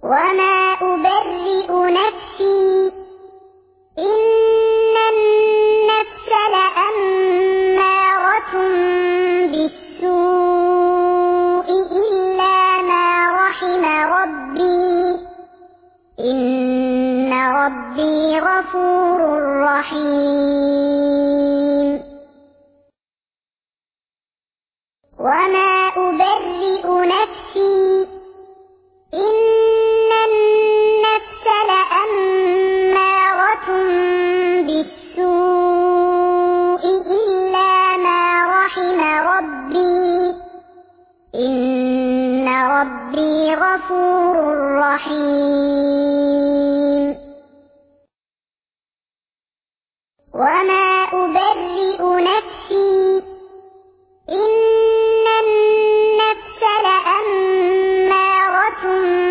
وما أبرئ نفسي إن النفس لأمارة بالسوء إلا ما رحم ربي إن ربي غفور رحيم وما أبرئ نفسي إن النفس لأمارة بالسوء إلا ما رحم ربي إن ربي غفور رحيم وما أبرئ نفسي إن النفس لأمارة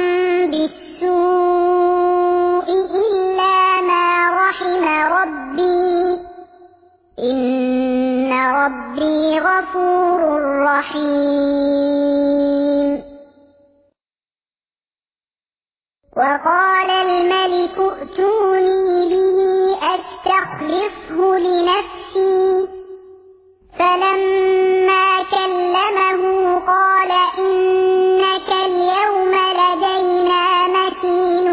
بالسوء إلا ما رحم ربي إن ربي غفور رحيم وقال الملك ائتوني به أستخلصه لنفسي فلما كلمه قال إنك اليوم لدينا مكين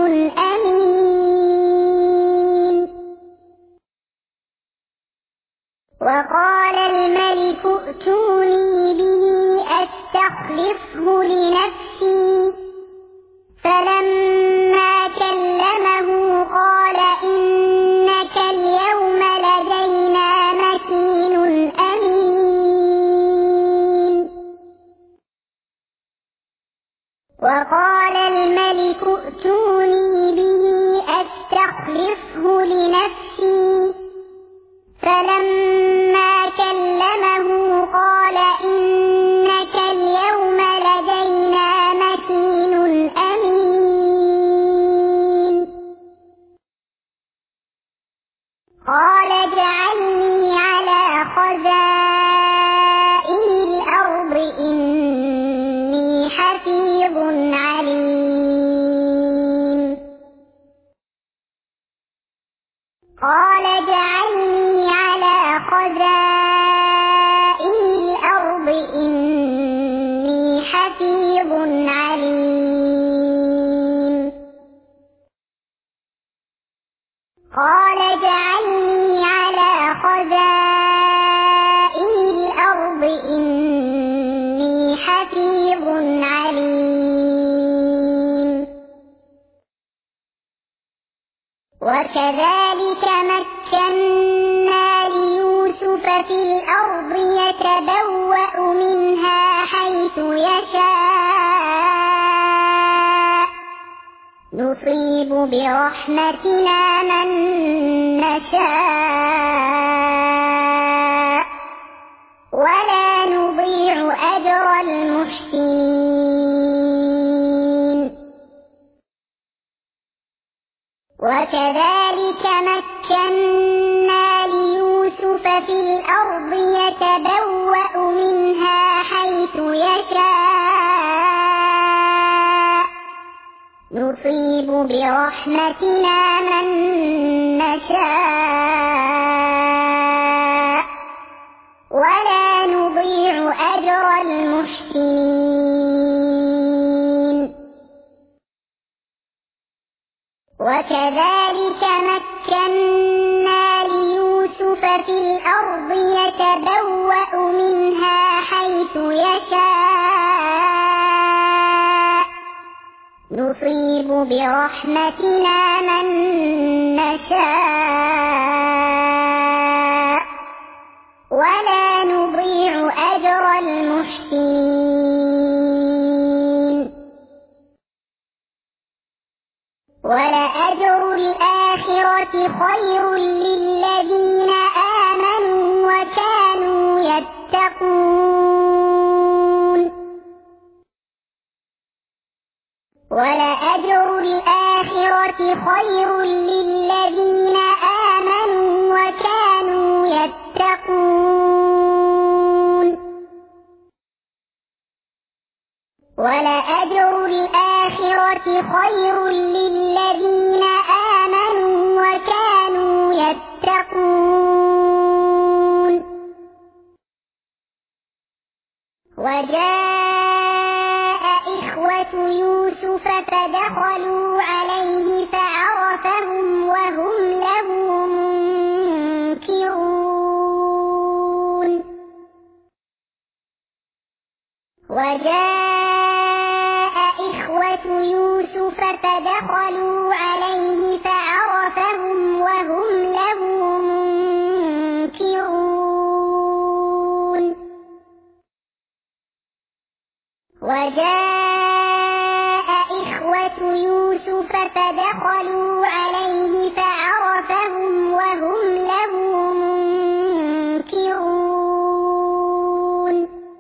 أمين وقال الملك ائتوني به أستخلصه لنفسي فلما كلمه قال إنك اليوم لدينا مكين أمين وقال الملك ائتوني به أستخلصه لنفسي فلما كلمه قال إنك اليوم لدينا مكين أمين قال اجعلني على خزائن الأرض إني حفيظ عليم قال اجعلني على خزائن الأرض إني حفيظ عليم قال اجعلني على خزائن الأرض إني حفيظ عليم وكذلك مكنا ليوسف في الأرض يتبوأ منها حيث يشاء نصيب برحمتنا من نشاء ولا نضيع أجر المحسنين وكذلك مكنا ليوسف في الأرض يتبوأ منها حيث يشاء نصيب برحمتنا من نشاء ولا نضيع أجر المحسنين وكذلك مكنا ليوسف في الأرض يتبوأ منها حيث يشاء نصيب برحمتنا من نشاء ولا نضيع أجر المحسنين ولأجر الآخرة خير للذين آمنوا وكانوا يتقون ولأجر الآخرة خير للذين آمنوا وكانوا يتقون ولأجر الآخرة خير للذين آمنوا وكانوا يتقون وجاء إخوة يوسف فدخلوا عليه فعرفهم وهم له منكرون وجاء إخوة يوسف فدخلوا عليه فعرفهم وهم له منكرون وجاء إخوة يوسف فدخلوا عليه فعرفهم وهم له منكرون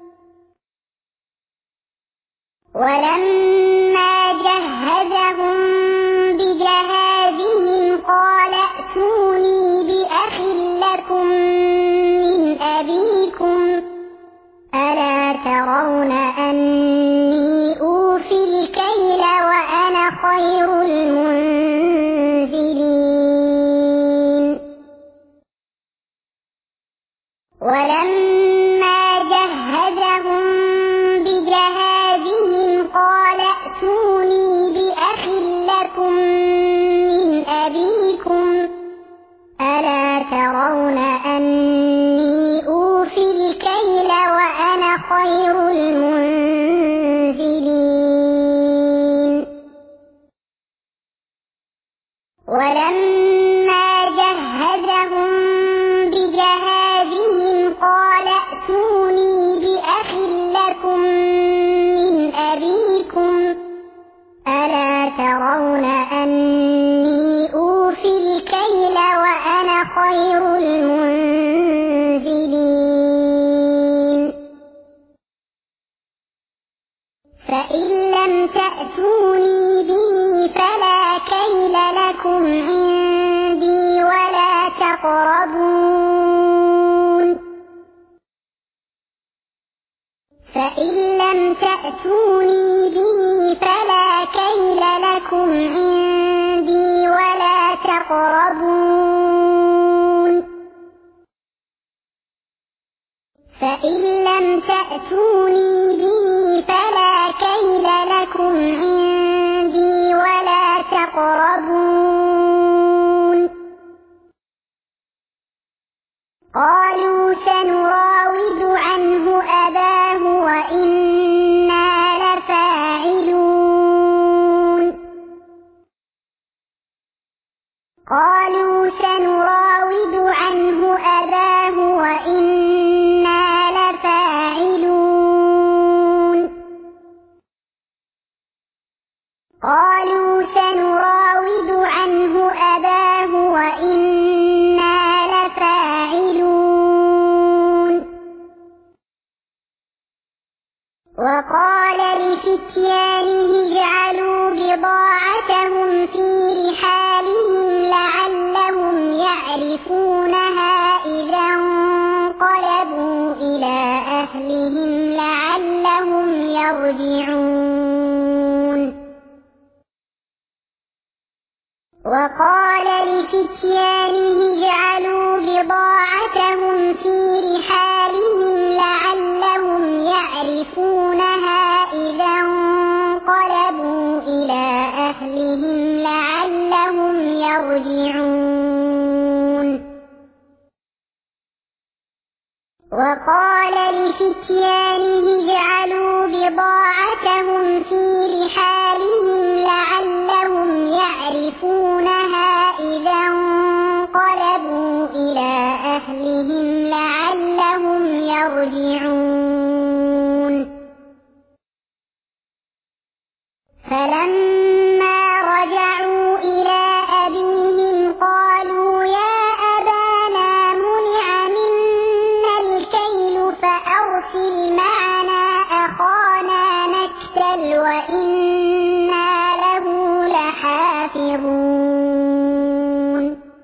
ولما جهزهم بجهازهم قال ائتوني بأخ لكم من أبيكم ألا ترون أني أوفي الكيل وأنا خير المنزلين ولما جهزهم بجهازهم قال ائتوني بأخ لكم من أبيكم ألا ترون أني أوفي الكيل وأنا خير المنزلين ولما جهزهم بجهازهم قال ائتوني بأخ لكم من أبيكم ألا ترون أني أوفي الكيل وأنا خير المنزلين فإن لم تأتوني به فلا كيل لكم عندي ولا تقربون فإن لم تأتوني به فلا كيل لكم عندي ولا تقربون فإن لم تأتوني به فلا كيل لكم عندي ولا تقربون قالوا سنراود عنه أباه وإنا لفاعلون قالوا سنراود عنه أباه وإنا لفاعلون قالوا سنراود عنه أباه وإنا لفاعلون وقال لفتيانه اجعلوا بضاعتهم في رحالهم لعلهم يعرفونها إذا انقلبوا إلى أهلهم لعلهم يرجعون وقال لفتيانه اجعلوا بضاعتهم في رحالهم لعلهم يعرفونها إذا انقلبوا إلى أهلهم لعلهم يرجعون وقال لفتيانه اجعلوا بضاعتهم في رحالهم لعلهم يعرفونها إذا انقلبوا إلى أهلهم لعلهم يرجعون فلما رجعوا إلى أبيهم قالوا يا أبانا منع منا الكيل فأرسل معنا أخانا نكتل وإنا له لحافظون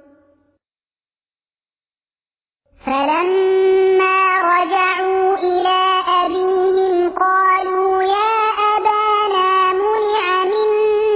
فلما رجعوا إلى أبيهم قالوا يا أبانا منع منا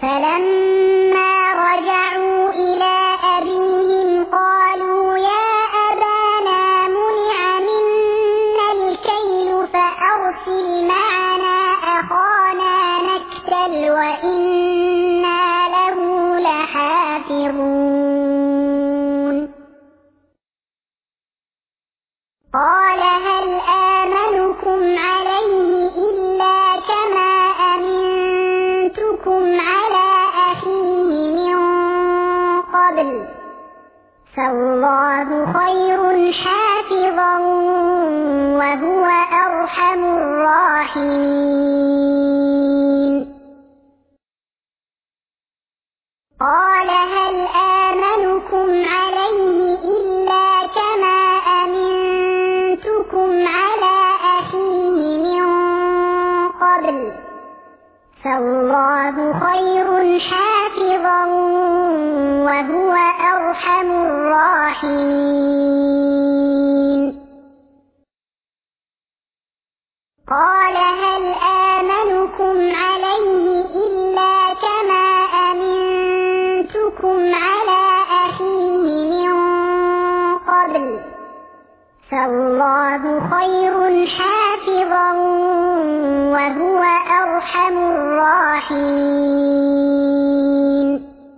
فلما رجعوا إلى أبيهم قالوا يا أبانا منع منا الكيل فأرسل معنا أخانا نكتل وإنا له لحافظون قال هل آمنكم عليه إلا كما أمنتكم على أخيه من قبل فالله خير حافظا وهو أرحم الراحمين قال هل آمنكم عليه إلا كما أمنتكم على أخيه من قبل فالله خير حافظا وهو أرحم الراحمين قال هل آمنكم عليه إلا كما أمنتكم على أخيه من قبل فالله خير حافظا وهو أرحم الراحمين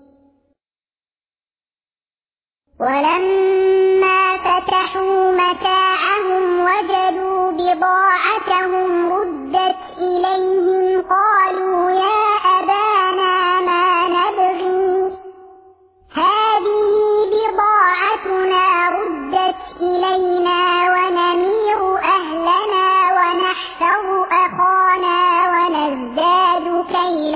ولما فتحوا متاعهم وجدوا بضاعتهم ردت إليهم قالوا يا أبانا ما نبغي هذه بضاعتنا ردت إلينا ونمير أهلنا ونحفظ أخانا ونزداد كيل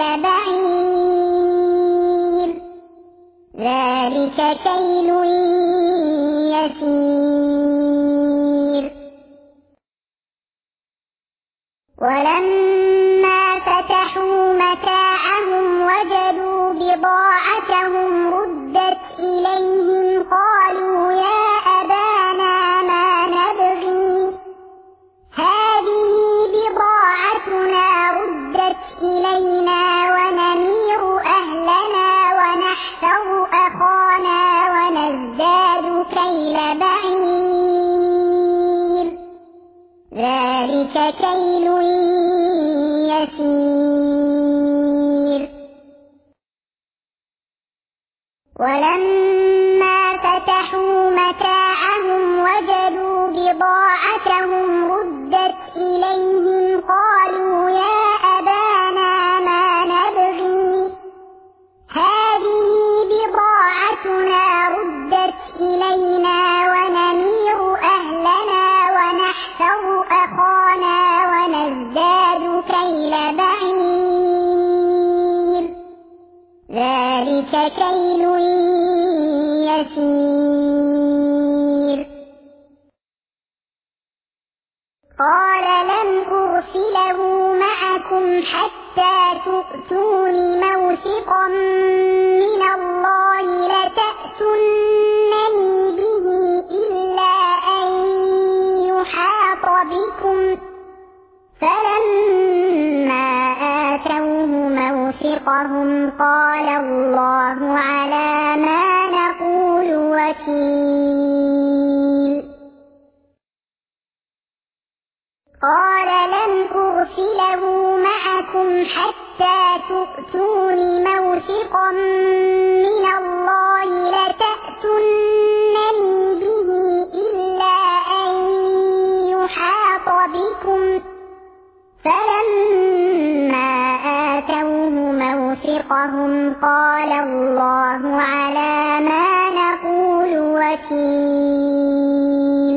بعير ذلك كيل يسير ولما فتحوا متاعهم وجدوا بضاعتهم ردت إليهم قالوا يا أبانا ما نبغي هذه بضاعتنا ردت إلينا ونمير أهلنا ونحفظ أخانا ونزداد كيل بعير ذلك كيل يسير ولما فتحوا متاعهم وجدوا بضاعتهم ردت إليهم قالوا يا أبانا ما نبغي هذه بضاعتنا ردت إلينا ونمير أهلنا ونحفظ أخانا ونزداد كيل بعير ذلك كيل يسير قال لن أرسله معكم حتى تؤتون موثقا من الله لتأتونني به إلا أن يحاط بكم فلما آتوه موثقهم قال الله على ما نقول وكيل قال لن أرسله معكم حتى تؤتون موثقا من الله لتأتونني به إلا أن يحاط بكم فلما آتوه موثقهم قال الله على ما نقول وكيل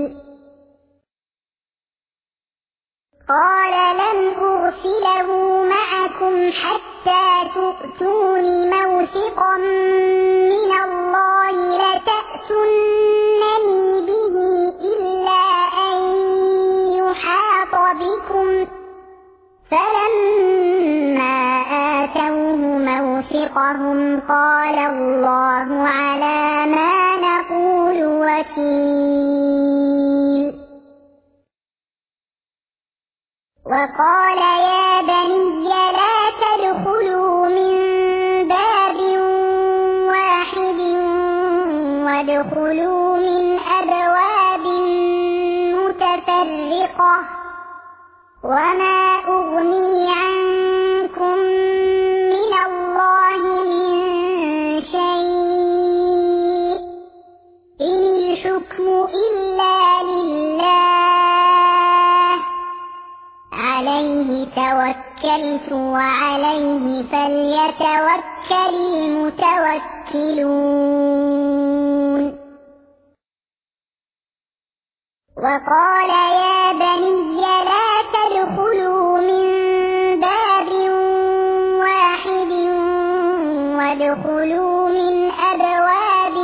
قال لن أرسله معكم حتى تؤتون موثقا من الله لتأتونني به إلا أن يحاط بكم فلما آتوه موثقهم قال الله على ما نقول وكيل وقال يا بني لا تدخلوا من وادخلوا من أبواب متفرقة وما أغني عنكم من الله من شيء إن الحكم إلا لله عليه توكلت وعليه فليتوكل المتوكلون وقال يا بني لا تدخلوا من باب واحد وادخلوا من أبواب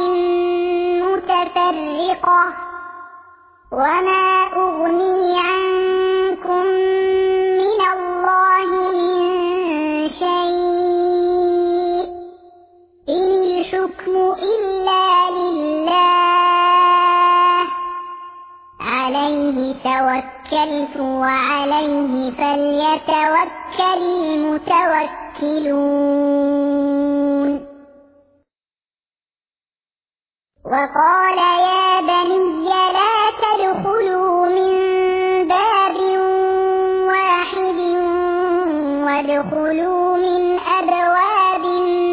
متفرقة وما أغني عنكم من الله من شيء إن الحكم إلا لله عليه توكلت وعليه فليتوكل المتوكلون وقال يا بني لا تدخلوا من باب واحد وادخلوا من أبواب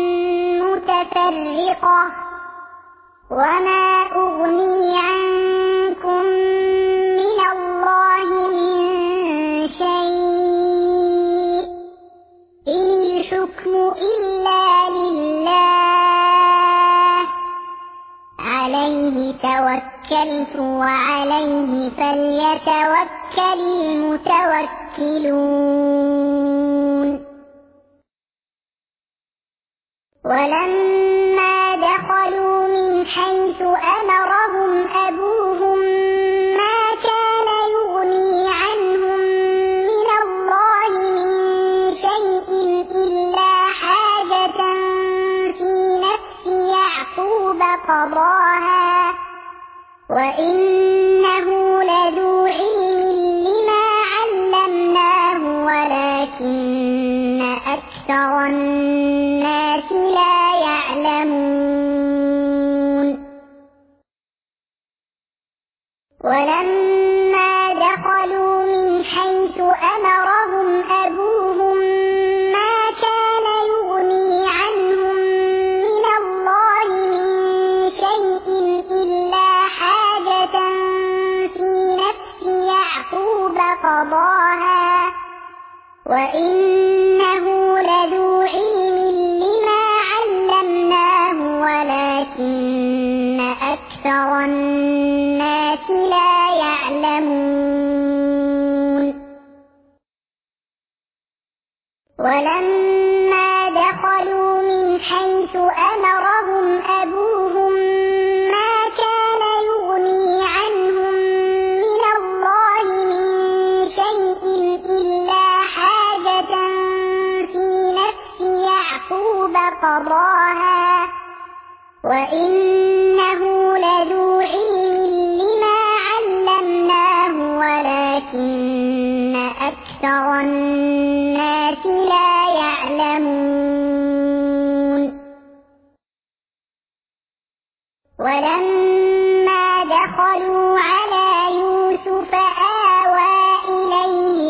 متفرقة وما أغني عنكم من الله من شيء إن الحكم إلا لله عليه توكلت وعليه فليتوكل المتوكلون ولما دخلوا من حيث أمرهم أبوهم ما كان يغني عنهم من الله من شيء إلا حاجة في نفس يعقوب قضاها وإنه لذو علم لما علمناه ولكن أكثر الناس لا يعلمون ولما دخلوا من حيث أمرهم أبوهم ما كان يغني عنهم من الله من شيء إلا حاجة في نفس يعقوب قضاها وإنه لذو علم لما علمناه ولكن أكثر الناس لا يعلمون ولما دخلوا من حيث أمرهم أبوهم ما كان يغني عنهم من الله من شيء إلا حاجة في نفس يعقوب قضاها وإنه لذو علم لما علمناه ولكن أكثر الناس لا يعلمون ولما دخلوا على يوسف آوى إليه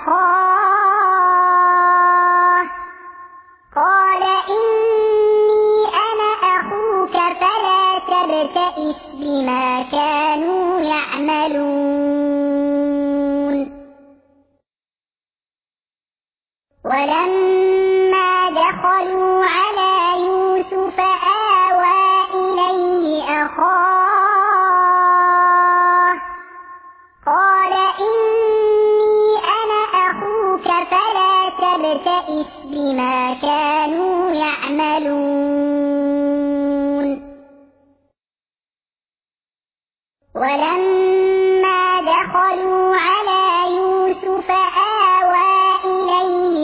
أخاه قال إني أنا أخوك فلا تبتئس بما كانوا يعملون ولما دخلوا على يوسف آوى إليه أخاه قال إني أنا أخوك فلا تبتئس بما كانوا يعملون ولما دخلوا على يوسف آوى إليه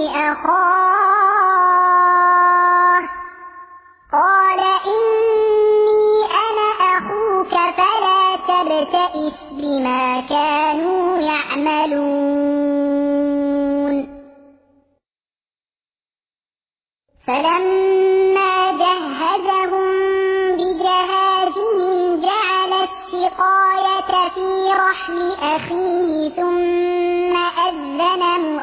أخاه قال إني أنا أخوك فلا تبتئس بما كانوا يعملون فلما جهزهم بجهازهم رحم أخيه ثم أذن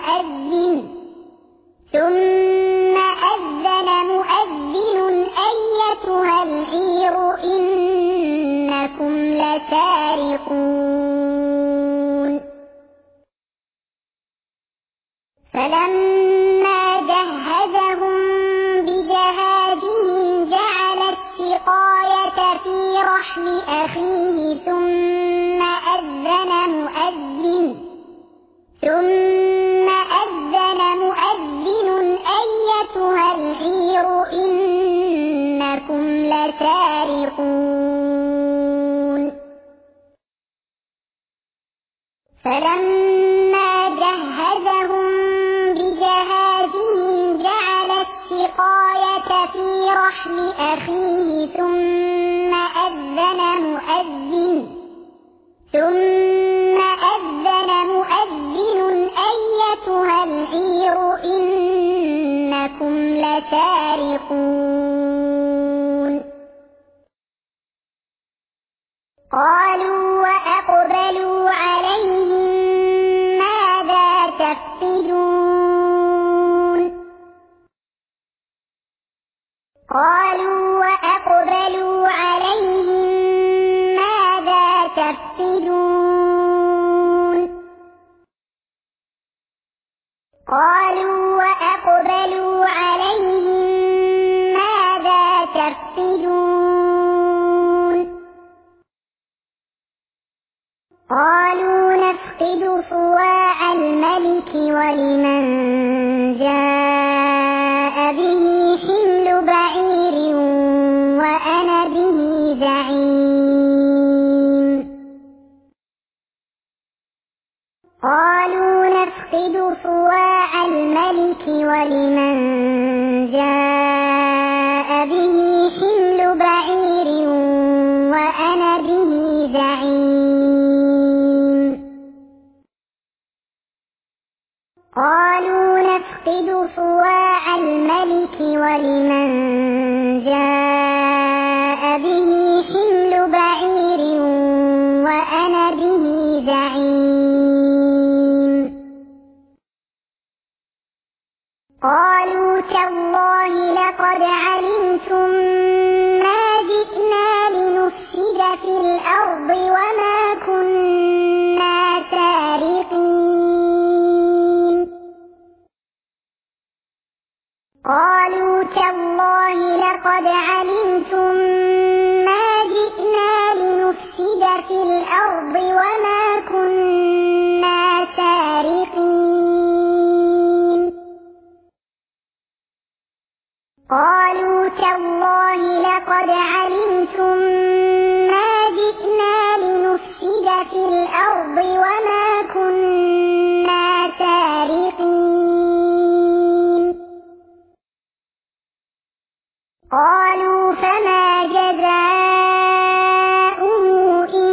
مؤذن أيتها العير إنكم لسارقون فلما جهزهم بجهازهم جعل السقاية في رحل أخيه ثم أذن مؤذن أيتها العير إنكم لسارقون فلما جهزهم بجهازهم جعل السقاية في رحل أخيه ثم أذن مؤذن أيتها العير إنكم لسارقون قالوا وأقبلوا عليهم ماذا تفقدون قالوا وأقبلوا عليهم ماذا تفقدون قالوا نفقد صواع الملك ولمن جاء به حمل بعير وأنا به زعيم قالوا نفقد صواع الملك ولمن جاء به حمل بعير وأنا به زعيم قالوا نفقد صواع الملك ولمن جاء به حمل بعير وأنا به زعيم قالوا تالله لقد علمتم ما جئنا لنفسد في الأرض وما كنا سارقين قالوا تالله لقد علمتم ما جئنا لنفسد في الأرض وما كنا سارقين قالوا تالله لقد علمتم ما جئنا لنفسد في الأرض وما كنا سارقين قالوا فما جزاؤه إن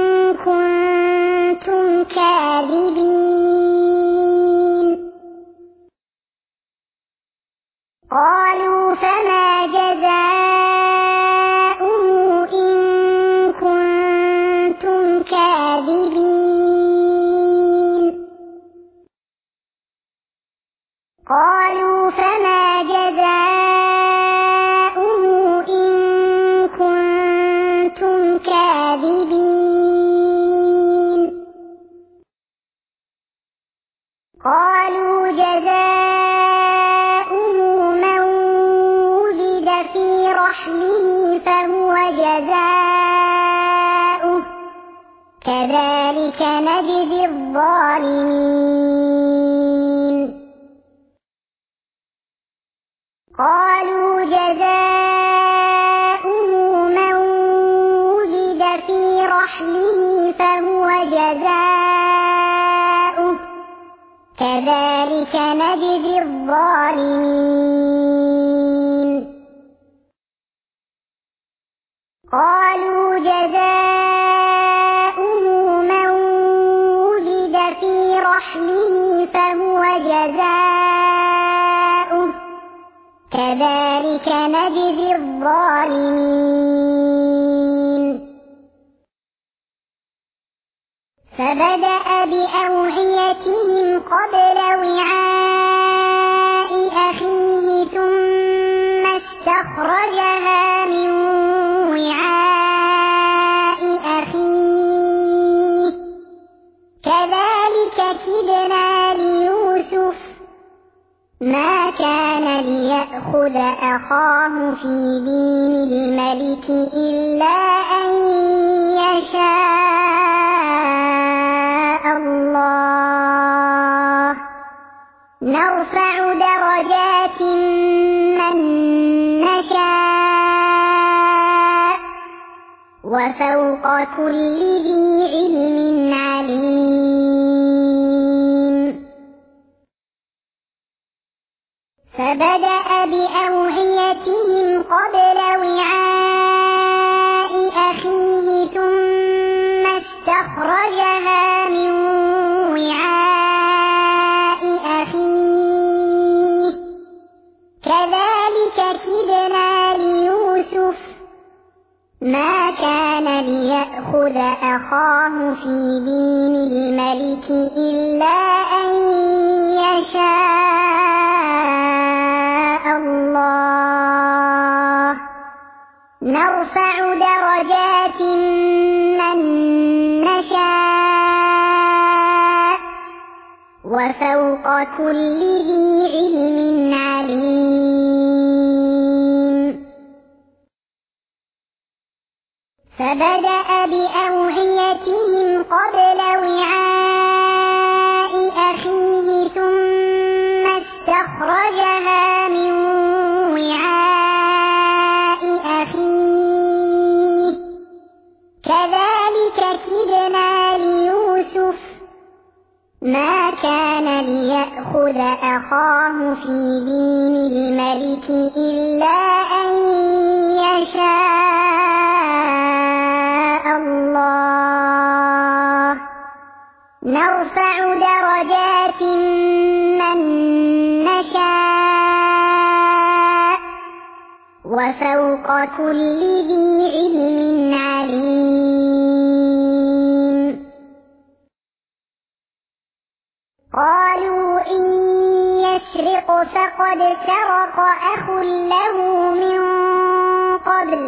كنتم كاذبين قالوا فما جزاؤه إن كنتم كاذبين قالوا فما جزاؤه إن كنتم كاذبين قالوا جزاؤه من وجد في رحله فهو جزاؤه كذلك نجزي الظالمين قالوا جزاؤه من وجد في رحله فهو جزاؤه كذلك نجزي الظالمين قالوا جزاؤه من وجد في رحله فهو جزاؤه كذلك نجزي الظالمين فبدأ بأوعيتهم قبل وعاء أخيه ثم استخرجها من وعاء أخيه كذلك كدنا ليوسف ما كان ليأخذ أخاه في دين الملك إلا أن يشاء الله نرفع درجات من نشاء وفوق كل ذي علم عليم فبدأ بأوعيتهم قبل وعاء أخيه ثم استخرجها من وعاء أخيه كذلك كدنا ليوسف ما كان ليأخذ أخاه في دين الملك إلا أن يشاء الله نرفع درجات من نشاء وفوق كل ذي علم عليم فبدأ بأوعيتهم قبل وعاء أخيه ثم استخرجها من وعاء أخيه كذلك كدنا ليوسف ما كان ليأخذ أخاه في دين الملك إلا أن يشاء الله نرفع درجات من نشاء وفوق كل ذي علم عليم قالوا إن يسرق فقد سرق أخ له من قبل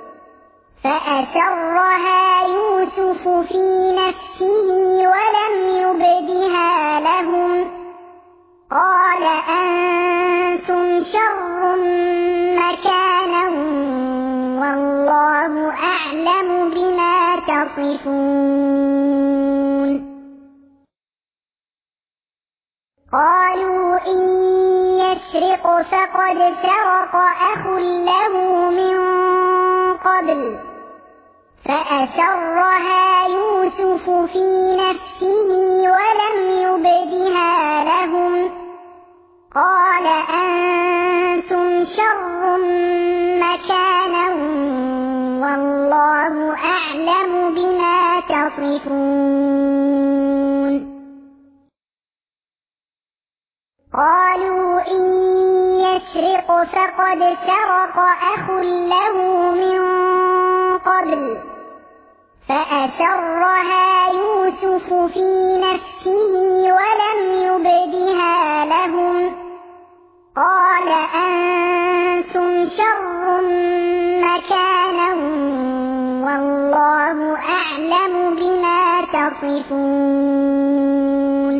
فأسرها يوسف في نفسه ولم يبدها لهم قال أنتم شر مكانا والله أعلم بما تصفون قالوا إن يسرق فقد سرق أخ له من قبل فأسرها يوسف في نفسه ولم يبدها لهم قال أنتم شر مكانا والله أعلم بما تصفون قالوا إن يسرق فقد سرق أخ له من قبل فأسرها يوسف في نفسه ولم يبدها لهم قال أنتم شر مكانا والله أعلم بما تصفون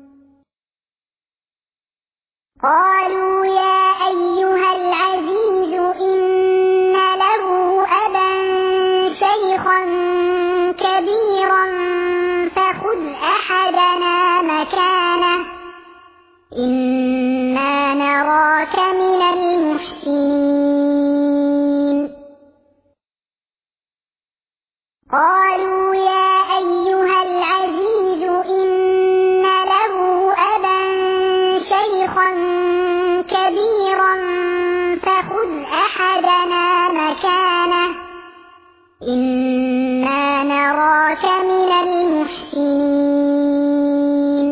قالوا يا أيها العزيز إن له أبا شيخا كبيرا فخذ أحدنا مكانه إنا نراك من المحسنين قالوا يا أيها العزيز إن له أبا شيخا كبيرا فخذ أحدنا مكانه إنا نراك من المحسنين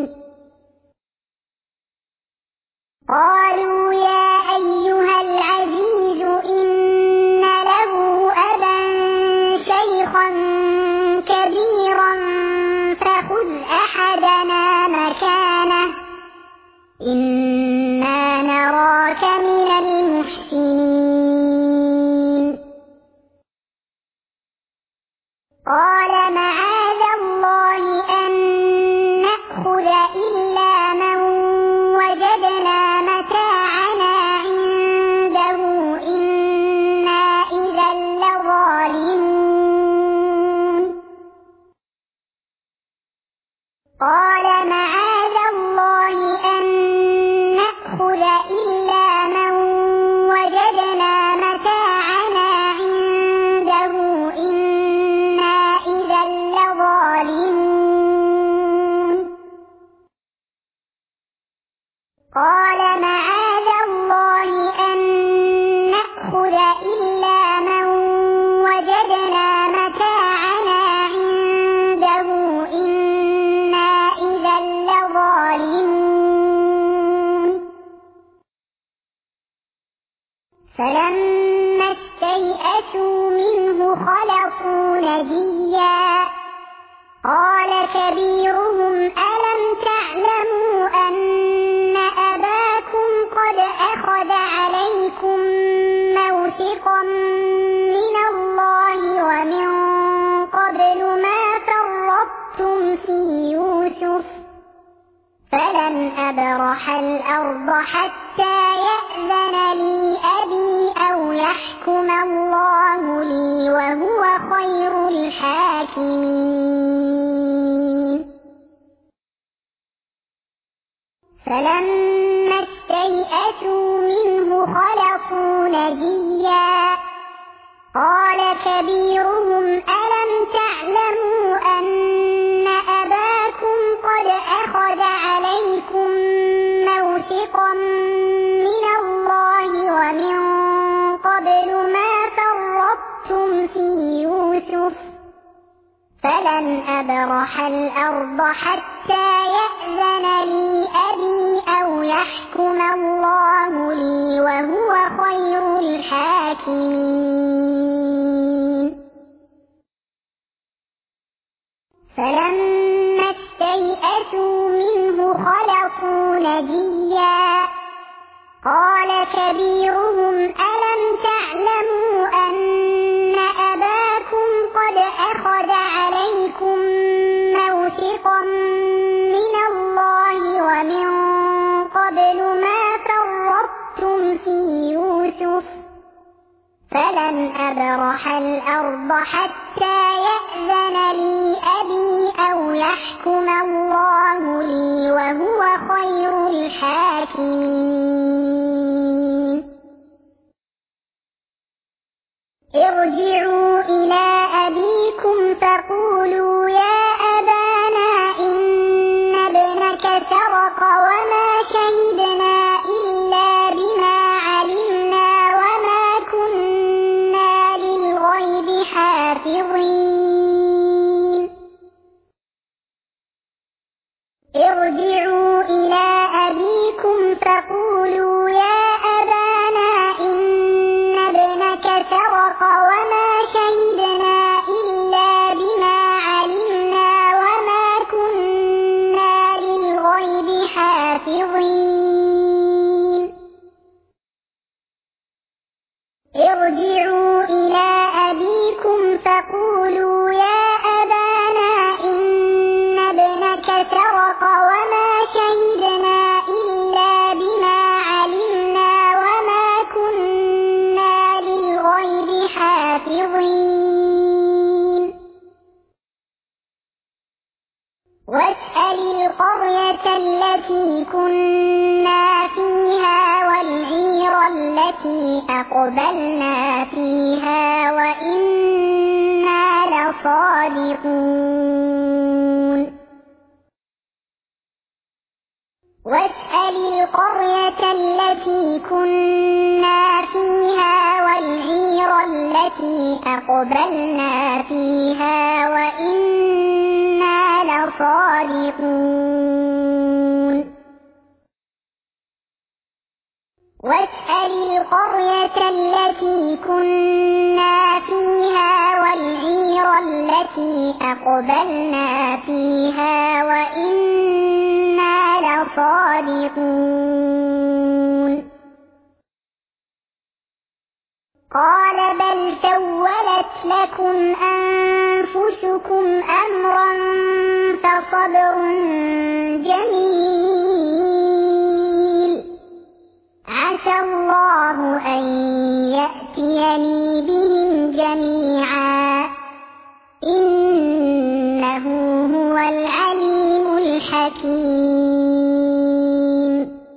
قالوا يا أيها العزيز إن له أبا شيخا كبيرا فخذ إنا نراك من المحسنين قال معاذ الله أن نأخذ إلا من وجدنا متاعنا عنده إنا إذا لظالمون قال معاذ الله أن نأخذ إلا من وجدنا متاعنا عنده إنا إذا لظالمون قال معاذ الله أن نأخذ إلا من وجدنا متاعنا عنده إنا إذا لظالمون فلما استيئسوا منه خلصوا نجيا قال كبيرهم ألم تعلموا أن أباكم قد أخذ عليكم موثقا من الله ومن قبل ما فرطتم في يوسف فلن أبرح الأرض حتى يأذن لي أبي أو يحكم الله لي وهو خير الحاكمين فلما استيئسوا منه خلصوا نجيا قال كبيرهم ألم تعلموا أن أباكم قد أخذ عليكم موثقا من الله ومن قبل ما فرطتم في يوسف فلن أبرح الأرض حتى يأذن لي أبي أو يحكم الله لي وهو خير الحاكمين فلما استيئسوا منه خلصوا نجيا قال كبيرهم ألم تعلموا أن أباكم قد أخذ عليكم موثقا من الله ومن قبل ما فرطتم في يوسف فلن أبرح الأرض حتى يأذن لي أبي أو يحكم الله لي وهو خير الحاكمين ارجعوا إلى أبيكم فقولوا يا أبانا إن ابنك سرق وما شهدنا إلا بما علمنا وما كنا للغيب حافظين ارجعوا إلى أبيكم فقولوا يا أبانا إن ابنك سرق وما شهدنا إلا بما علمنا وما كنا للغيب حافظين ارجعوا إلى أبيكم فقولوا يا أبانا إن ابنك سرق وما شهدنا إلا بما علمنا وما كنا للغيب حافظين واسأل القرية التي كنا فيها والعير التي أقبلنا فيها وإنا لصادقون واسأل القرية التي كنا فيها والعير التي أقبلنا فيها وإنا لصادقون واسأل القرية التي كنا فيها والعير التي أقبلنا فيها وإنا لصادقون قال بل سولت لكم أنفسكم أمرا فصبر جميل عسى الله أن يأتيني بهم جميعا إنه هو العليم الحكيم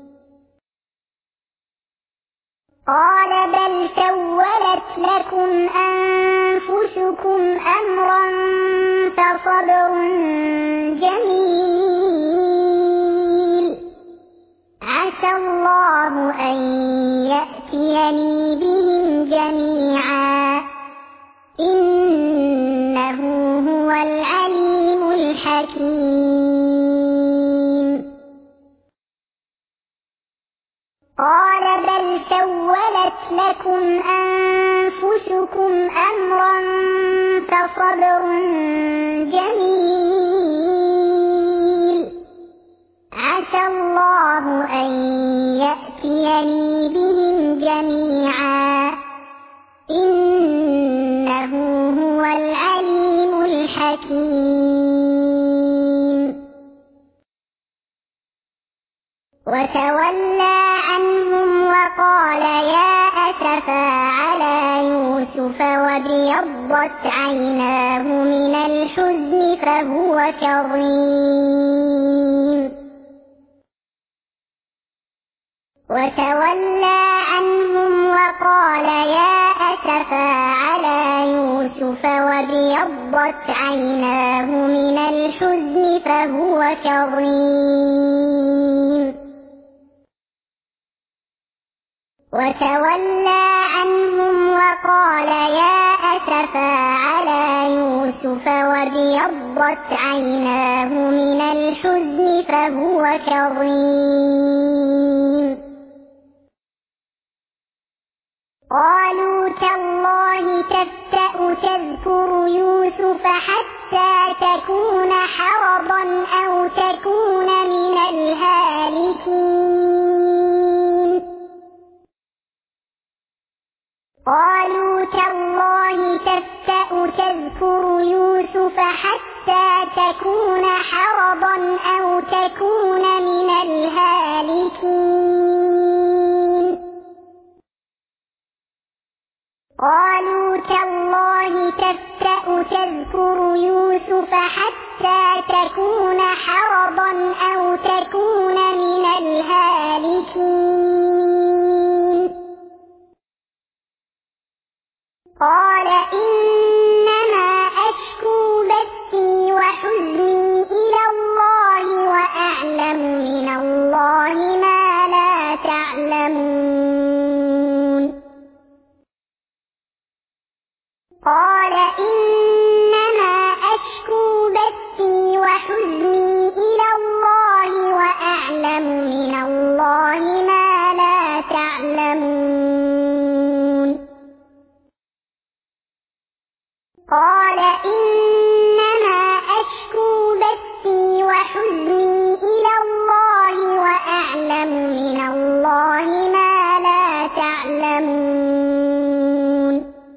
قال بل سولت لكم أنفسكم أمرا فصبر جميل عسى الله أن يأتيني بهم جميعا إنه هو العليم الحكيم قال بل سولت لكم أنفسكم أمرا فصبر جميل عسى الله أن يأتيني بهم جميعا إنه هو العليم الحكيم وتولى عنهم وقال يا أسفى على يوسف وابيضت عيناه من الحزن فهو كظيم وتولى عنهم وقال يا أسفى على يوسف وابيضت عيناه من الحزن فهو كظيم وتولى عنهم وقال يا أسفى على يوسف وابيضت عيناه من الحزن فهو كظيم قالوا تالله تفتأ تذكر يوسف حتى تكون حرضا أو تكون من الهالكين قالوا تالله تفتأ تذكر يوسف حتى تكون حرضا أو تكون من الهالكين قالوا تالله تفتأ تذكر يوسف حتى تكون حرضا أو تكون من الهالكين قال إنما أشكو بثي وحزني إلى الله وأعلم من الله ما لا تعلمون قال إنما أشكو بثي وحزني إلى الله وأعلم من الله ما لا تعلمون قال إنما أشكو بثي وحزني إلى الله وأعلم من الله ما لا تعلمون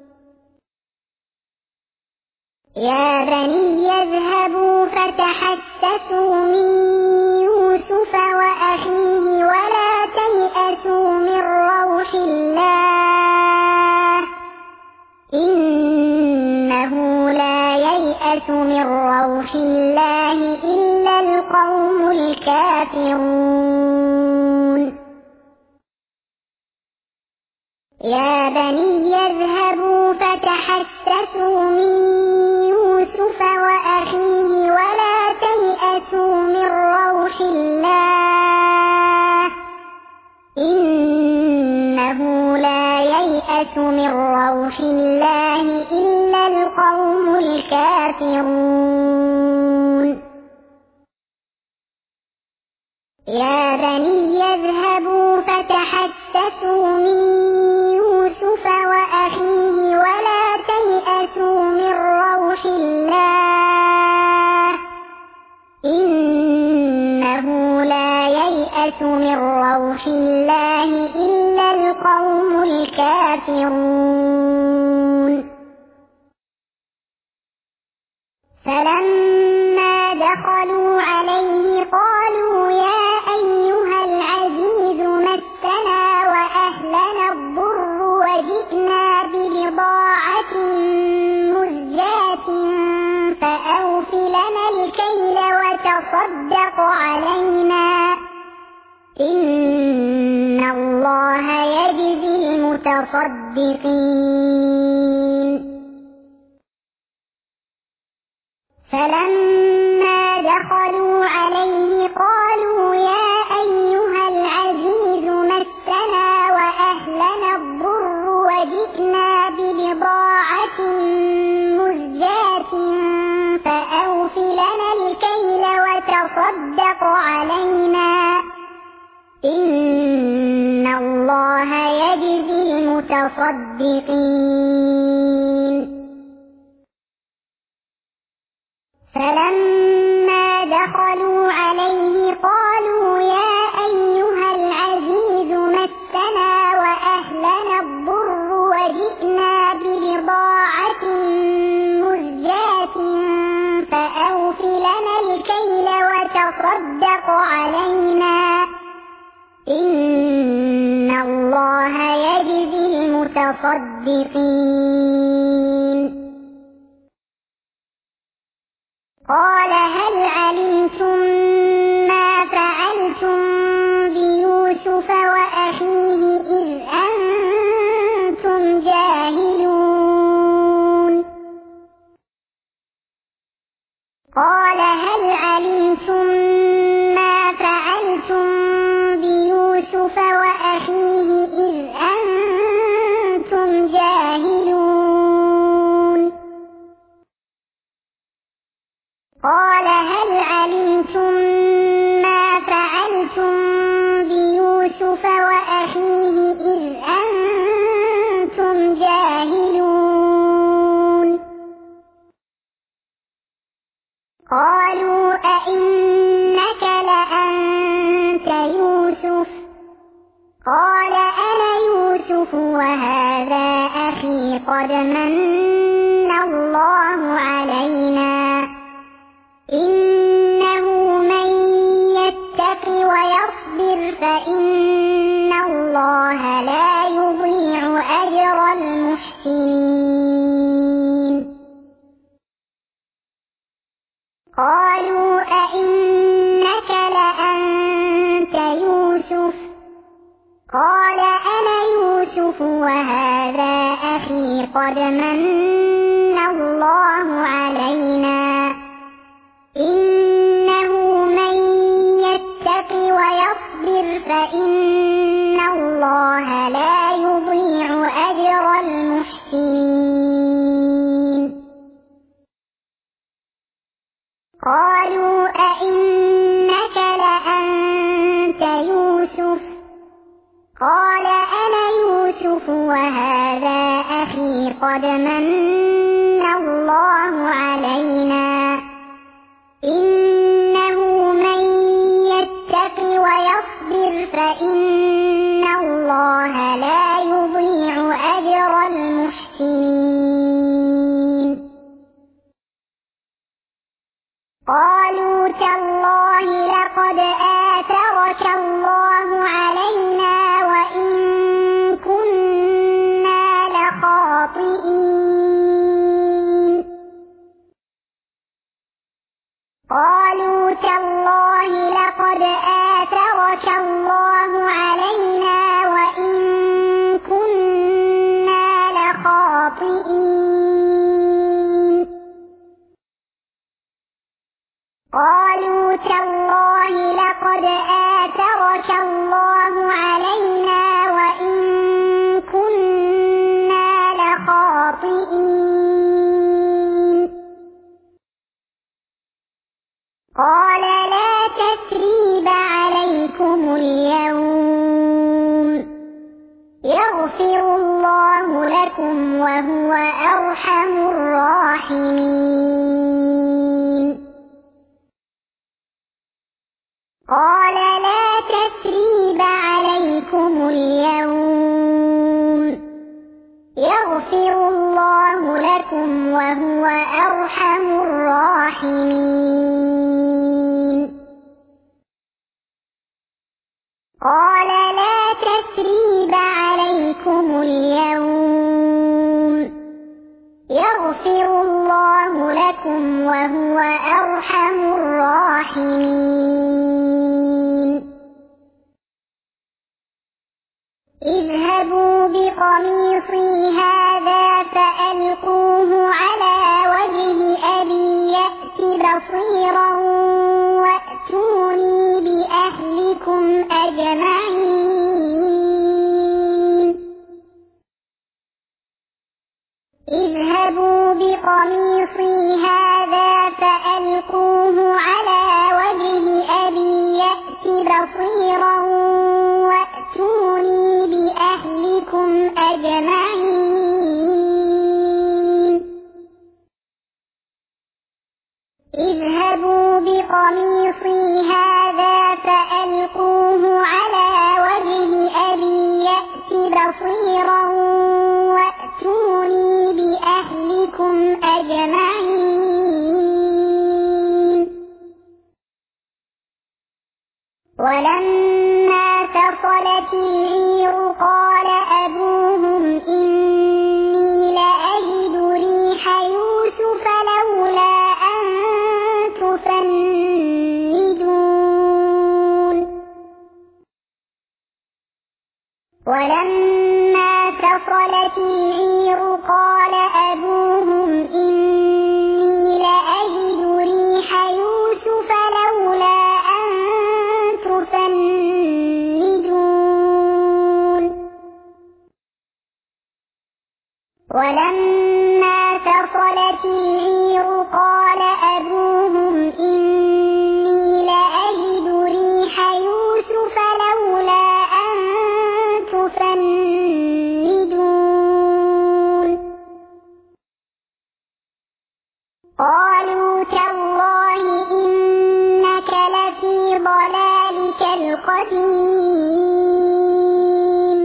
يا بني اذهبوا فتحسسوا من يوسف وأخيه ولا تيأسوا من روح الله إنه لا ييأس من روح الله إلا القوم الكافرون يا بني اذهبوا فتحسسوا من يوسف وأخيه ولا تيأسوا من روح الله إنه لا ييأس من روح الله إلا القوم الكافرون يا بني اذهبوا فتحسسوا من يوسف وأخيه ولا تيأسوا من روح الله إنه لا عرش الله إلا القوم الكافرون. فلما دخلوا عليه قالوا يا أيها العزيز مسنا وأهلنا الضر وجئنا ببضاعة مزجاة فأوف لنا الكيل وتصدق علينا إن الله يجزي المتصدقين. فلما دخلوا عليه قالوا يا أيها العزيز مسنا وأهلنا الضر وجئنا ببضاعة مزجاة فأوف لنا الكيل وتصدق علينا إن الله يجزي المتصدقين. فلما دخلوا عليه قالوا يا أيها العزيز مسنا وأهلنا الضر وجئنا ببضاعة مزجاة فأوف لنا الكيل وتصدق علينا إن الله يجزي المتصدقين. قال هل علمتم ما فعلتم بيوسف وأخيه إذ أنتم جاهلون. قال هل علمتم ما فعلتم بيوسف وأخيه إذ أنتم جاهلون. قال هل علمتم ما فعلتم بيوسف وأخيه إذ أنتم جاهلون. قالوا أئنك لأنت يوسف. قال أنا يوسف وهذا أخي قد من الله علينا إنه من يتق ويصبر فإن الله لا يضيع أجر المحسنين. قالوا أئنك لأنت يوسف. قال أنا يوسف وهذا أخي قد من الله علينا إنه من يتق ويصبر فإن الله لا يضيع أجر المحسنين. قالوا أئنك لأنت يوسف. قال أنا يوسف وهذا أخي قد من الله علينا إنه من يتق ويصبر فإن الله لا يضيع أجر المحسنين. قالوا تالله لقد آثرك الله علينا وإن كنا لخاطئين. قالوا تالله لقد آثرك الله علينا وإن كنا لخاطئين. قالوا تالله لقد آثرك الله علينا وإن كنا لخاطئين. قال لا تثريب عليكم اليوم يغفر الله لكم وهو أرحم الراحمين. قال لا تثريب عليكم يغفر الله لكم وهو أرحم الراحمين. قال لا تثريب عليكم اليوم يغفر الله لكم وهو أرحم الراحمين. اذهبوا بقميصي هذا فألقوه على وجه أبي يأت بصيرا وأتوني بأهلكم أجمعين. اذهبوا بقميصي هذا فألقوه على وجه أبي يأت بصيرا وأتوني بأهلكم أجمعين. اذهبوا بقميصي هذا فألقوه على وجه أبي يأت بصيرا وأتوني بأهلكم أجمعين. ولما فصلت العير قال أبوهم إني لأجد ريح يوسف لولا أن تفندون. ولما فصلت العير قال أبوهم إني لأجد ريح يوسف لولا أن تفندون. ولما فصلت العير قال أبوهم إني لأجد ريح يوسف لولا أن تفندون. قالوا تالله إنك لفي ضلالك القديم.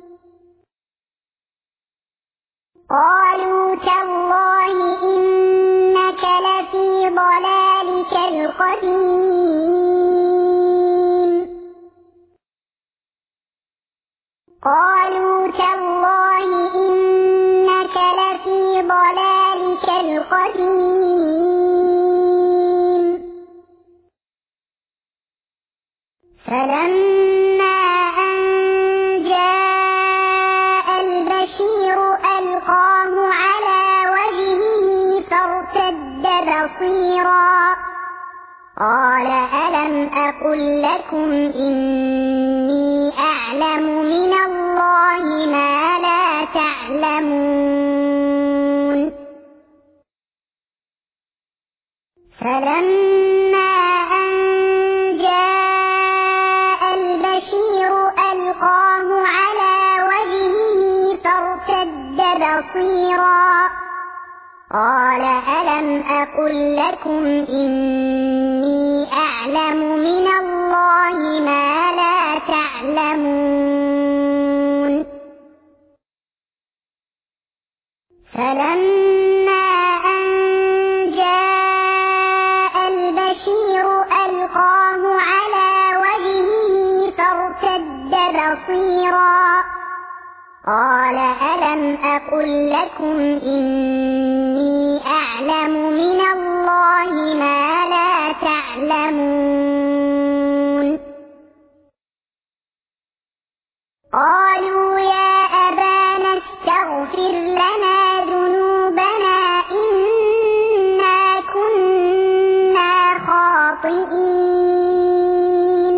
قالوا تالله إنك لفي ضلالك القديم. قالوا تالله إنك لفي ضلالك القديم. فلما أن جاء البشير ألقاه على وجهه فارتد بصيرا قال ألم أقل لكم إني أعلم من الله ما لا تعلمون. فلما أن جاء البشير ألقاه على وجهه فارتد بصيرا قال ألم أقل لكم إني أعلم من الله ما لا تعلمون. فلما أن جاء البشير ألقاه على وجهه فارتد بصيرا قال ألم أقل لكم إني أعلم من الله ما لا تعلمون. قالوا يا أبانا استغفر لنا ذنوبنا إنا كنا خاطئين.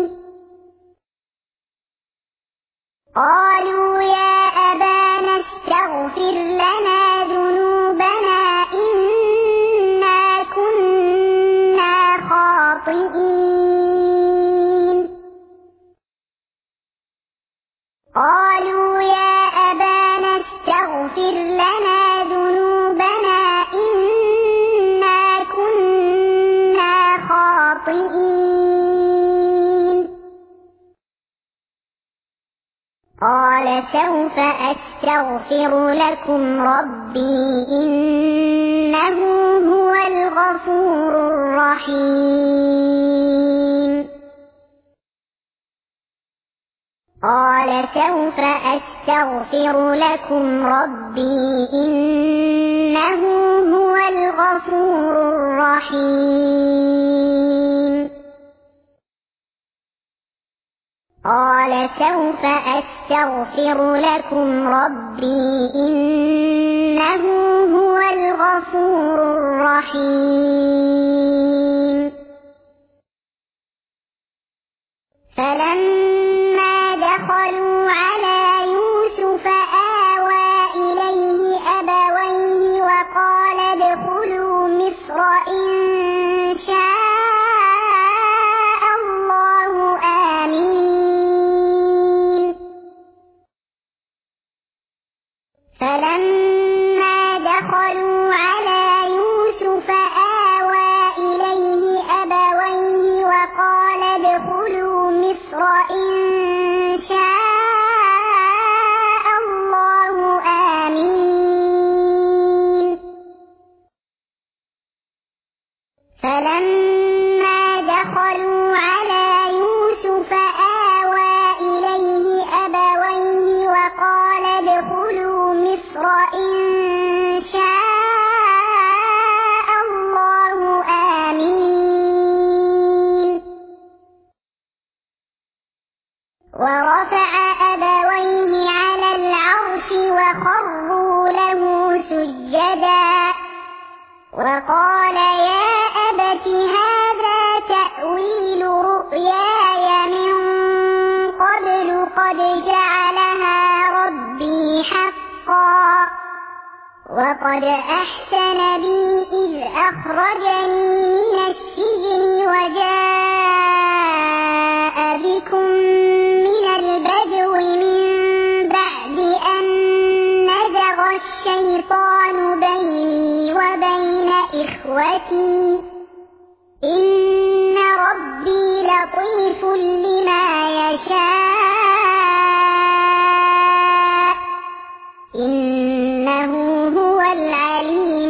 قالوا يا أبانا استغفر لنا ذنوبنا إنا كنا خاطئين. قالوا يا أبانا استغفر لنا ذنوبنا إنا كنا خاطئين. قال سوف فأستغفر لكم ربي إنه هو الغفور الرحيم قال سوف أستغفر لكم ربي إنه هو الغفور الرحيم قال سوف أستغفر لكم ربي إنه هو الغفور الرحيم فلما دخلوا على يوسف آوى إليه أبويه وقال ادخلوا مصر إن شاء الله آمنين فلما دخلوا على يوسف آوى إليه أبويه وقال ادخلوا مصر إن شاء الله آمنين فلما دخلوا على يوسف آوى إليه أبويه وقال ادخلوا مصر إن شاء الله آمنين ورفع أبويه على العرش وخروا له سجدا وقال يا أبت هذا تأويل رؤياي من قبل قد جعلها ربي حقا وقد أحسن بي إذ أخرجني من السجن وجاء بكم من البدو من بعد أن نزغ الشيطان بيني وبين إخوتي إن ربي لطيف لما يشاء إنه هو العليم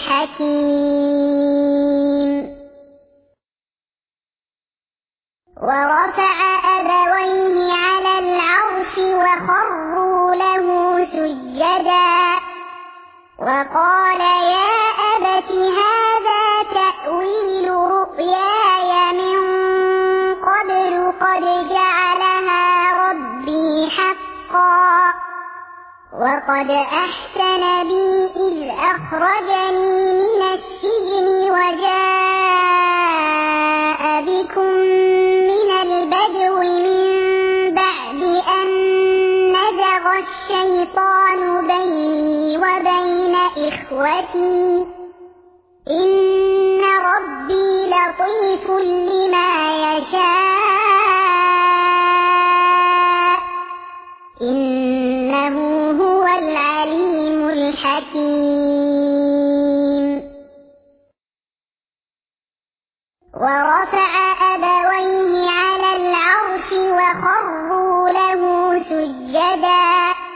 الحكيم ورفع أبويه على العرش وخروا له سجدا وقال يا أبت هذا تأويل رؤياي من قبل قد جعلها ربي حقا وقد أحسن بي إذ أخرجني من السجن وجاء بكم من البدو من بعد أن نزغ الشيطان بيني وبين إخوتي إن ربي لطيف لما يشاء إنه هو العليم الحكيم ورفع أبويه على العرش وخروا له سجدا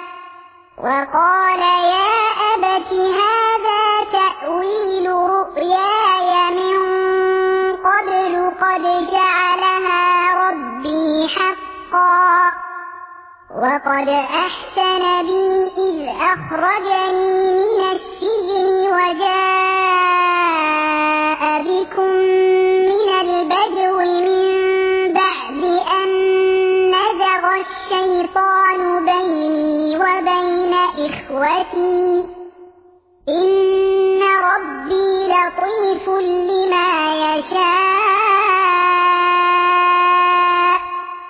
وقال يا أبت هذا تأويل رؤياي من قبل قد جعلها ربي حقا وقد أحسن بي إذ أخرجني من السجن وجاء بكم من البدو من بعد أن نزغ الشيطان بيني وبين إخوتي إن ربي لطيف لما يشاء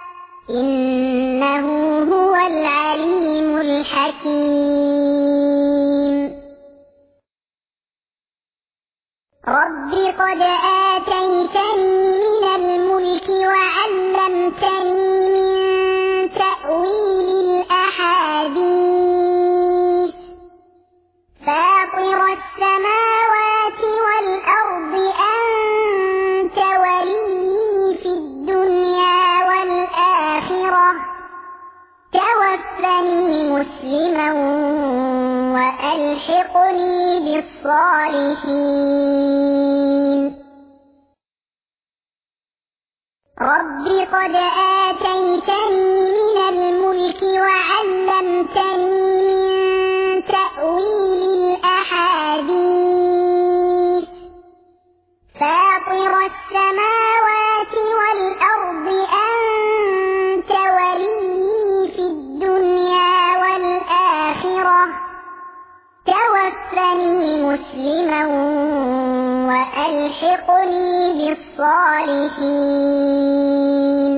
إنه هو العليم الحكيم رب قد آتيتني من الملك وعلمتني من تأويل الأحاديث فاطر السماوات والأرض أنت ولي في الدنيا والآخرة توفني مسلما وألحقني بالصالحين رب قد آتيتني من الملك وعلمتني من تأويل الأحاديث فاطر السماوات والأرض أنت ولي في الدنيا والآخرة توفني مسلما وألحقني بالصالحين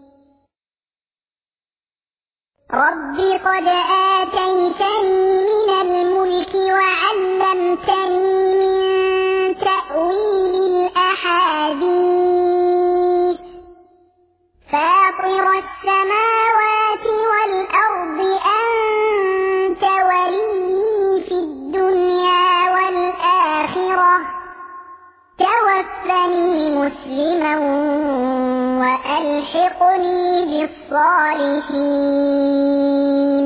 رب قد آتيتني من الملك وعلمتني من تأويل الأحاديث فاطر السماوات والأرض أنت ولي في الدنيا والآخرة توفني مسلما وألحقني بالصالحين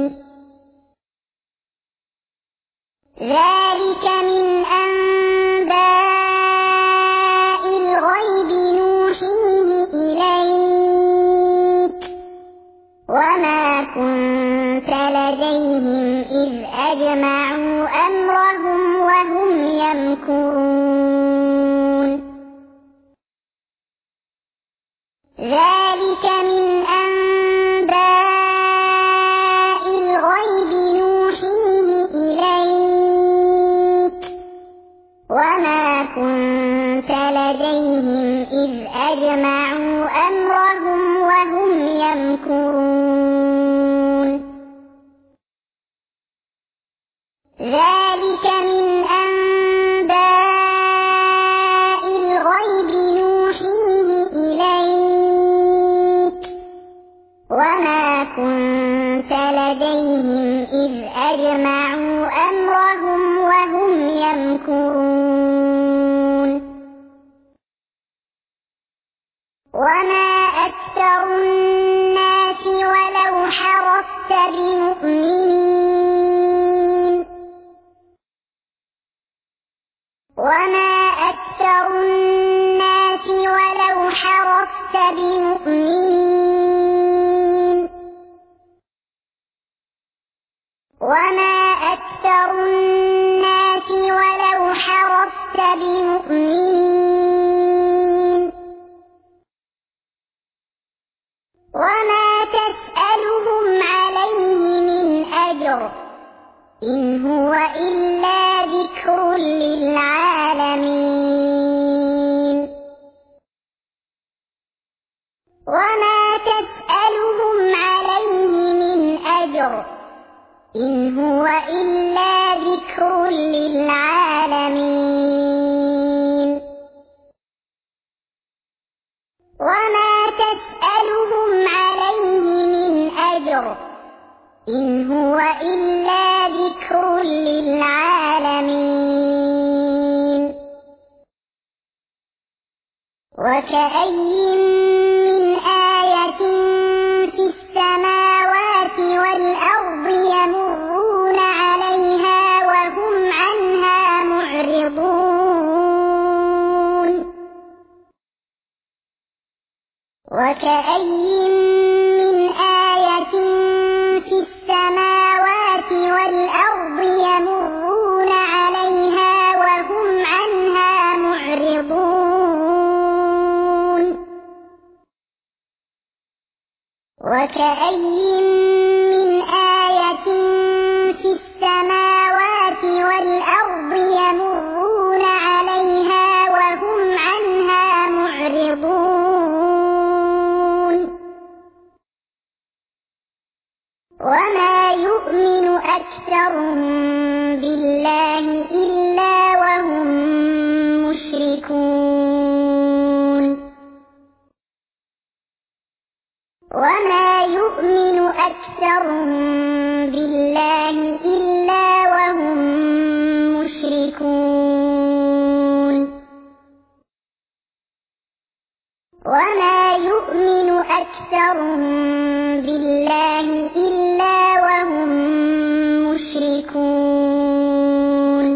ذلك من أنباء الغيب نوحيه إليك وما كنت لديهم إذ أجمعوا أمرهم وهم يمكرون ذلك من أنباء الغيب نوحيه إليك وما كنت لديهم إذ أجمعوا أمرهم وهم يمكرون ذلك من أنباء الغيب نوحيه إليك وما كنت لديهم إذ أجمعوا أمرهم وهم يمكرون وما أكثر الناس ولو حرصت بمؤمنين وما أكثر الناس ولو حرصت بمؤمنين وما أكثر الناس ولو حرصت بمؤمنين وما تسألهم عليه من أجر إن هو إلا ذكر للعالمين وما تسألهم عليه من أجر إن هو إلا ذكر للعالمين وما تسألهم عليه من أجر إن هو إلا ذكر للعالمين وكأي من آية في السماوات والأرض يمرون عليها وهم عنها معرضون وكأي من آية في السماوات والأرض يمرون عليها وهم عنها معرضون وكأي من آية في السماوات والأرض يمرون عليها وهم عنها معرضون وما يؤمن أكثرهم بالله إلا وهم مشركون وما يؤمن أكثرهم بالله إلا وهم مشركون وما يؤمن أكثرهم بالله إلا وهم مشركون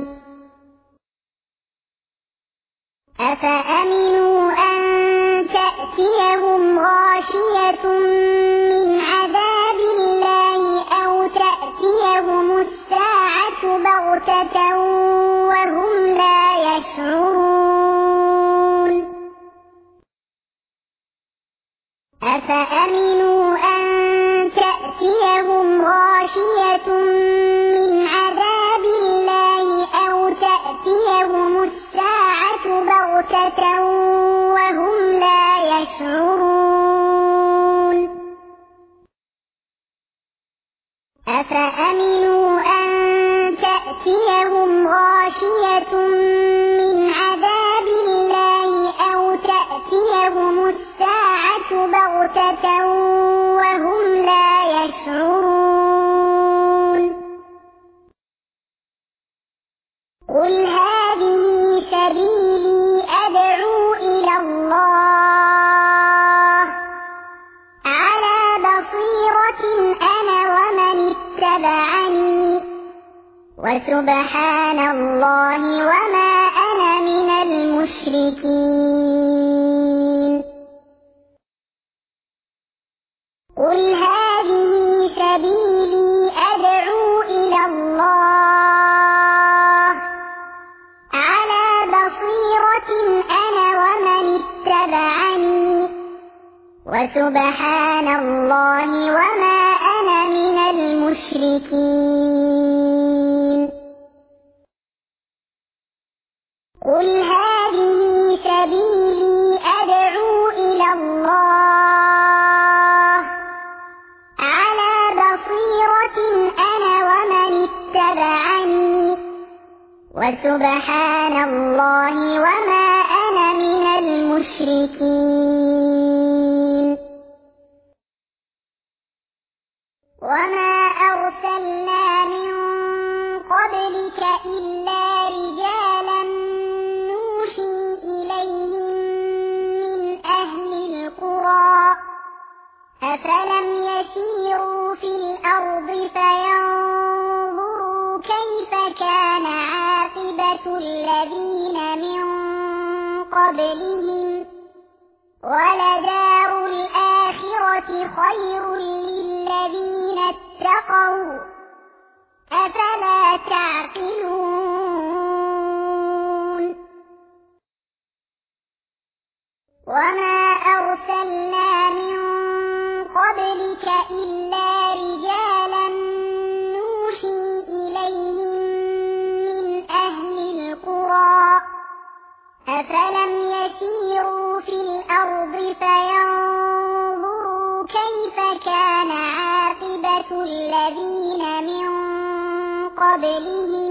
أفأمنوا أن تأتيهم غاشية من عذاب الله أو تأتيهم الساعة بغتة وهم لا يشعرون أفأمنوا أن تأتيهم غاشية من عذاب الله أو تأتيهم الساعة بغتة وهم لا يشعرون أفأمنوا أن تأتيهم غاشية من عذاب الله أو تأتيهم الساعة بغتة وهم لا يشعرون قل هذه سبيلي أدعو إلى الله على بصيرة أنا ومن اتبعني وسبحان الله وما أنا من المشركين قل هذه سبيلي أدعو إلى الله على بصيرة أنا ومن اتبعني وسبحان الله وما أنا من المشركين قل هذه سبيلي أدعو إلى الله على بصيرة أنا ومن اتبعني وسبحان الله وما أنا من المشركين وما أرسلنا من قبلك إلا رجالا نوحي إليهم من أهل القرى أفلم يسيروا في الأرض فينظروا كيف كان عاقبة الذين من قبلهم ولدار الآخرة خير للذين اتقوا أفلا تعقلون وما أرسلنا من قبلك إلا رجالا نوحي إليهم من أهل القرى أفلم يسيروا في الأرض فينظروا كيف كان عاقبة الذين من قبلهم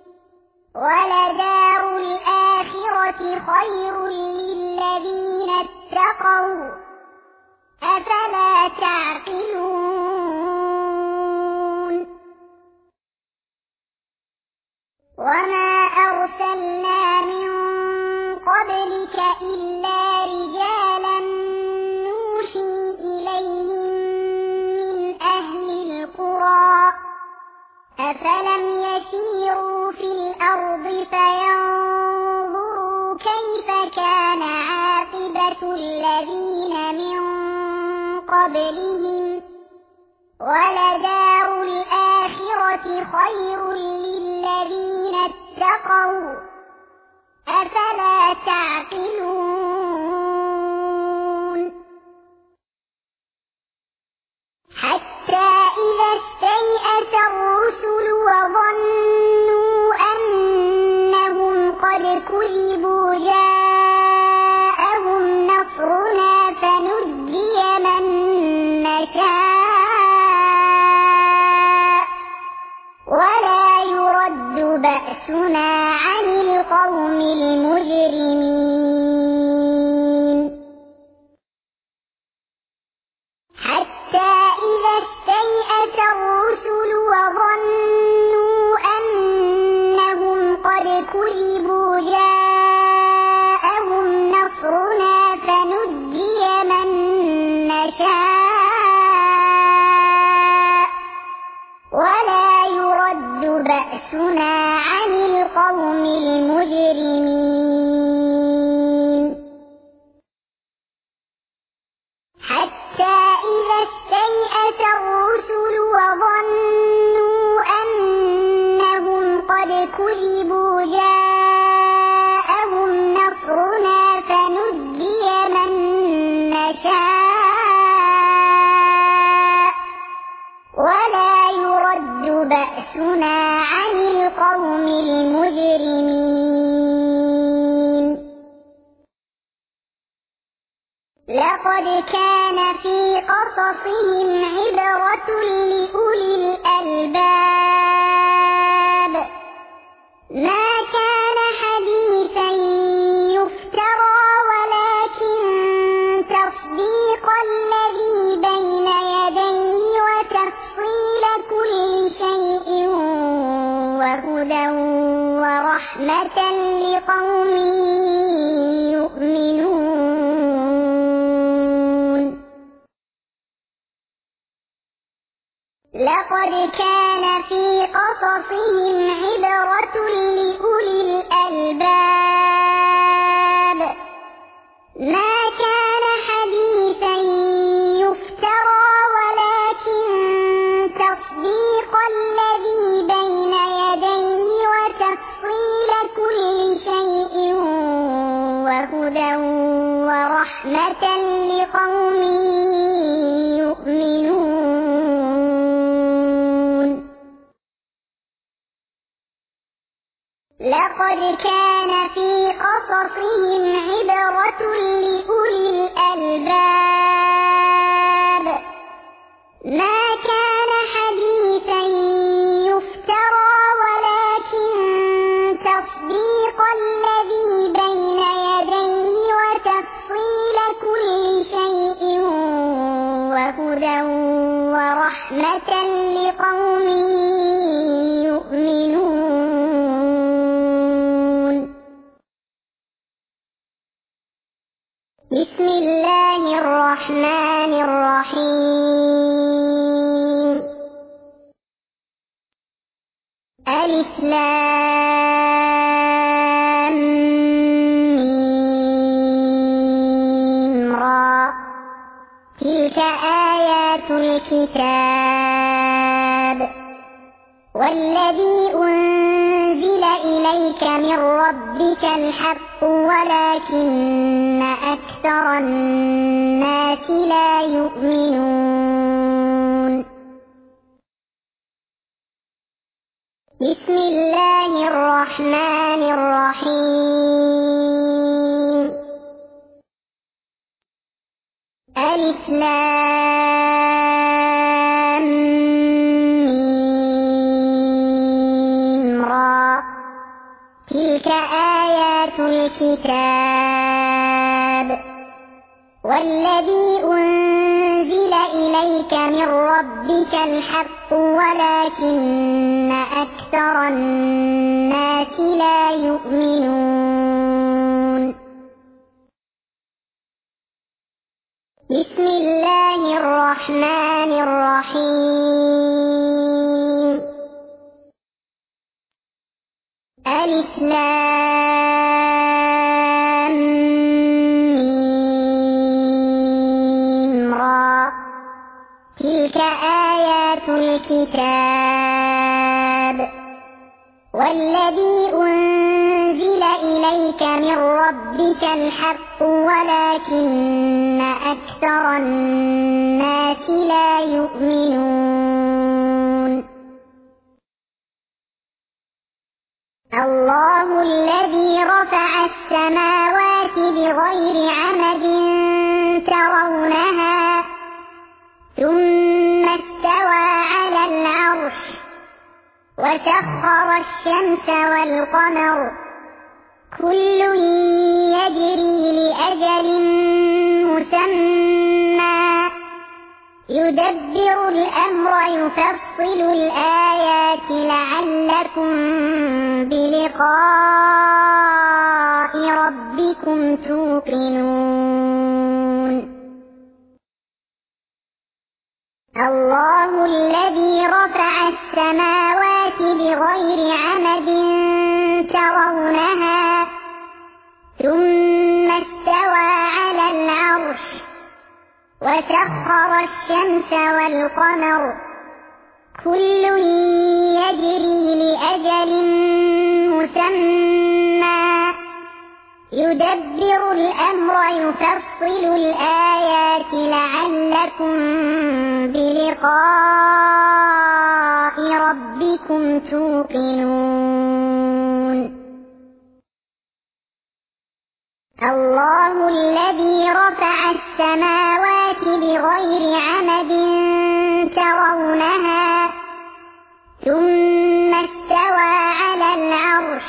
ولدار الآخرة خير للذين اتقوا أفلا تعقلون وما أرسلنا من قبلك إلا رجالا نوحي إليهم من أهل القرى أفلم يسيروا في الأرض فينظروا كيف كان عاقبة الذين من قبلهم ولدار الآخرة خير للذين اتقوا أفلا تعقلون حتى إذا استيأس الرسل وظنوا أنهم قد كذبوا جاءهم نصرنا فنجي من نشاء ولا يرد بأسنا عن القوم المجرمين حتى إذا استيأس الرسل وظنوا أنهم قد كذبوا جاءهم نصرنا فنجي من نشاء ولا يرد بأسنا عن القوم المجرمين لقد كان في قصصهم عبرة لأولي الألباب ما كان حديثا يفترى ولكن تصديق الذي بين يديه وتفصيل كل شيء وهدى ورحمة لقوم يؤمنون لقد كان في قصصهم عبرة لأولي الألباب ما كان حديثا يفترى ولكن تصديق الذي بين يديه وتفصيل كل شيء وهدى ورحمة لقوم يؤمنون لقد كان في قصصهم عبرة لأولي الألباب ما كان حديثا يفترى ولكن تصديق الذي بين يديه وتفصيل كل شيء وهدى ورحمة لقوم يؤمنون بسم الله الرحمن الرحيم ألف لام ميم را تلك آيات الكتاب والذي أنزل إليك من ربك الحق ولكن أكثر الناس لا يؤمنون بسم الله الرحمن الرحيم ألف لام ميم را تلك آيات الكتاب والذي أنزل إليك من ربك الحق ولكن أكثر الناس لا يؤمنون بسم الله الرحمن الرحيم ألف لام ميم را تلك آيات الكتاب والذي أنزل إليك من ربك الحق ولكن أكثر الناس لا يؤمنون الله الذي رفع السماوات بغير عمد ترونها ثم استوى على العرش وسخر الشمس والقمر كل يجري لأجل مسمى يدبر الأمر يفصل الآيات لعلكم بلقاء ربكم توقنون الله الذي رفع السماوات بغير عمد ترونها ثم استوى على العرش وسخر الشمس والقمر كل يجري لأجل مسمى يدبر الأمر يفصل الآيات لعلكم بلقاء ربكم توقنون الله الذي رفع السماوات بغير عمد ترونها ثم استوى على العرش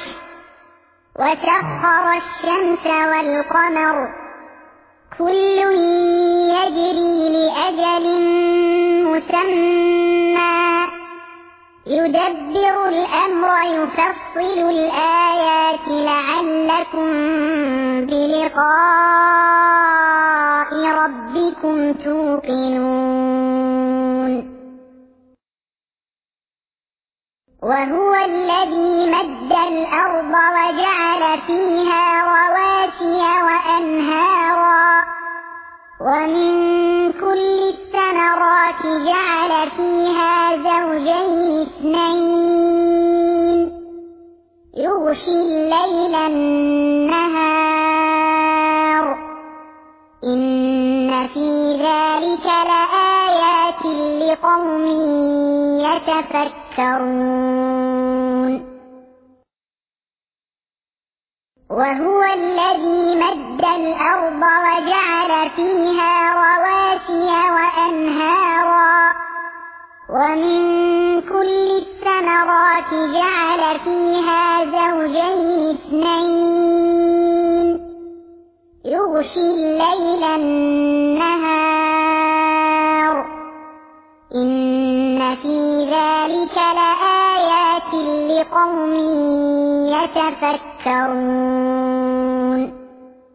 وسخر الشمس والقمر كل يجري لأجل مسمى يدبر الأمر يفصل الآيات لعلكم بلقاء ربكم توقنون وهو الذي مد الأرض وجعل فيها رواسي وأنهارا ومن كل الثمرات جعل فيها زوجين اثنين يغشي الليل النهار إن في ذلك لآيات لقوم يتفكرون وهو الذي مد الأرض وجعل فيها رواسي وأنهارا ومن كل الثمرات جعل فيها زوجين اثنين يغشي الليل النهار إن في ذلك لآيات لقوم يتفكرون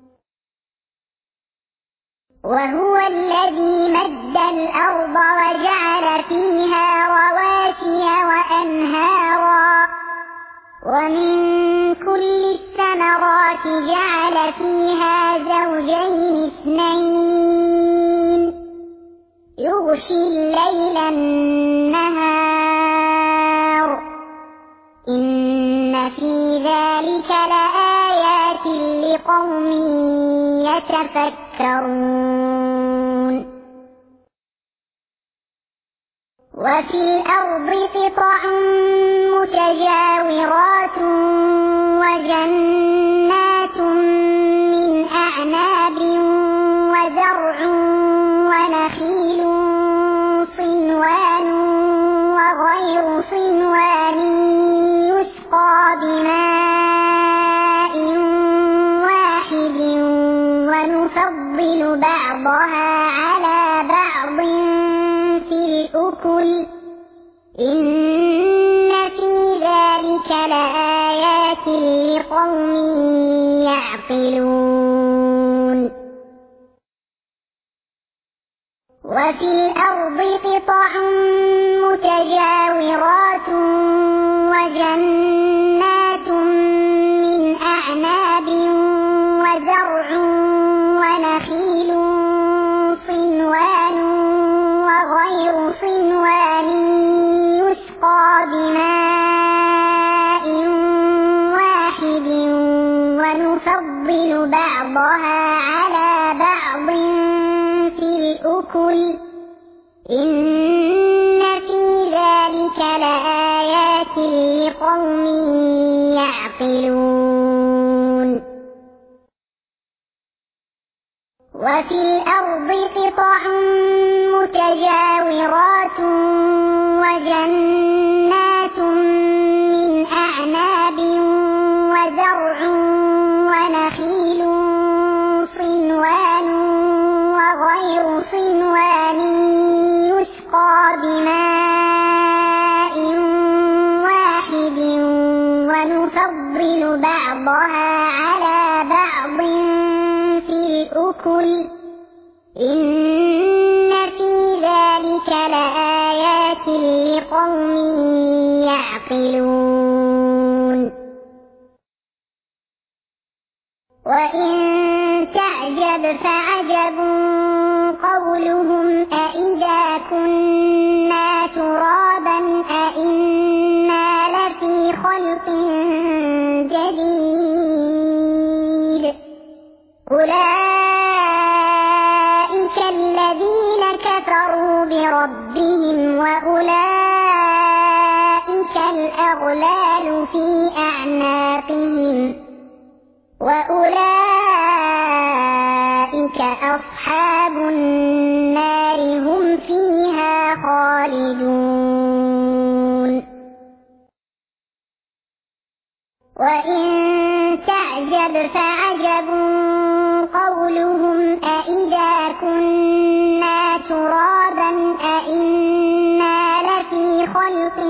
وهو الذي مد الأرض وجعل فيها رواسي وأنهارا ومن كل الثمرات جعل فيها زوجين اثنين يغشي الليل النهار إن في ذلك لآيات لقوم يتفكرون وفي الأرض قطع متجاورات وجنات من أعناب وزرع ونخيل صنوان وغير صنوان يسقى بماء واحد ونفضل بعضها على بعض في الأكل إن في ذلك لآيات لقوم يعقلون وفي الأرض قطع متجاورات وجنات من أعناب وزرع ونخيل صنوان وغير صنوان يسقى بماء واحد ونفضل بعضها على بعض في الأكل إن في ذلك لآيات لقوم يعقلون وفي الأرض قطع متجاورات وجنات من أعناب وزرع ونخيل صنوان وغير صنوان يسقى بماء واحد ونفضل بعضها على بعض في الأكل إن في ذلك لآيات لقوم يعقلون وإن تعجب فعجب قولهم أإذا كنا ترابا أإنا لفي خلق جديد أولئك الذين كفروا بربهم وأولئك الأغلال في أعناقهم وأولئك وإن تعجب فعجب قولهم أإذا كنا ترابا أإنا لفي خلق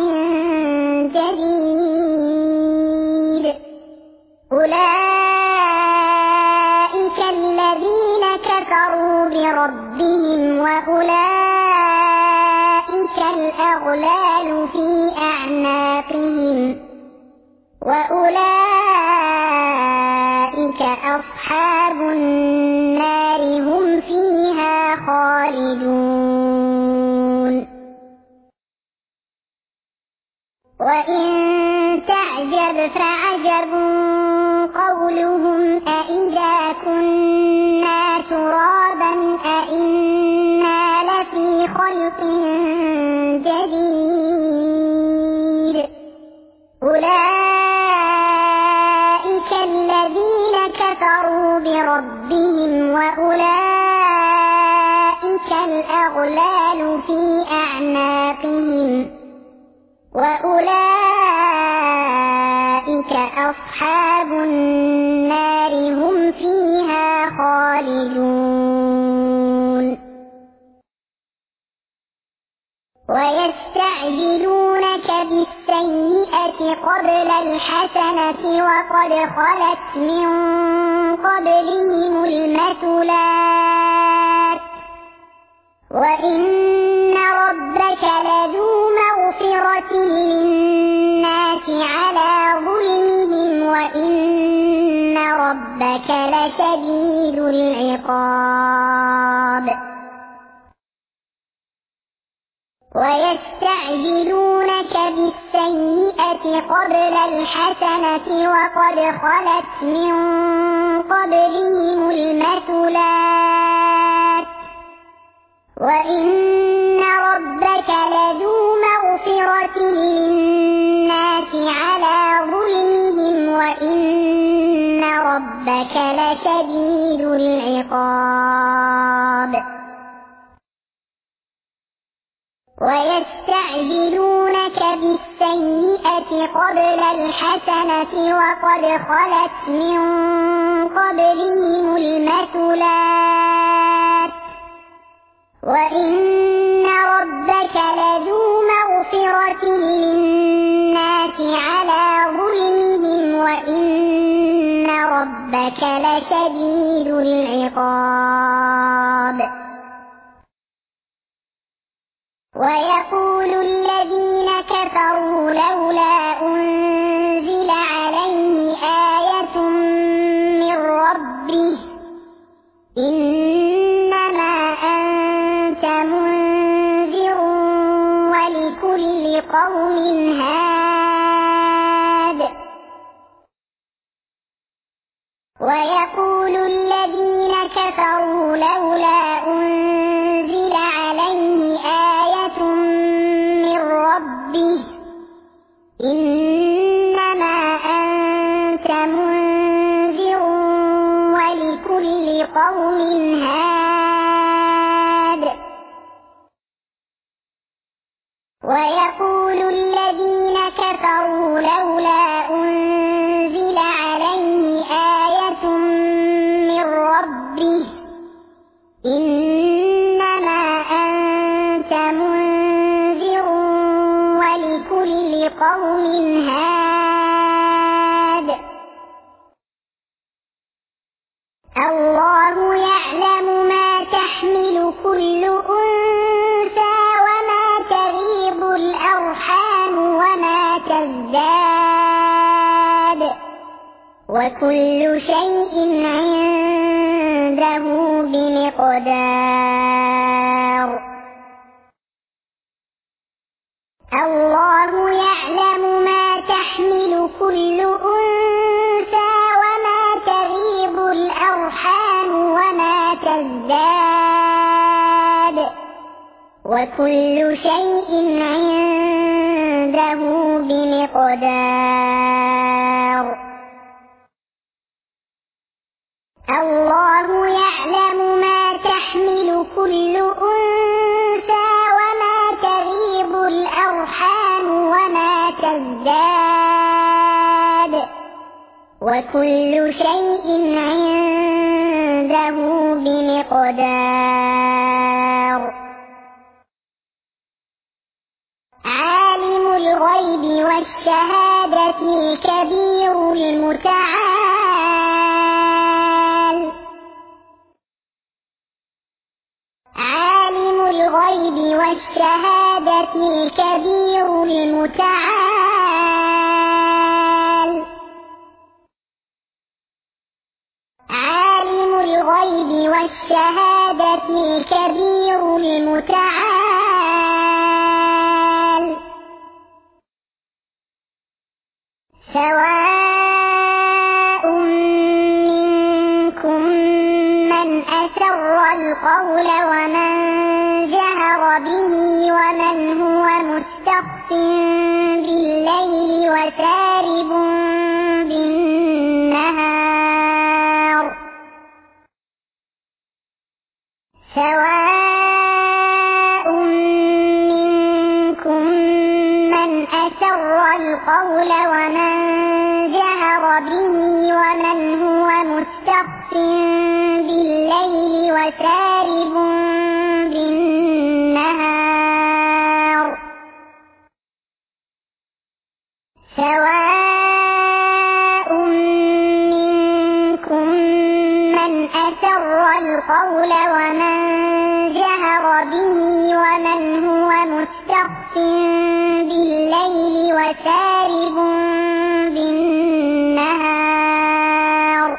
جديد أولئك الذين كفروا بربهم وأولئك الأغلال في أعناقهم وأولئك أصحاب النار هم فيها خالدون وإن تعجب فعجب قولهم أإذا كنا ترابا أإنا لفي خلق جديد أولئك الذين كفروا بربهم وأولئك الأغلال في أعناقهم وأولئك أصحاب النار هم فيها خالدون ويستعجلونك بالسيئة قبل الحسنة وقد خلت من قبلهم المثلات وإن ربك لذو مغفرة للناس على ظلمهم وإن ربك لشديد العقاب ويستعجلونك بالسيئة قبل الحسنة وقد خلت من قبلهم المثلات وإن ربك لذو مغفرة للناس على ظلمهم وإن ربك لشديد العقاب ويستعجلونك بالسيئة قبل الحسنة وقد خلت من قبلهم المثلات وإن ربك لذو مغفرة للناس على ظلمهم وإن ربك لشديد العقاب ويقول الذين كفروا لولا أنزل عليه آية من ربه إنما أنت منذر ولكل قوم هاد ويقول الذين كفروا لولا أنزل عليه آية من ربه إنما أنت منذر ولكل قوم هاد ويقول الذين كفروا لولا أنزل عليه آية من ربه إنما أنت منذر ولكل قوم هاد الله يعلم ما تحمل كل أنثى وما تغيض الأرحام وما تزداد وكل شيء عنده بمقدار الله يعلم ما تحمل كل أنثى وما تغيض الأرحام وما تزداد وكل شيء عنده بمقدار الله يعلم ما تحمل كل أنثى وما تغيض الأرحام وما تزداد وكل شيء عنده بمقدار عالم الغيب والشهادة الكبير المتعال عالم الغيب والشهادة الكبير المتعال عالم الغيب والشهادة الكبير المتعال سواء منكم من أسر القول ومن جهر به ومن هو مستخف بالليل وسارب بالنهار سواء منكم من أسر القول ومن جهر به ومن هو مستخف بالليل وسارب بالنهار سواء منكم من أسر القول ومن جهر به ومن هو مستخف بالليل وسارب بالنهار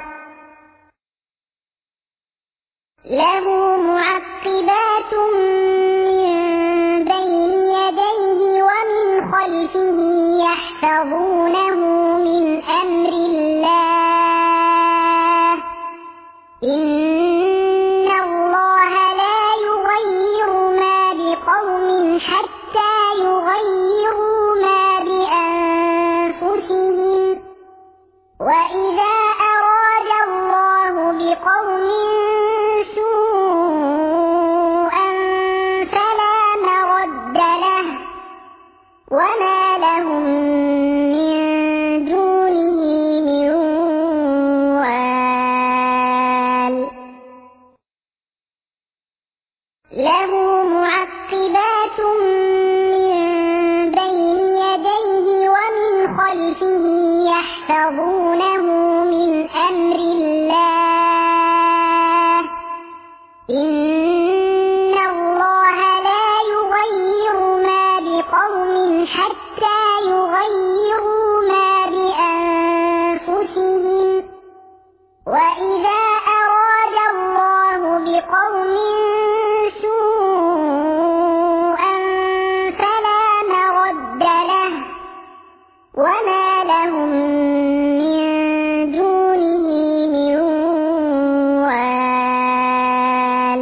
له معقبات من بين يديه ومن خلفه يحفظونه من أمر الله إن الله لا يغير ما بقوم حتى يغيروا ما بأنفسهم وإذا أراد الله بقوم سوءا فلا مرد له وما لهم من دونه من وال له معقبات من بين يديه ومن خلفه يحفظونه من أمر الله إن الله لا يغير ما بقوم حتى يغيروا ما بأنفسهم وإذا أراد الله بقوم سوءا فلا مرد له وما لهم من دونه من وال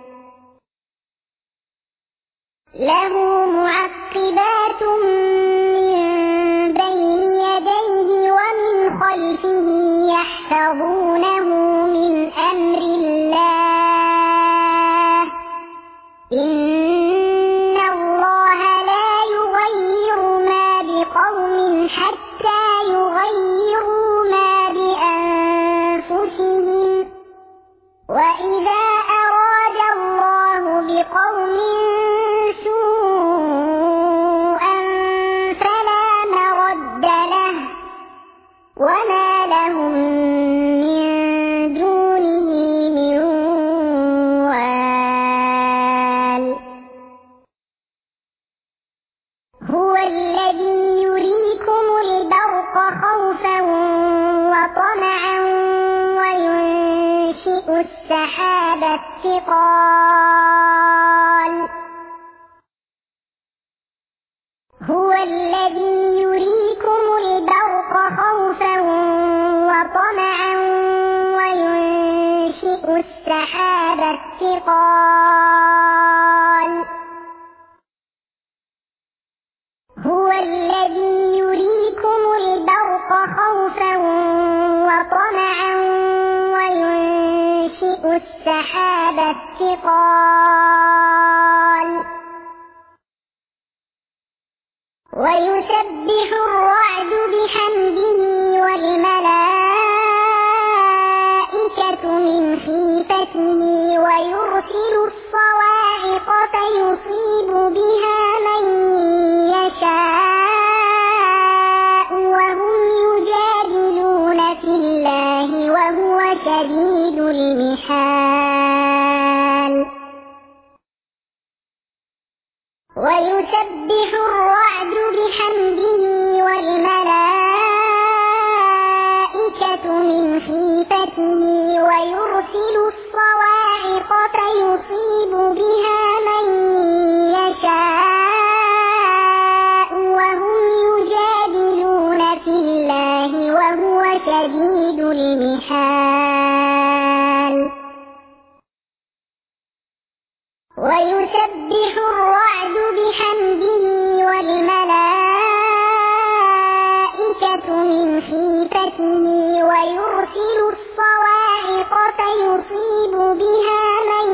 له معقبات من بين يديه ومن خلفه يحفظونه من أمر الله إن الله لا يغير ما بقوم حتى يغيروا ما بأنفسهم وإذا أراد الله بقوم سوءا فلا مرد له وما لهم من دونه من وال هو الذي يريكم البرق خوفا وطمعا وينشئ السحاب الثقال هو الذي يريكم البرق خوفا وطمعا وينشئ السحاب الثقال هو الذي يريكم البرق خوفا وطمعا وينشئ السحاب الثقال ويسبح الرعد بحمده والملائكة خيفته ويرسل الصواعق فيصيب بها من يشاء وهم يجادلون في الله وهو شديد المحال ويسبح الرعد بحمده والملائكة من خيفته ويرسل الصواعق فيصيب بها من يشاء وهم يجادلون في الله وهو شديد المحال ويسبح الرعد بحمده والملائكة من خيفته ويرسل الصواعق فيصيب بها من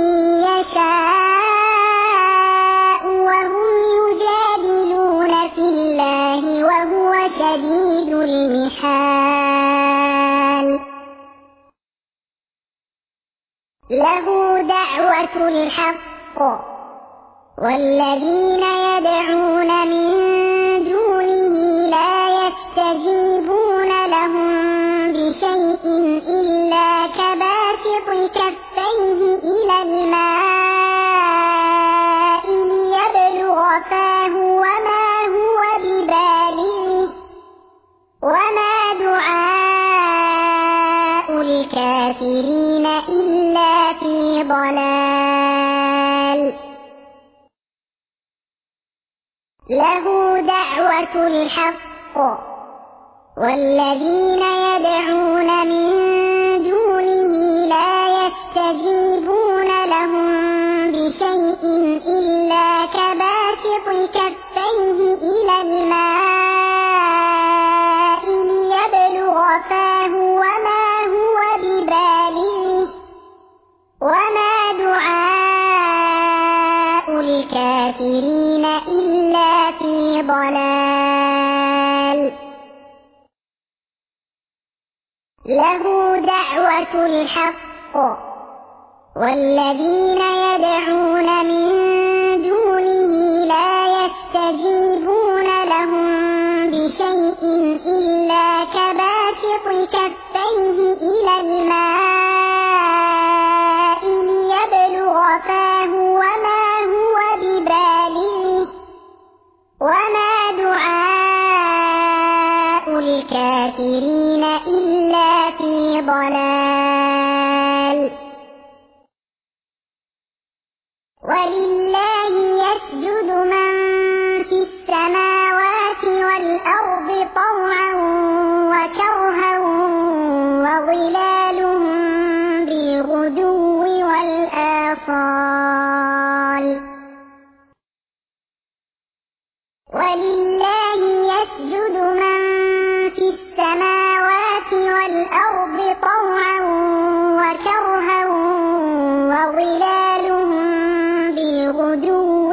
يشاء وهم يجادلون في الله وهو شديد المحال له دعوة الحق والذين يدعون من دونه لا يستجيبون لهم بشيء إلا كباسط كفيه إلى الماء ليبلغ فاه وما هو ببالغه وما دعاء الكافرين إلا في ضلال له دعوة الحق والذين يدعون من دونه لا يستجيبون لهم بشيء إلا كباسط كفيه إلى الماء ليبلغ فاه وما هو ببالغه وما دعاء الكافرين إلا في ضلال له دعوة الحق والذين يدعون من دونه لا يستجيبون لهم بشيء إلا كباسط كفيه إلى الماء ليبلغ فاه وما هو ببالغه وما دعاء الكافرين إلا في ضلال ولله يسجد من في السماوات والأرض طوعا وكرها وظلالهم بالغدو والآصال ولله يسجد من في السماوات والأرض طوعا وكرها وظلالهم بالغدو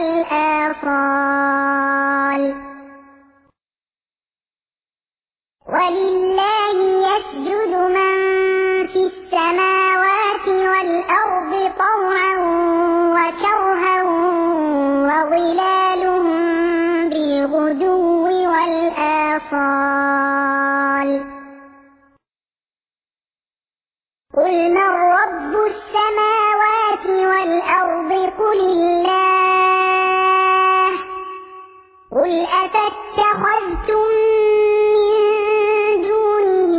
والآصال ولله يسجد من في السماوات والأرض طوعا وكرها وظلالهم بالغدو والآصال قل من رب السماوات والأرض قل الله قل أفاتخذتم من دونه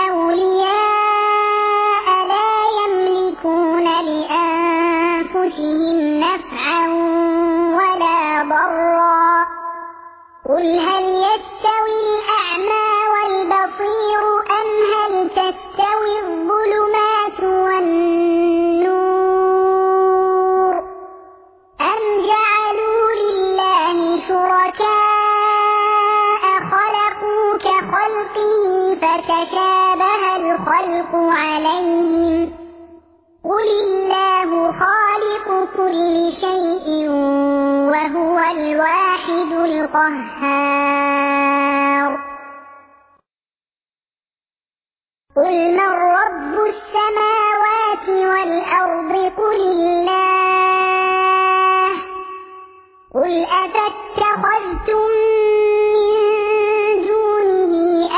أولياء لا يملكون لأنفسهم نفعا ولا ضرا قل هل يستوي الأعمى والبصير أم هل تستوي الظلمات والنور أم جعلوا لله شركاء خلقوا كخلقه فتشابه الخلق عليهم قل الله خالق كل شيء وهو الواحد القهار قل من رب السماوات والأرض قل الله قل أفاتخذتم من دونه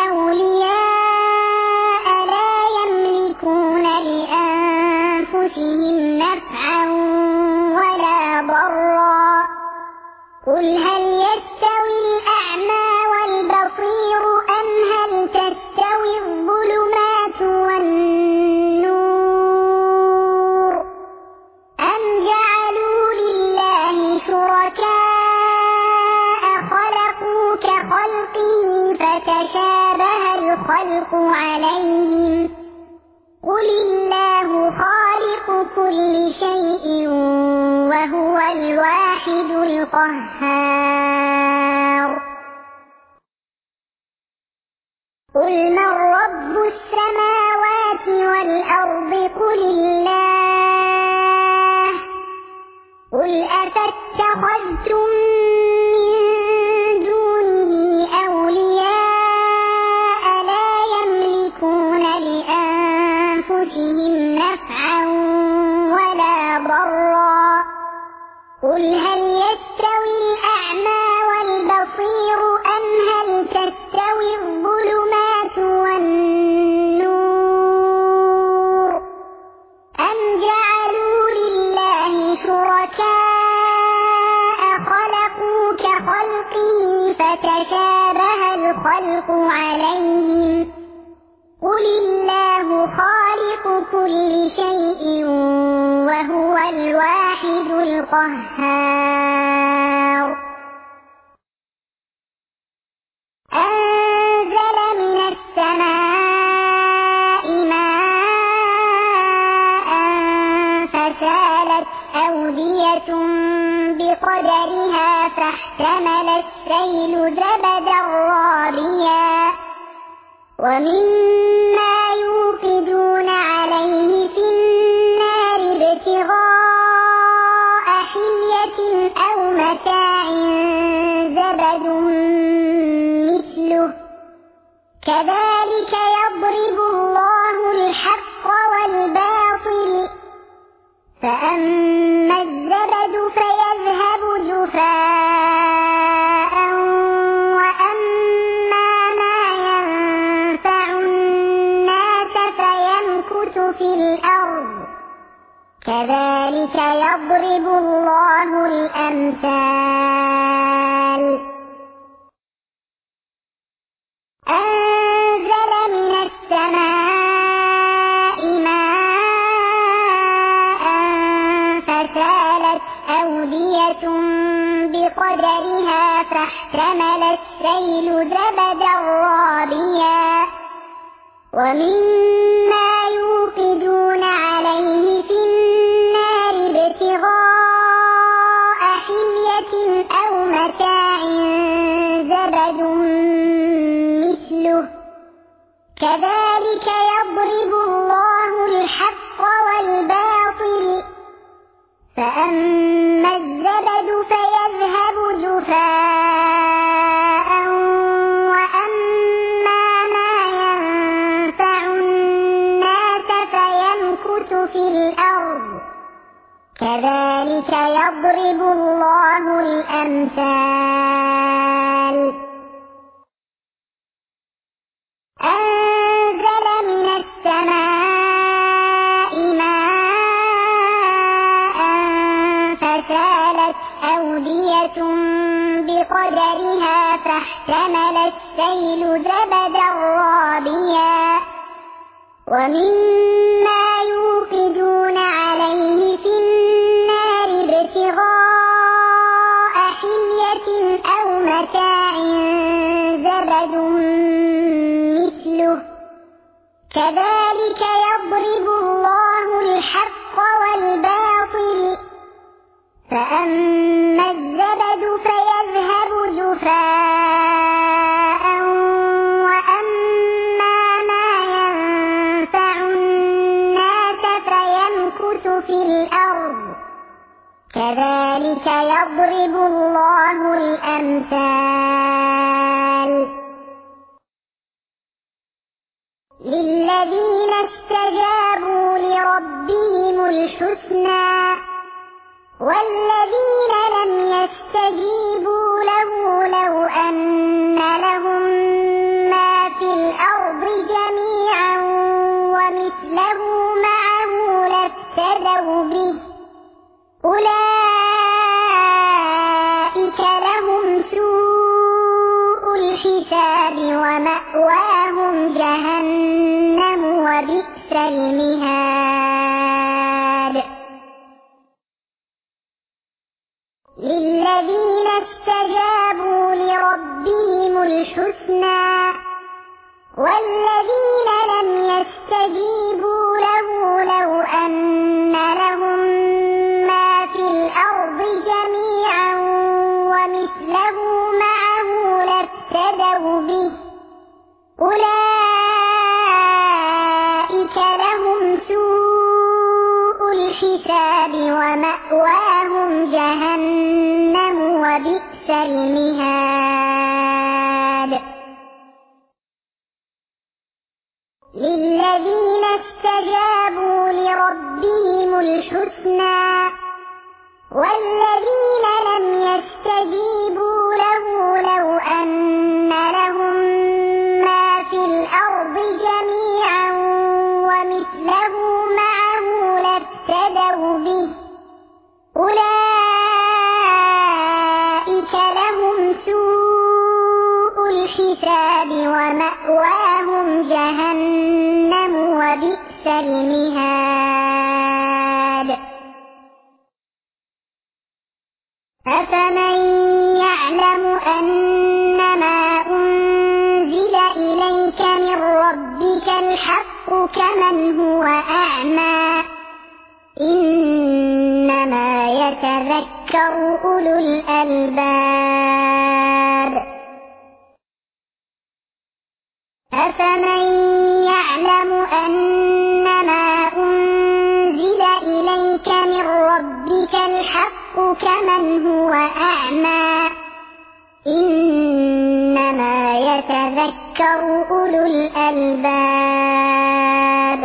أولياء لا يملكون لأنفسهم نفعا ولا ضرا قل هل يستوي الأعمى والبصير أم هل تستوي الظلمات والنور أم جعلوا لله شركاء خلقوا كخلقه فتشابه الخلق عليهم قل الله خالق كل شيء وهو الواحد القهار قل من رب السماوات والأرض قل الله قل أفاتخذتم من دونه أولياء لا يملكون لأنفسهم نفعا ولا ضرا قل هل يستوي الأعمى والبصير أم هل تستوي الظلمات والنور أم جعلوا لله شركاء خلقوا كخلقه فتشابه الخلق عليهم قل الله خالق كل شيء وهو الواحد القهار أنزل من السماء ماء فسالت أودية بقدرها فاحتمل السيل زبدا رابيا ومما يوقدون عليه في النار ابتغاء حلية أو متاع زبد مثله كذلك يضرب الله الحق والباطل فأما الزبد فيذهب جفاء وأما ما ينفع الناس فيمكث في الأرض كذلك يضرب الله الأمثال أنزل من السماء ماء فسالت أودية بقدرها فاحتمل السيل زبدا رابيا ومما يوقدون عليه في النار ابتغاء حلية أو متاع زبد مثله كذلك يضرب الله الحق والباطل فأما الزبد فيذهب جفاء وأما ما ينفع الناس فيمكث في الأرض كذلك يضرب الله الأمثال أنزل من السماء ماء فسالت أودية بقدرها فاحتمل السيل زبدا رابيا ومما يوقدون عليه في النار ابتغاء حلية أو متاع زبد مثله كذلك يضرب الله الحق والباطل فأما الزبد فيذهب جفاء وأما ما ينفع الناس فيمكث في الأرض كذلك يضرب الله الأمثال للذين استجابوا لربهم الحسنى والذين لم يستجيبوا له لو أن لهم ما في الأرض جميعا ومثله معه لافتدوا به أولئك لهم سوء الحساب ومأواهم جهنم وبئس المهاد للذين استجابوا لربهم الحسنى والذين لم يستجيبوا له لو أن لهم ما في الأرض جميعا ومثله معه لافتدوا به أولئك لهم سوء الحساب ومأواهم جهنم وبئس المهاد للذين استجابوا لربهم الحسنى والذين لم يستجيبوا له لو أن لهم ما في الأرض جميعا ومثله معه لافتدوا به أولئك لهم سوء الحساب ومأواهم جهنم وبئس المهاد أفمن يعلم أنما أنزل إليك من ربك الحق كمن هو أعمى إنما يتذكر أولو الألباب أفمن يعلم أنما أنزل إليك من ربك الحق كمن هو أعمى إنما يتذكر أولو الألباب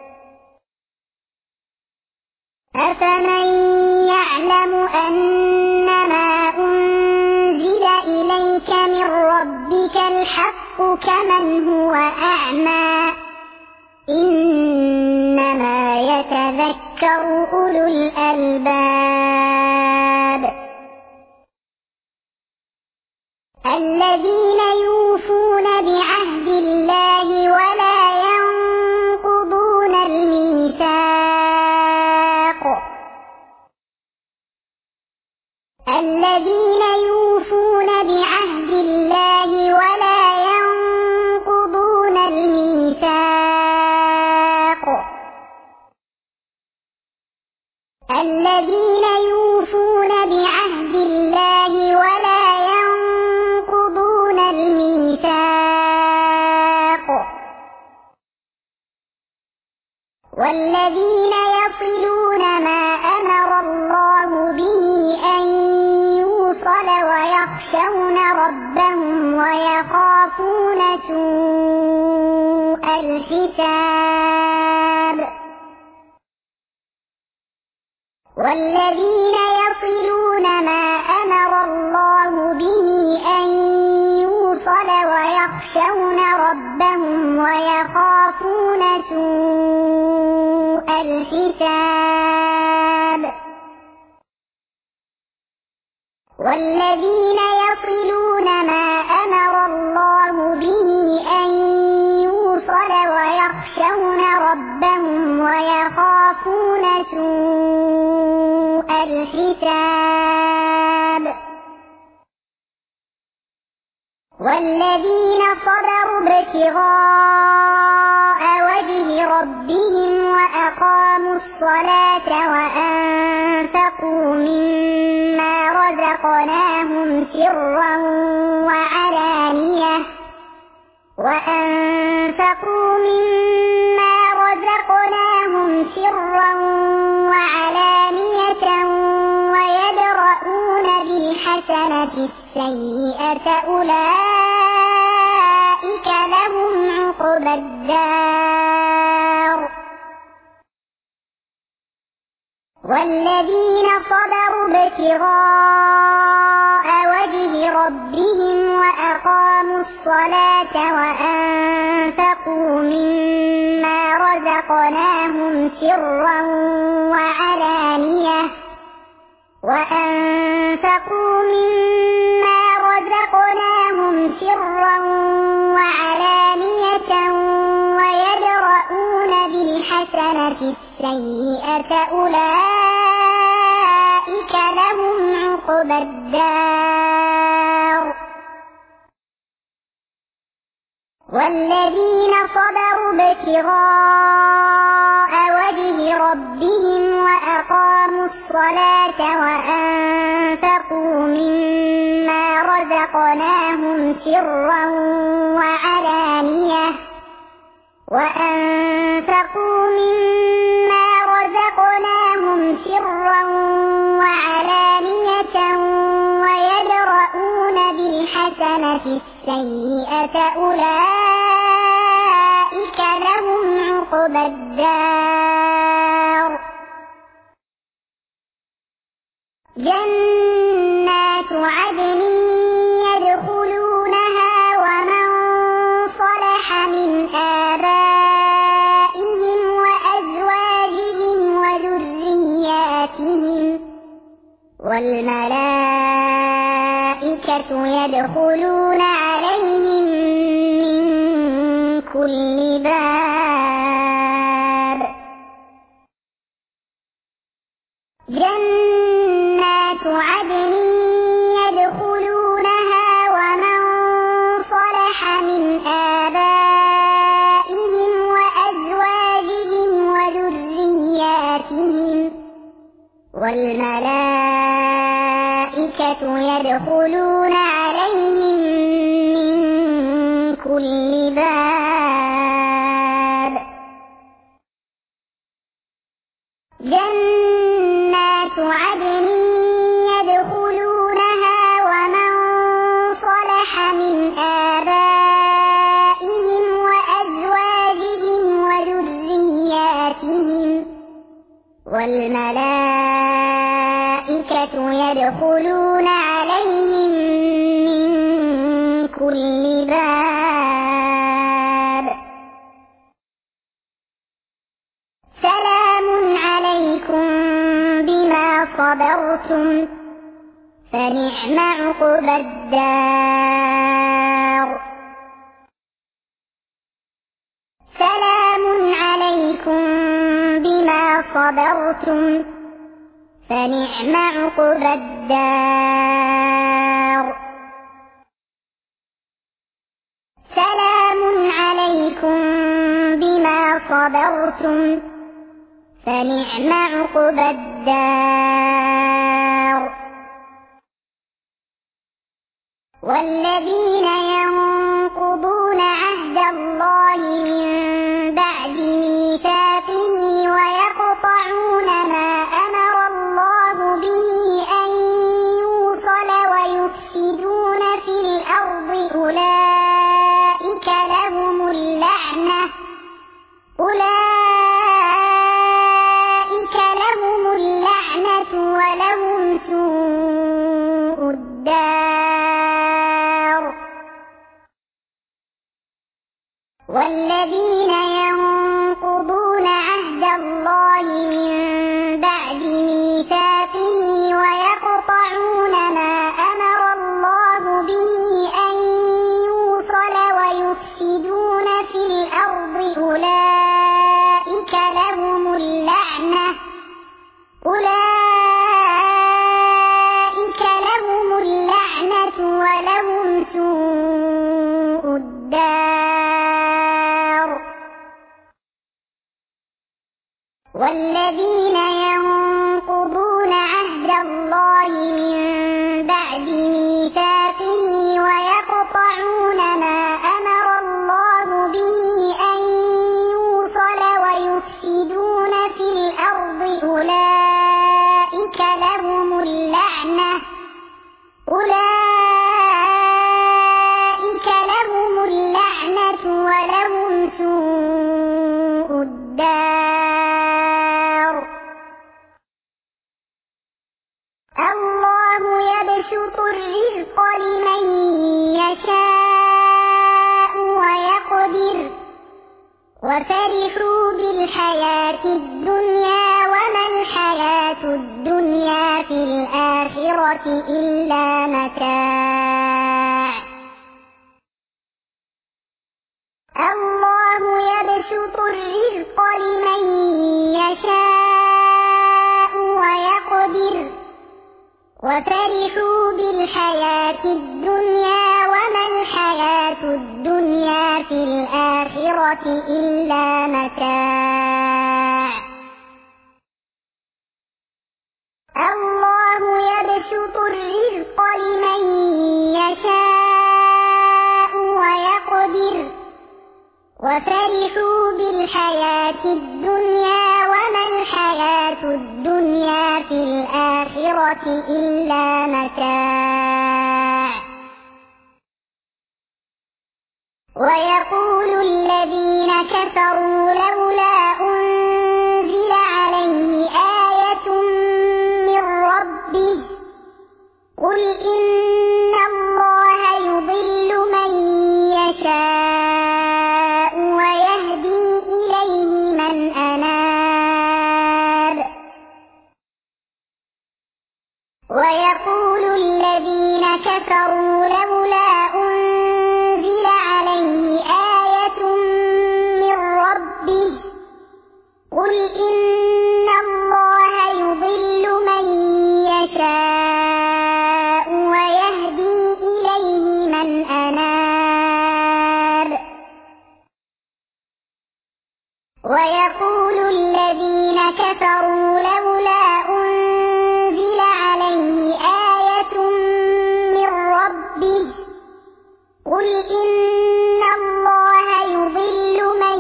أفمن يعلم أنما أنزل إليك من ربك الحق كمن هو أعمى إنما يتذكر أولو الألباب الذين يوفون بعهد الله ولا ينقضون الميثاق الذين يوفون بعهد الله ولا ينقضون الميثاق الذين يوفون بعهد الله ولا ينقضون الميثاق والذين يصلون ما أمر الله به أن يوصل ويخشون ربهم ويخافون سوء الحساب والذين يصلون ما أمر الله به أن يوصل ويخشون ربهم ويخافون سوء الحساب والذين يصلون ما أمر الله به أن يوصل ويخشون ربهم ويخافون سوء الحساب والذين صبروا ابتغاء وجه ربهم وأقاموا الصلاة وأنفقوا مما رزقناهم سرا وعلانية ويدرؤون بالحسنة السيئة أولئك لهم عقبى الدار والذين صبروا ابتغاء وجه ربهم وأقاموا الصلاة وأنفقوا مما رزقناهم سرا وعلانية ويدرؤون بالحسنة السيئة أولئك لهم عقبى الدار والذين صبروا ابتغاء وجه ربهم وأقاموا الصلاة وأنفقوا مما رزقناهم سرا وعلانية ويدرؤون بالحسنة السيئة أولئك لهم عقبى الدار جنات عدن يدخلونها ومن صلح من آبائهم وأزواجهم وذرياتهم والملائكة يدخلون عليهم من كل باب جنات عدن يدخلونها ومن صلح من آبائهم وأزواجهم وذرياتهم والملائكة يدخلون عليهم من كل باب جنات عدن يدخلونها ومن صلح من آبائهم وأزواجهم وذرياتهم والملائكة يدخلون عليهم من كل باب سلام عليكم بما صبرتم فنعم عقبى الدار سلام عليكم بما صبرتم فنعم عقبى الدار سلام عليكم بما صبرتم فنعم عقبى الدار والذين ينقضون عهد الله من بعد ميثاقه ويقطعون ما أمر الله به أن يوصل ويفسدون في الأرض أولئك لهم اللعنة ولهم سوء الدار والذين ينقضون عهد الله من بعد ميثاقه ويقطعون ما أمر الله به أن يوصل ويفسدون في الأرض أولئك لهم اللعنة ولهم سوء الدار والذين ينقضون عهد الله من بعد ميثاقه ويقطعون ما أمر الله به أن يوصل ويفسدون في الأرض أولئك لهم اللعنة ولهم سوء وَفَرِحُوا بِالْحَيَاةِ الدُّنْيَا وَمَا الْحَيَاةُ الدُّنْيَا فِي الْآخِرَةِ إِلَّا مَتَاعٌ اللَّهُ يَبْسُطُ الرِّزْقَ لِمَن يَشَاءُ وَيَقْدِرُ وَفَرِحُوا بِالْحَيَاةِ الدُّنْيَا وَمَا الْحَيَاةُ الدُّنْيا فِي الْآخِرَةِ إِلَّا مَتَاعٌ اللَّهُ يَبْسُطُ الرِّزْقَ لِمَن يَشَاءُ وَيَقْدِرُ وَفَرِحُوا بِالْحَيَاةِ الدُّنْيا وَمَا الْحَيَاةُ الدُّنْيا فِي الْآخِرَةِ إِلَّا مَتَاعٌ وَيَقُولُ الَّذِينَ كَفَرُوا لَوْلَا أُنزِلَ عَلَيْهِ آيَةٌ مِّن رَّبِّهِ قُلْ إِنَّ اللَّهَ يُضِلُّ مَن يَشَاءُ وَيَهْدِي إِلَيْهِ مَنْ أَنَابَ وَيَقُولُ الَّذِينَ كَفَرُوا لَوْلَا أُنزِلَ عَلَيْهِ آيَةٌ مِّن رَّبِّهِ قُلْ إِنَّ اللَّهَ يُضِلُّ مَن يَشَاءُ وَيَهْدِي إِلَيْهِ مَنْ أَنَابَ وَيَقُولُ الَّذِينَ كَفَرُوا لَوْلَا أُنزِلَ عَلَيْهِ آيَةٌ مِّن رَّبِّهِ قُلْ إِنَّ اللَّهَ يُضِلُّ مَن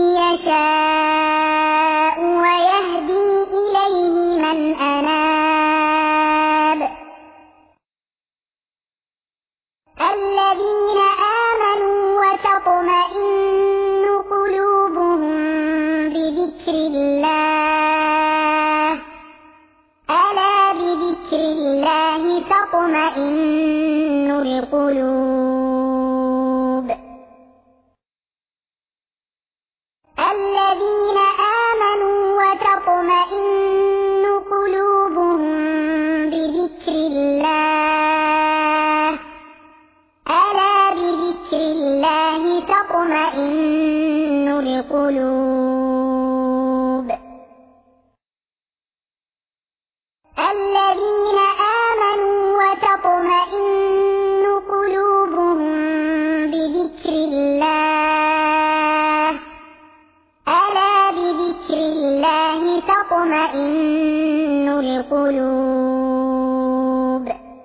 يَشَاءُ وَيَهْدِي إِلَيْهِ مَنْ أَنَابَ الَّذِينَ آمَنُوا وَتَطْمَئِنُّ قُلُوبُهُم بِذِكْرِ اللَّهِ أَلَا بِذِكْرِ اللَّهِ تَطْمَئِنُّ الْقُلُوبُ الَّذِينَ آمَنُوا وَتَطْمَئِنُّ قُلُوبُهُم بِذِكْرِ اللَّهِ أَلَا بِذِكْرِ اللَّهِ تَطْمَئِنُّ الْقُلُوبُ الَّذِينَ آمَنُوا وَتَطْمَئِنُّ قُلُوبُهُم بِذِكْرِ اللَّهِ أَلَا بِذِكْرِ اللَّهِ تَطْمَئِنُّ الْقُلُوبُ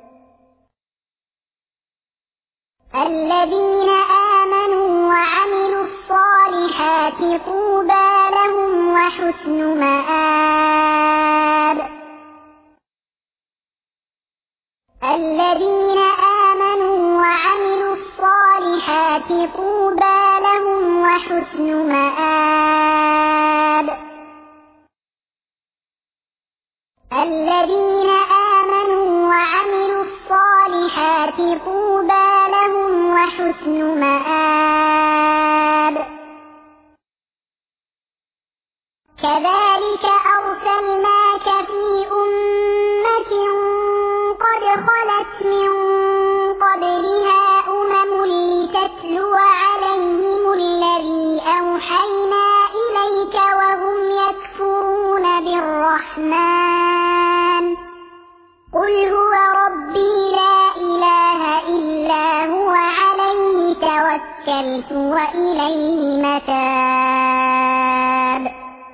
الَّذِينَ آمَنُوا وَعَمِلُوا الصَّالِحَاتِ طُوبَىٰ لَهُمْ وَحُسْنُ مَآبٍ الَّذِينَ آمَنُوا وَعَمِلُوا الصَّالِحَاتِ طُوبَىٰ لَهُمْ وَحُسْنُ مَآبٍ الَّذِينَ آمَنُوا وَعَمِلُوا الصَّالِحَاتِ طُوبَىٰ لَهُمْ وَحُسْنُ مَآبٍ كَذَٰلِكَ أَرْسَلْنَاكَ فِي أُمَّةٍ قَدْ خَلَتْ مِن قَبْلِهَا أُمَمٌ لِّتَتْلُوَ عَلَيْهِمُ الَّذِي أَوْحَيْنَا إِلَيْكَ وَهُمْ يَكْفُرُونَ بِالرَّحْمَٰنِ قُلْ هُوَ رَبِّي لَا إِلَٰهَ إِلَّا هُوَ عَلَيْهِ تَوَكَّلْتُ وَإِلَيْهِ مَتَابِ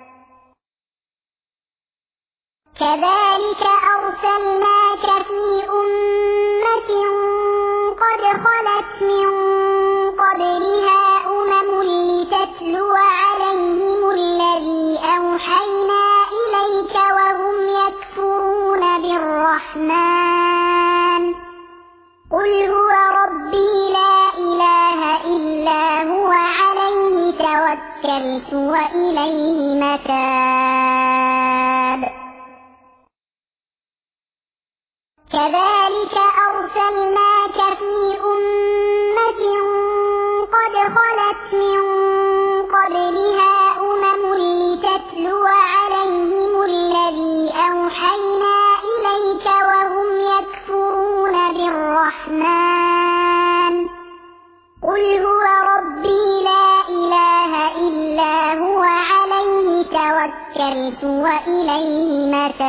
كَذَٰلِكَ أَرْسَلْنَاكَ فِي أُمَّةٍ قَدْ خَلَتْ مِن قَبْلِهَا أُمَمٌ لِّتَتْلُوَ عَلَيْهِمُ الَّذِي أَوْحَيْنَا إِلَيْكَ وَهُمْ يَكْفُرُونَ بِالرَّحْمَٰنِ قُلْ هُوَ رَبِّي لَا إِلَٰهَ إِلَّا هُوَ عَلَيْهِ تَوَكَّلْتُ وَإِلَيْهِ مَتَابِ كَذَٰلِكَ أَرْسَلْنَاكَ فِي أُمَّةٍ قَدْ خَلَتْ مِن قَبْلِهَا أُمَمٌ توكلت وإليه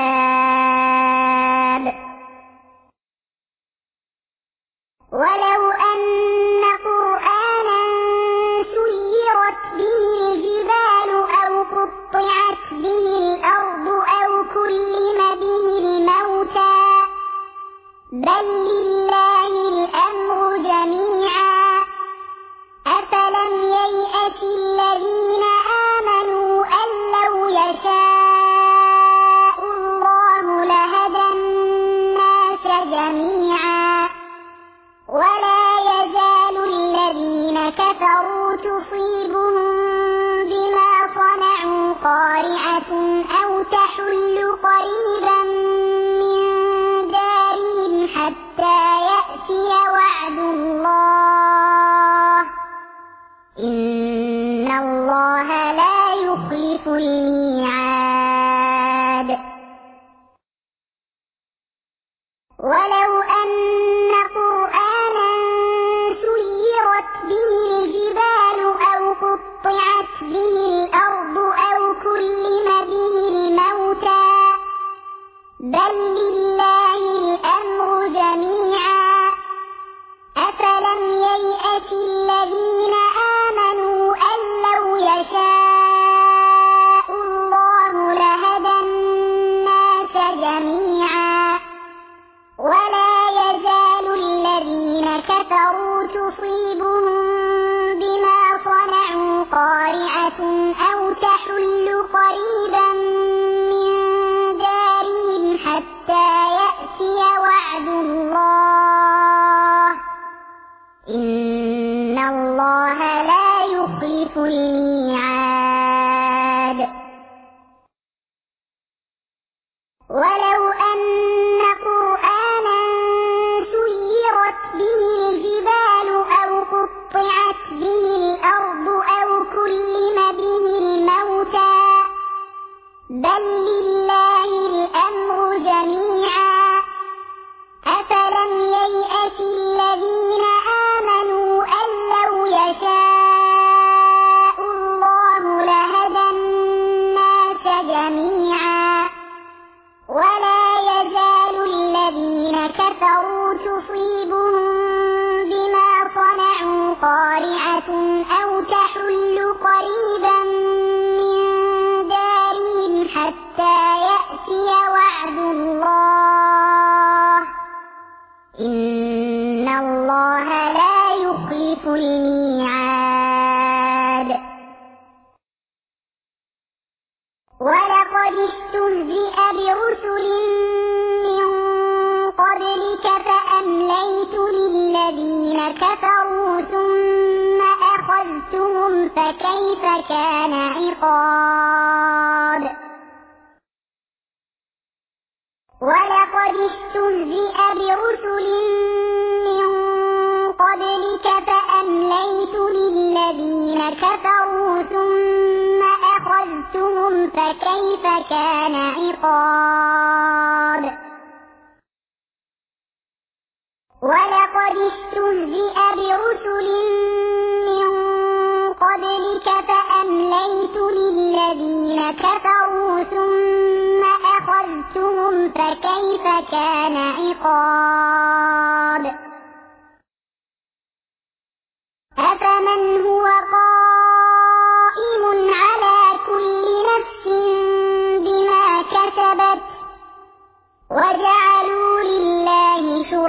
متاب ولو أن قرآنا سيرت به الجبال أو قطعت به الأرض أو كلم به الموتى بل لله الأمر جميعا أفلم ييأس الذين آمنوا أن لو يشاء الله لهدى الناس جميعا ولا يزال الذين كفروا تصيبهم بما صنعوا قارعة أو تحل قريبا من دارهم حتى يأتي وعد الله إن الله لا يخلف الميعاد ولو أن قرآنا سيرت به الجبال أو قطعت به الأرض أو كلم به الموتى بل لله الأمر جميعا أفلم ييأس الذين آمنوا أن لو يشاء الله لهدى الناس جميعا ولا يزال الذين كفروا تصيبهم بما صنعوا قارعة أو تحل قريبا من دارهم حتى يأتي وعد الله إن الله لا يخلف الميعاد ولو أن قرآنا سيرت به الجبال أو قطعت به الأرض أو كلم به الموتى بل لله الأمر جميعا أفلم ييأس الذين آمنوا أن لو يشاء الله لهدى الناس جميعا ولا يزال الذين كفروا تصيبهم بما صنعوا قارعة أو تحل قريبا من دارهم حتى يأتي وعد الله إن الله لا يخلف الميعاد ولقد استهزئ برسل من قبلك فأمليت للذين كفروا ثم أخذتهم فكيف كان عقاب ولقد استهزئ برسل من قبلك فأمليت للذين كفروا ثم أخذتهم فكيف كان عقاب ولقد استهزئ برسل من قبلك فأمليت للذين كفروا ثم أخذتهم فكيف كان عقاب أفمن هو قائم على كل نفس بما كسبت وجعلوا لله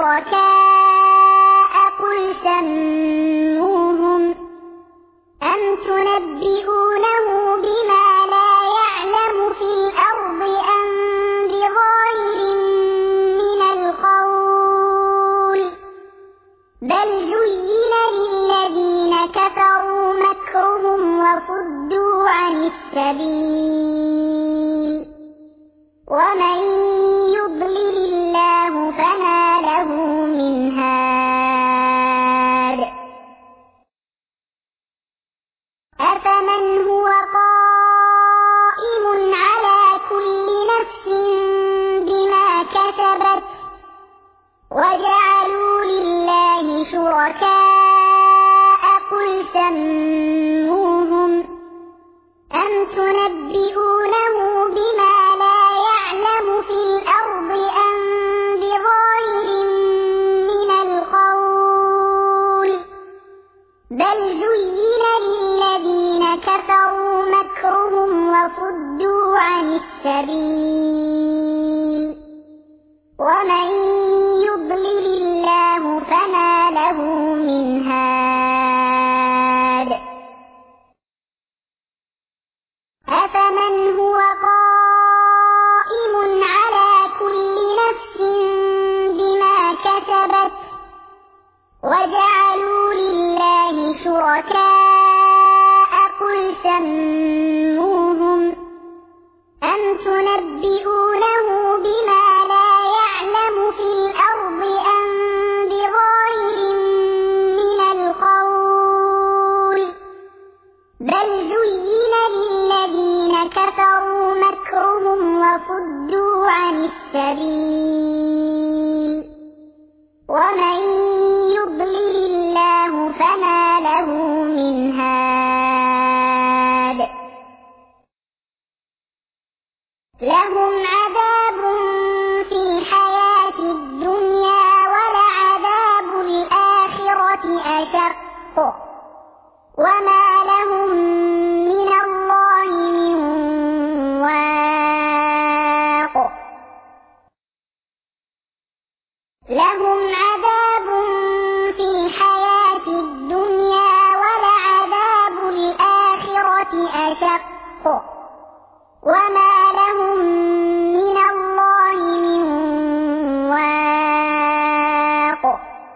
شركاء قل سموهم أم تنبئونه بما لا يعلم في الأرض أم بظاهر من القول بل زين للذين كفروا مكرهم وصدوا عن السبيل ومن يضلل الله فما له من هاد أفمن هو قائم على كل نفس بما كسبت وجعلوا لله شركاء قل سموهم أم تنبئونه السبيل ومن يضلل الله فما له من هاد أفمن هو قائم على كل نفس بما كسبت وجعلوا لله شركاء قل سموهم أم تنبئونه بما لا يعلم في الأرض أم بظاهر من القول بل زين للذين كفروا مكرهم وصدوا عن السبيل ومن يضلل الله فما له من هاد لهم عذاب في الحياة الدنيا ولعذاب الآخرة أشق وما لهم من الله من واق لهم عذاب في الحياة الدنيا ولعذاب الآخرة أشق وما لهم من الله من واق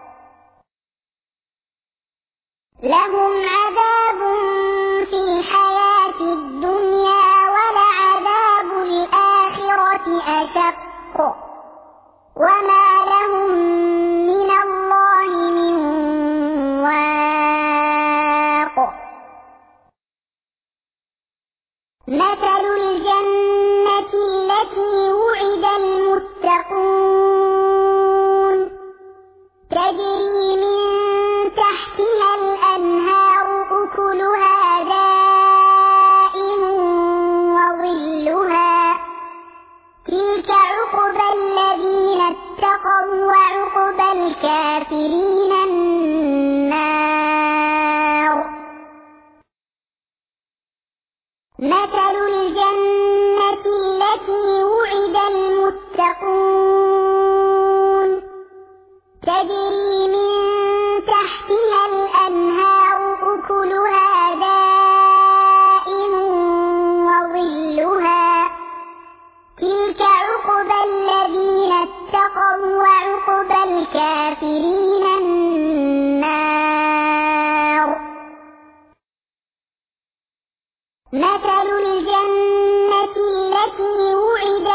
لهم عذاب في الحياة الدنيا ولعذاب الآخرة أشق وما لهم من الله من واق مثل الجنة التي وعد المتقون تجري من تحتها الأنهار أكلها دائم وظلها تلك عقبى الذين اتقوا وعقبى الكافرين النار مثل الجنة التي وعد المتقون تجري من تحتها الأنهار أكلها دائم وظلها تلك عقبى الذين اتقوا وعقبى الكافرين النار مثل الجنة التي وعد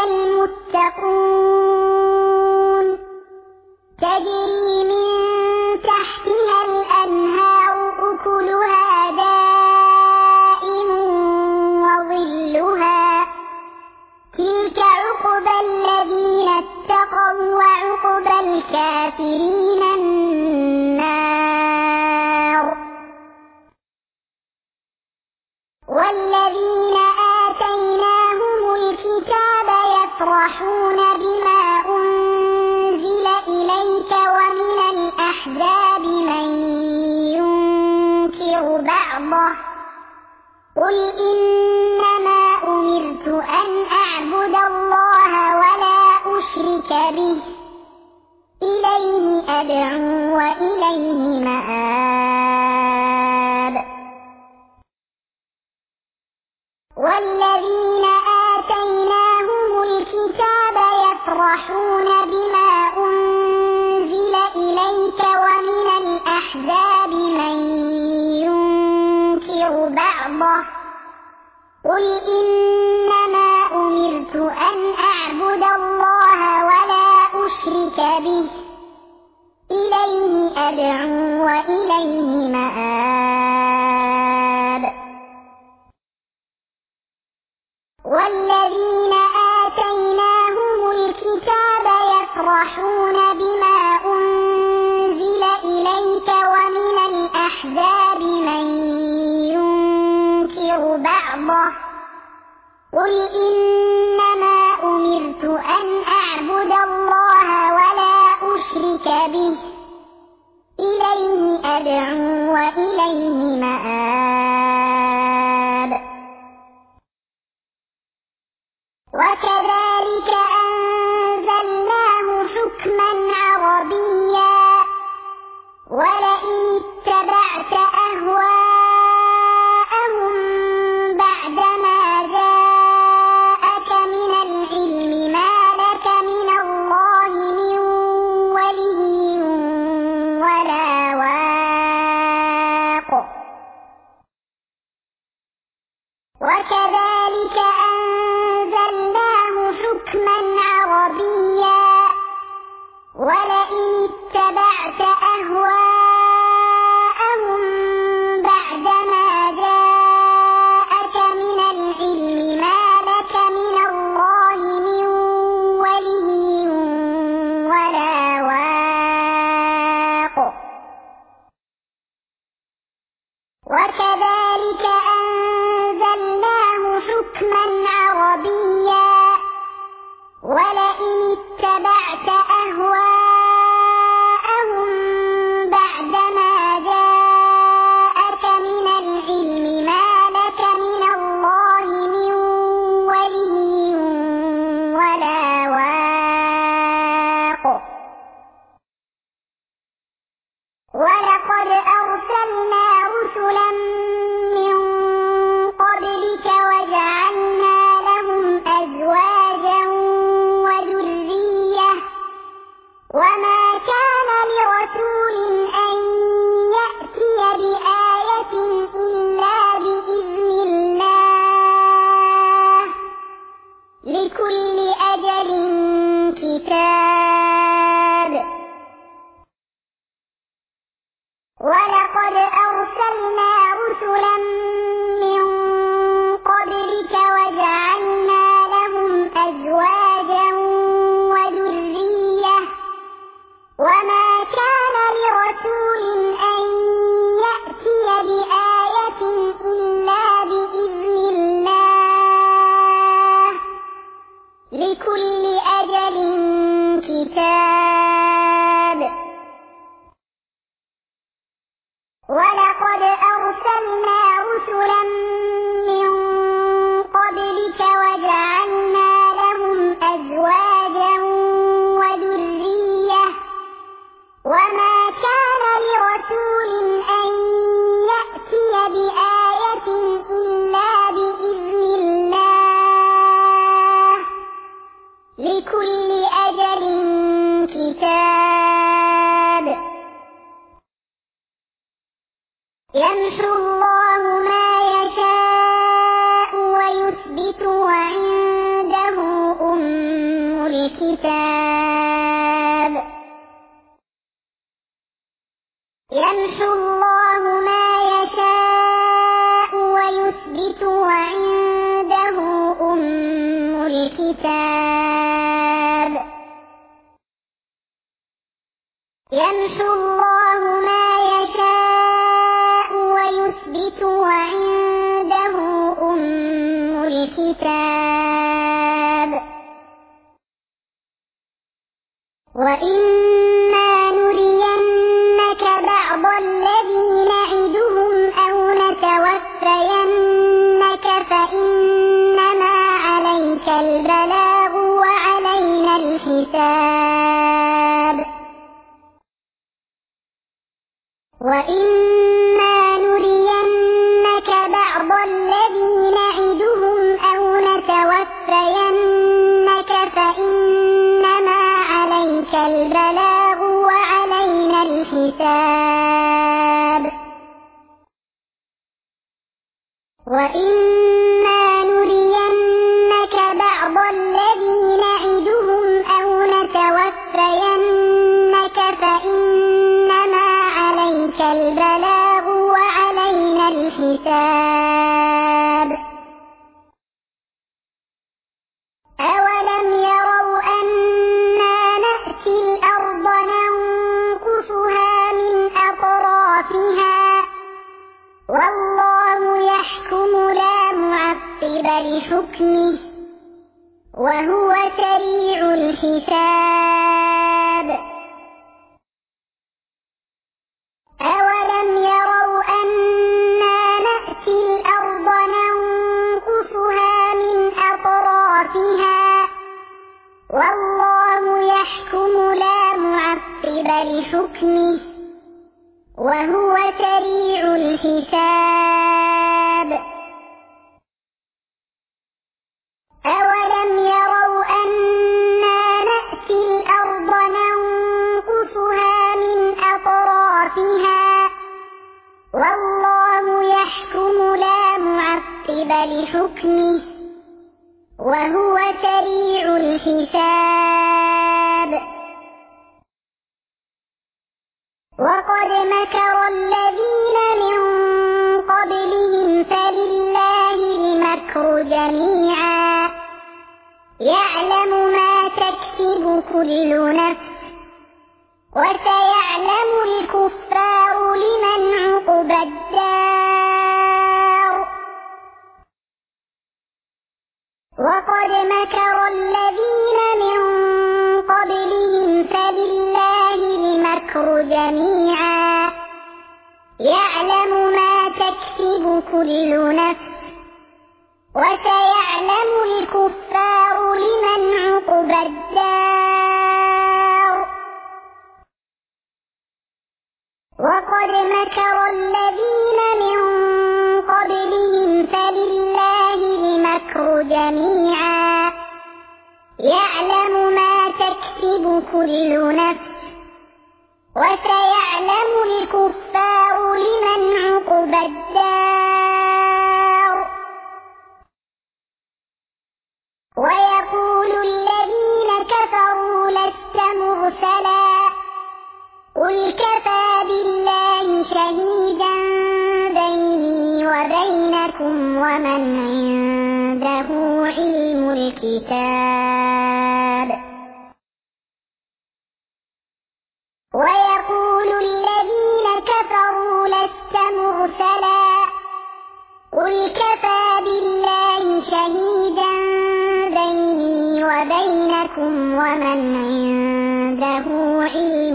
المتقون تجري من تحتها الأنهار أكلها دائم وظلها تلك عقبى الذين اتقوا وعقبى الكافرين النار والذين آتيناهم الكتاب يفرحون بما أنزل إليك ومن الأحزاب من ينكر بعضه قل إنما أمرت أن أعبد الله ولا أشرك به إليه أدعو وإليه مآب والذين آتيناهم الكتاب يفرحون بما أنزل إليك ومن الأحزاب من ينكر بعضه قل إنما أمرت أن أعبد الله ولا أشرك به إليه أدعو وإليه مآب والذين آتيناهم الكتاب يفرحون بما أنزل إليك ومن الأحزاب من ينكر بعضه قل إنما أمرت أن أعبد الله ولا أشرك به إليه أدعو وإليه مآب وكذلك أنزلناه حكما عربيا ولئن اتبعت أهواءهم بعدما جاءك من العلم ما لك من الله من ولي ولا واق وكذلك أنزلناه حكما عربيا ولئن اتبعت أهواءهم بعدما جاءك من العلم ما لك من الله من ولي ولا واق وكذلك أنزلناه حكما عربيا ولئن اتبعت أهواءهم بعدما جاءك من العلم ما لك من الله من ولي ولا واق ولقد أرسلنا رسلا من قبلك وجعلنا لهم أزواجا وذرية وما كان لرسول أن يأتي بآية إلا بإذن الله لكل أجل كتاب ولقد أرسلنا رسلا من قبلك وجعلنا لهم أزواجا وذرية وما كان لرسول أن يأتي بآية إلا بإذن الله لكل أجل كتاب ولقد أرسلنا رسلا من قبلك وجعلنا لهم أزواجا وذرية وما كان لرسول أن يأتي بآية إلا بإذن الله لكل أجل كتاب يمحو الله ما يشاء ويثبت وعنده أم الكتاب يمحو الله ما يشاء ويثبت وعنده أم الكتاب يمحو الله ما يشاء ويثبت وعنده أم الكتاب وإما نرينك بعض الذي نعدهم أو نتوفينك فإنما عليك البلاغ وعلينا الحساب وإما نرينك بعض الذي نعدهم أو نتوفينك فإنما عليك البلاغ وعلينا الحساب وإما نرينك بعض الذي نعدهم أو نتوفينك فإنما عليك البلاغ وعلينا الحساب أولم يروا أنا نأتي الأرض ننقصها من أطرافها والله يحكم لا معقب لحكمه وهو سريع الحساب أولم يروا أنا نأتي الأرض ننقصها من أطرافها لحكمه وهو سريع الحساب أولم يروا أنا نأتي الأرض ننقصها من أطرافها والله يحكم لا معقب لحكمه وهو سريع الحساب وقد مكر الذين من قبلهم فلله المكر جميعا يعلم ما تكسب كل نفس وسيعلم الكفار لمن عقبى الدار وقد مكر الذين من قبلهم فلله المكر جميعا يعلم ما تكسب كل نفس وسيعلم الكفار لمن عقبى الدار وقد مكر الذين من قبلهم فلله المكر جميعا يعلم ما تكسب كل نفس وسيعلم الكفار لمن عقبى الدار ويقول الذين كفروا لست مرسلا قل كفى بالله شهيدا بيني وبينكم ومن عنده علم الكتاب ويقول الذين كفروا لست مرسلا قل كفى بالله شهيدا بيني وبينكم ومن عنده علم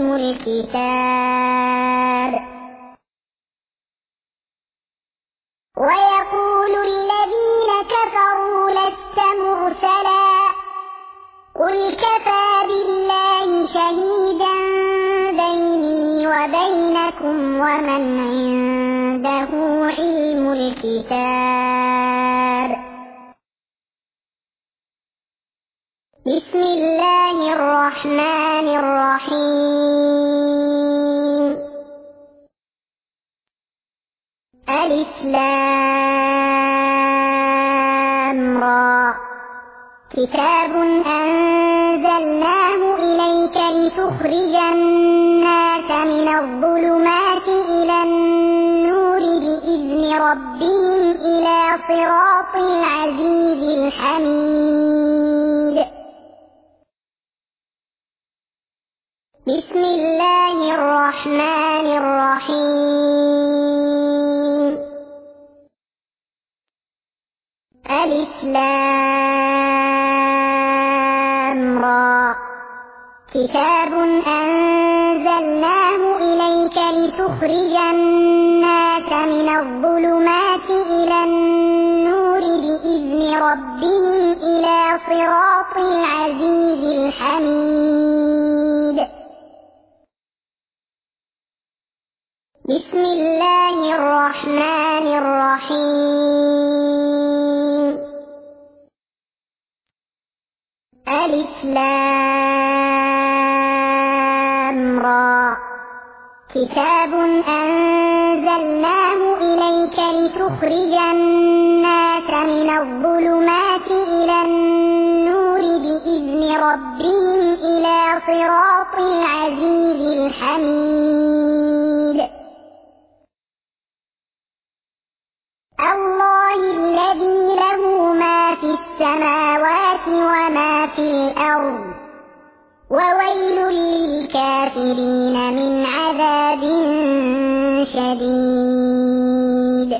الكتاب ويقول الذين كفروا لست مرسلا قل كفى بالله شهيدا بيني وبينكم ومن عنده علم الكتاب بسم الله الرحمن الرحيم ألف لام را كتاب أنزلناه إليك لتخرج الناس من الظلمات إلى النور بإذن ربهم إلى صراط العزيز الحميد بسم الله الرحمن الرحيم ألف لام را كتاب أنزلناه إليك لتخرج الناس من الظلمات إلى النور بإذن ربهم إلى صراط العزيز الحميد بسم الله الرحمن الرحيم ألف لام را كتاب أنزلناه إليك لتخرج الناس من الظلمات إلى النور بإذن ربهم إلى صراط العزيز الحميد الله الذي له ما في السماوات وما في الأرض وويل للكافرين من عذاب شديد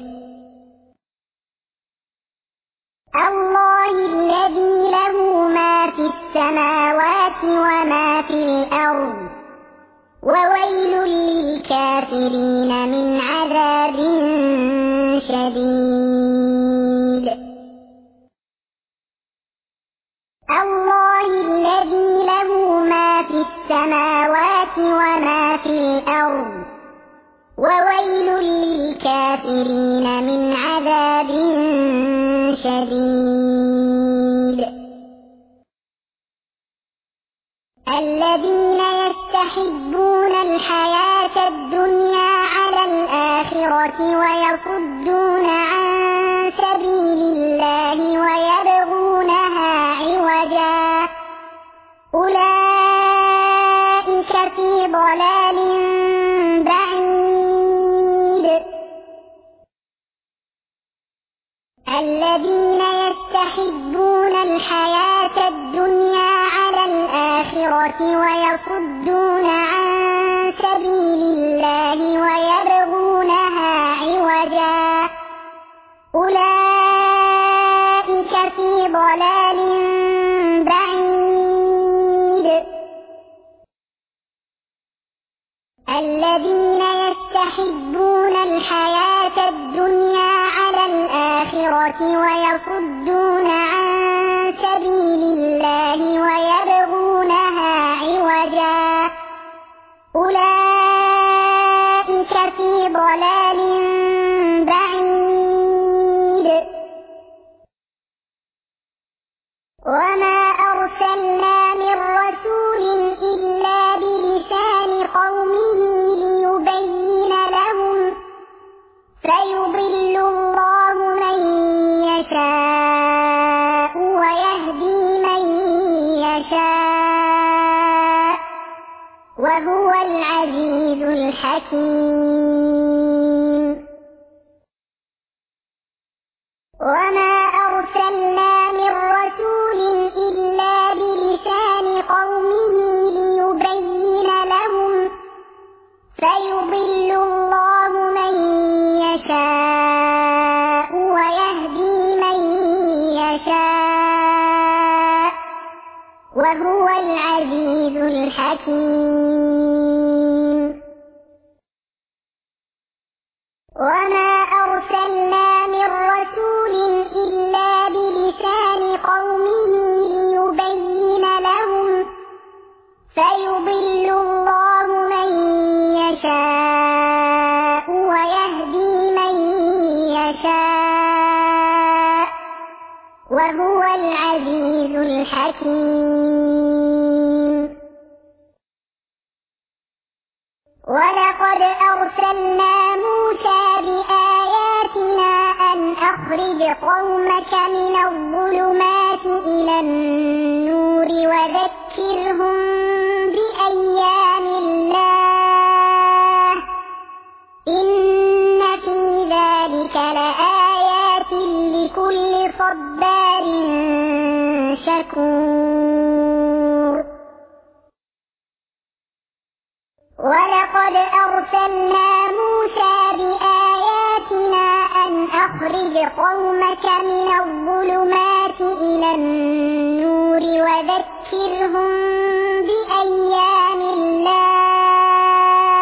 الله الذي له ما في السماوات وما في الأرض وويل للكافرين من عذاب شديد الله الذي له ما في السماوات وما في الأرض وويل للكافرين من عذاب شديد الذين يستحبون الحياة الدنيا على الآخرة ويصدون عن سبيل الله ويبغونها عوجا أولئك في ضلال بعيد الذين يستحبون الحياة الدنيا على الآخرة ويصدون عن سبيل الله ويبغونها عوجا أولئك في ضلال بعيد الذين يستحبون الحياة الدنيا على الآخرة ويصدون عن سبيل الله ويبغونها عوجا أولئك في ضلال بعيد وما أرسلنا من رسول إلا بلسان قومه ليبين لهم فيضل الله من يشاء ويهدي من يشاء وهو العزيز الحكيم وما أرسلنا من رسول إلا بلسان قومه ليبين لهم فيضل الله من يشاء ويهدي من يشاء وهو العزيز الحكيم وما أرسلنا من رسول إلا بلسان قومه ليبين لهم فيضل الله من يشاء ويهدي من يشاء وهو العزيز الحكيم ولقد أرسلنا موسى بآياتنا أن أخرج قومك من الظلمات إلى النور وذكرهم بأيام الله إن في ذلك لآيات لكل صبار شكور ولقد أرسلنا موسى بآياتنا أن أخرج قومك من الظلمات إلى النور وذكرهم بأيام الله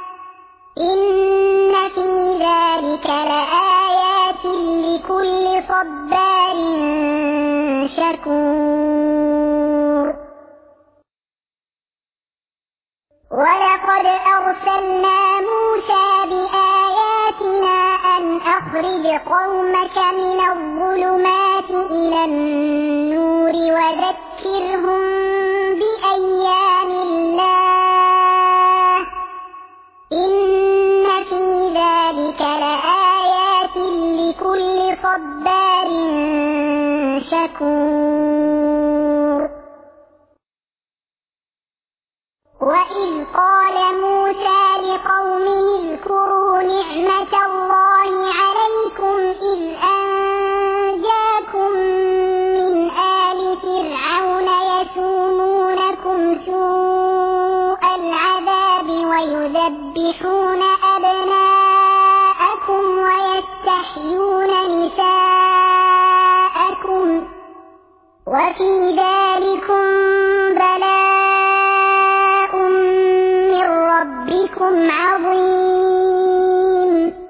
إن في ذلك لآيات لكل صبار شكور ولقد أرسلنا موسى بآياتنا أن أخرج قومك من الظلمات إلى النور وذكرهم بأيام الله إن في ذلك لآيات لكل صبار شكور وإذ قال موسى لقومه اذكروا نعمة الله عليكم إذ أنجاكم من آل فرعون يسومونكم سوء العذاب ويذبحون أبناءكم ويستحيون نساءكم وفي ذلكم بلاء من ربكم عظيم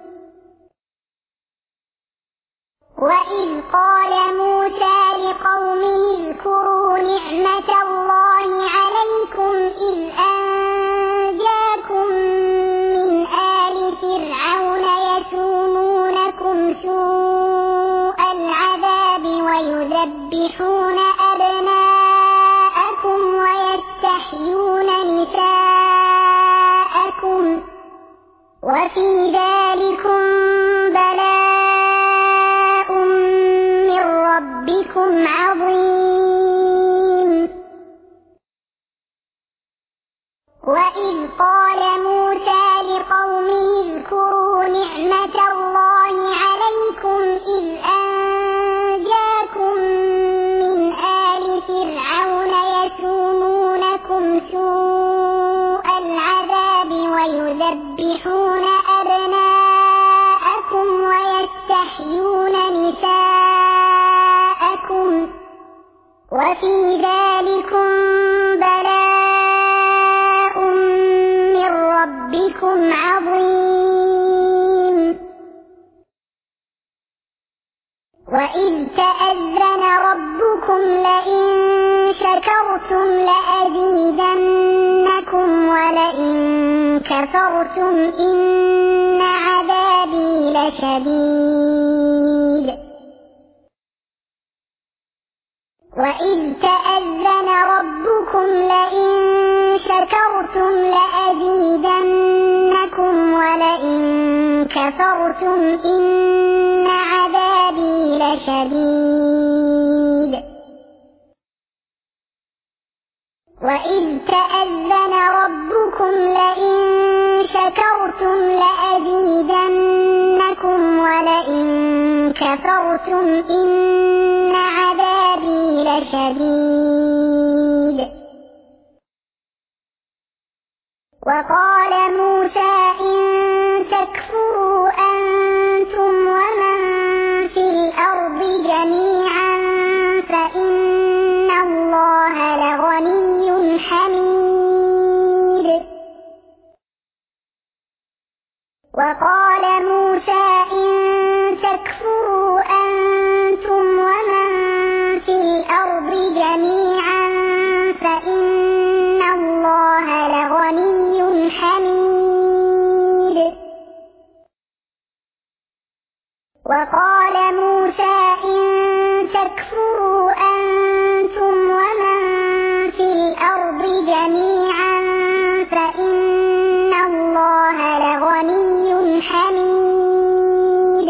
وإذ قال موسى لقومه اذكروا نعمة الله عليكم إذ أنجاكم ويذبحون أبناءكم ويستحيون نساءكم وفي ذلكم بلاء من ربكم عظيم. وإذ قال موسى لقومه اذكروا نعمة الله عليكم إذ أنجاكم من آل فرعون يسومونكم سوء العذاب ويذبحون أبناءكم ويستحيون نساءكم وفي ذلكم بلاء من ربكم عظيم. وإذ تأذن ربكم لئن شكرتم لأزيدنكم ولئن كفرتم إن عذابي لشديد. وإذ تأذن ربكم لئن شكرتم لأزيدنكم ولئن كفرتم إن عذابي لشديد. وإذ تأذن ربكم لئن شكرتم لأزيدنكم ولئن كفرتم إن عذابي لشديد. وقال موسى إن تكفروا أنتم ومن في الأرض جميعا فإن الله لغني حميد. وقال موسى إن تكفروا أنتم ومن في الأرض جميعا فإن الله لغني حميد. وقال موسى إن تكفروا أنتم ومن في الأرض جميعا فإن الله لغني حميد.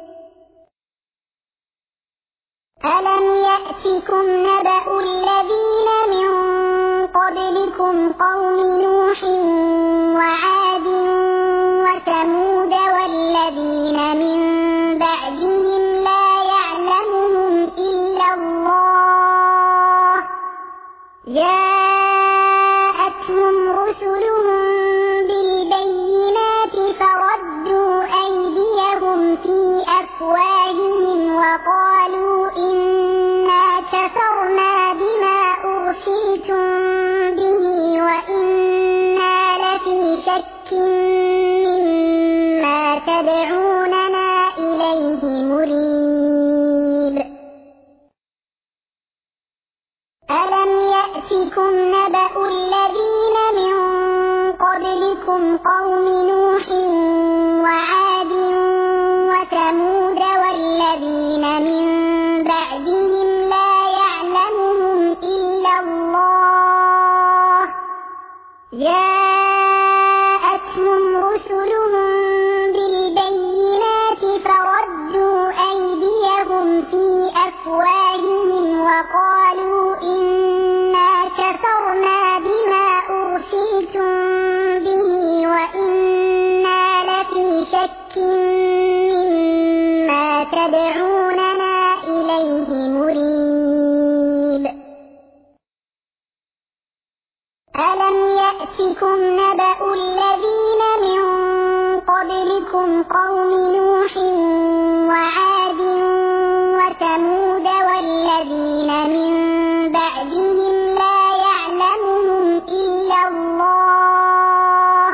ألم يأتكم نبأ الذين من قبلكم قوم نوح وعاد وثمود والذين من بعدهم لا يعلمهم إلا الله جاءتهم رسلهم بالبينات فردوا أيديهم في أفواههم وقالوا إنا كفرنا بما أرسلتم به وإنا لفي شك مما تدعوننا إليه مريب. ألم يأتكم نبأ الذين من قبلكم قوم نوح وعاد وثمود والذين من بعدهم لا يعلمهم إلا الله جاءتهم رسلهم بالبينات فردوا أيديهم في أفواههم وقالوا إنا كفرنا بما أرسلتم به وإنا لفي شك مما تدعوننا إليه مريب. ألم يأتكم نبأ الذين من قبلكم قوم نوح وعاد وثمود والذين من بعدهم لا يعلمهم إلا الله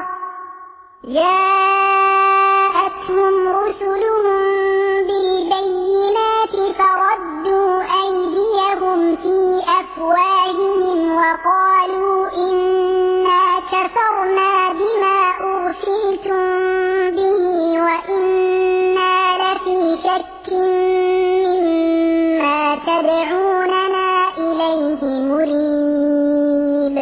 جاءتهم رسلهم بالبينات فردوا أيديهم في أفواههم وقالوا إنا كفرنا بما أرسلتم به وإنا لفي شك مما تدعون إليه مريب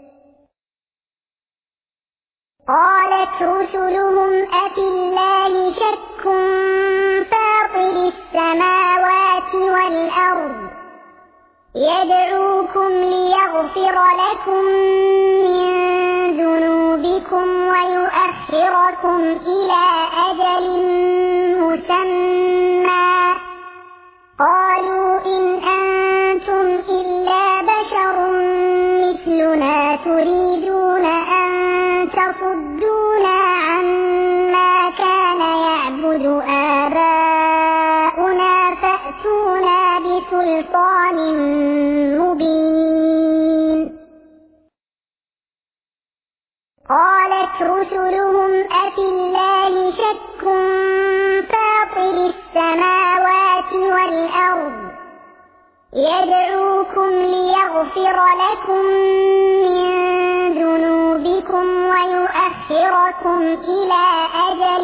قالت رسلهم أفي الله شك فاطر السماوات والأرض يدعوكم ليغفر لكم من ذنوبكم ويؤخركم إلى أجل مسمى قالوا إن أنتم إلا بشر مثلنا تريدون أن تصدونا عما كان يعبد آباؤنا فأتونا بسلطان مبين قالت رسلهم أفي الله شك فاطر السماوات والأرض يدعوكم ليغفر لكم من ذنوبكم ويؤخركم إلى أجل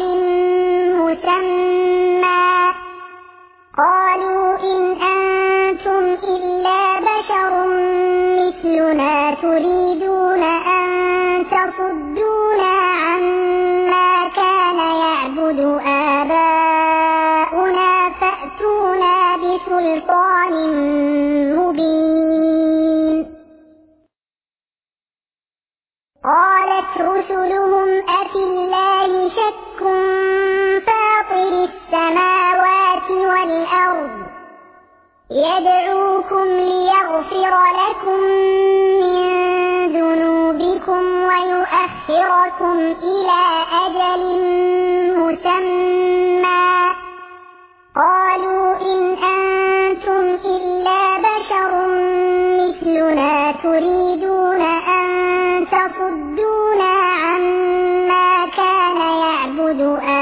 مسمى قالوا إن أنتم إلا بشر مثلنا تريدون أن تصدونا عما كان يعبد آباؤنا فأتونا بسلطان مبين قالت رسلهم أفي الله شك فاطر السماوات والأرض يدعوكم ليغفر لكم من ذنوبكم ويؤخركم إلى أجل مسمى قالوا إن أنتم إلا بشر مثلنا تريدون أن تصدونا عما كان يعبد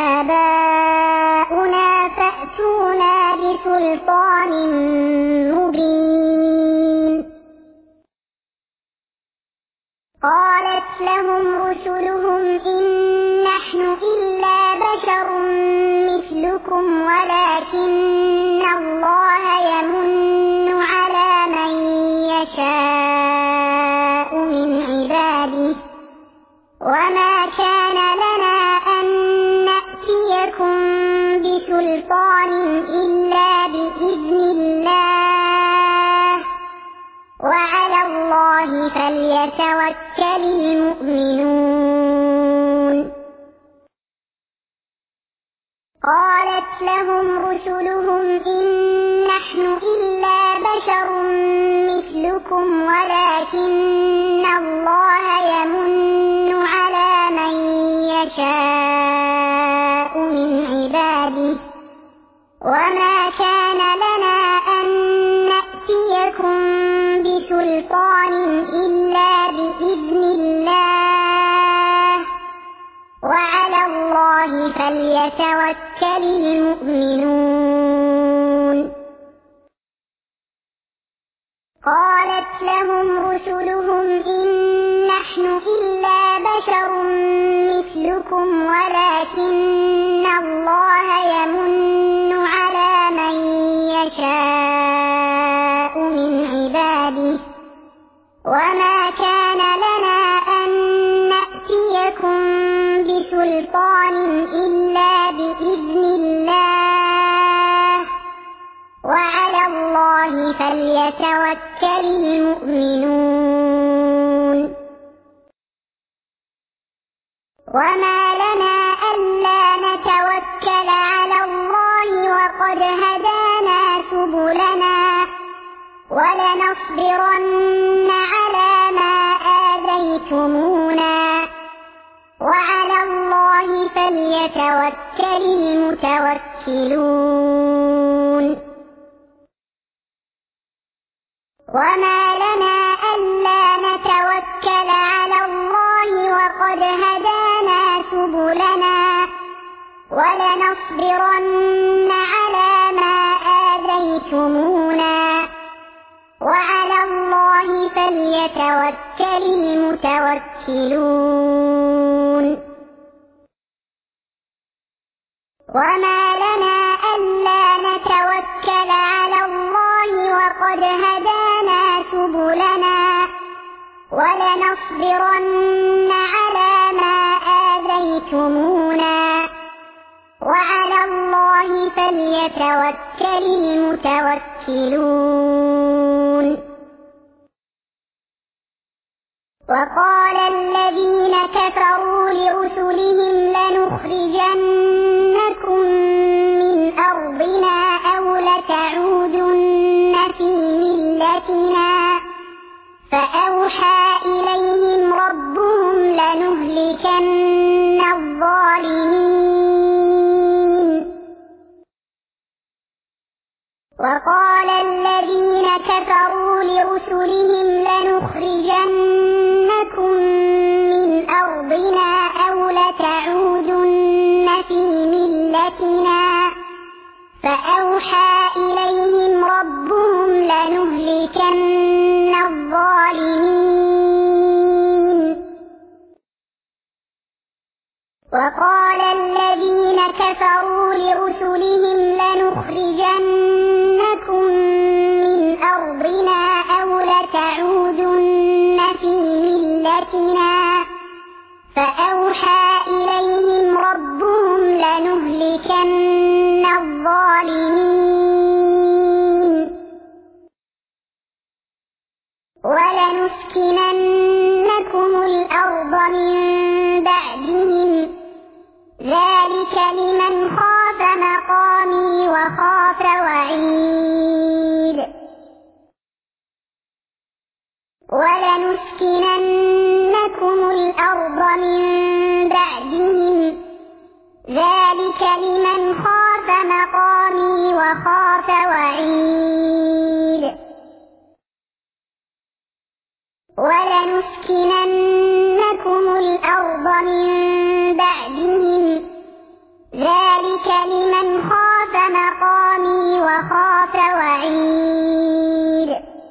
آباؤنا فأتونا بسلطان مبين قالت لهم رسلهم إن نحن إلا بشر مثلكم ولكن الله يمن على من يشاء من عباده وما كان لنا أن نأتيكم بسلطان إلا بإذن الله وعلى الله فليتوكل المؤمنون قالت لهم رسلهم إن نحن إلا بشر مثلكم ولكن الله يمن على من يشاء من عباده وما كان لنا أن نأتيكم بسلطان إلا بإذن الله وعلى الله فليتوكل المؤمنون قالت لهم رسلهم إن نحن إلا بشر مثلكم ولكن الله يمن على من يشاء من عباده وما كان لنا أن نأتيكم بسلطان إلا بإذن الله وعلى الله فليتوكل المؤمنون وما لنا ألا نتوكل على الله وقد هدانا سبلنا ولنصبرن على ما آذيتمونا وعلى الله فليتوكل المتوكلون وما لنا ألا نتوكل على الله وقد هدانا سبلنا ولنصبرن على ما آذيتمونا وعلى الله فليتوكل المتوكلون وما لنا ألا نتوكل على الله وقد هدانا سبلنا سبلنا ولنصبرن على ما آذيتمونا وعلى الله فليتوكل المتوكلون. وقال الذين كفروا لرسلهم لنخرجنكم من أرضنا أو لتعودن في ملتنا فأوحى إليهم ربهم لنهلكن الظالمين. وقال الذين كفروا لرسلهم لنخرجنكم من أرضنا أو لتعودن في ملتنا فأوحى إليهم ربهم لنهلكن الظالمين. وقال الذين كفروا لرسلهم لنخرجنكم من أرضنا أو لتعودن في ملتنا فأوحى إليهم ربهم لنهلكن الظالمين ولنسكننكم الأرض من بعدهم ذلك لمن خاف مقامي وخاف وعيد. ولنسكننكم الأرض من بعدهم ذلك لمن خاف مقامي وخاف وعيد. ولنسكننكم الأرض من بعدهم ذلك لمن خاف مقامي وخاف وعيد.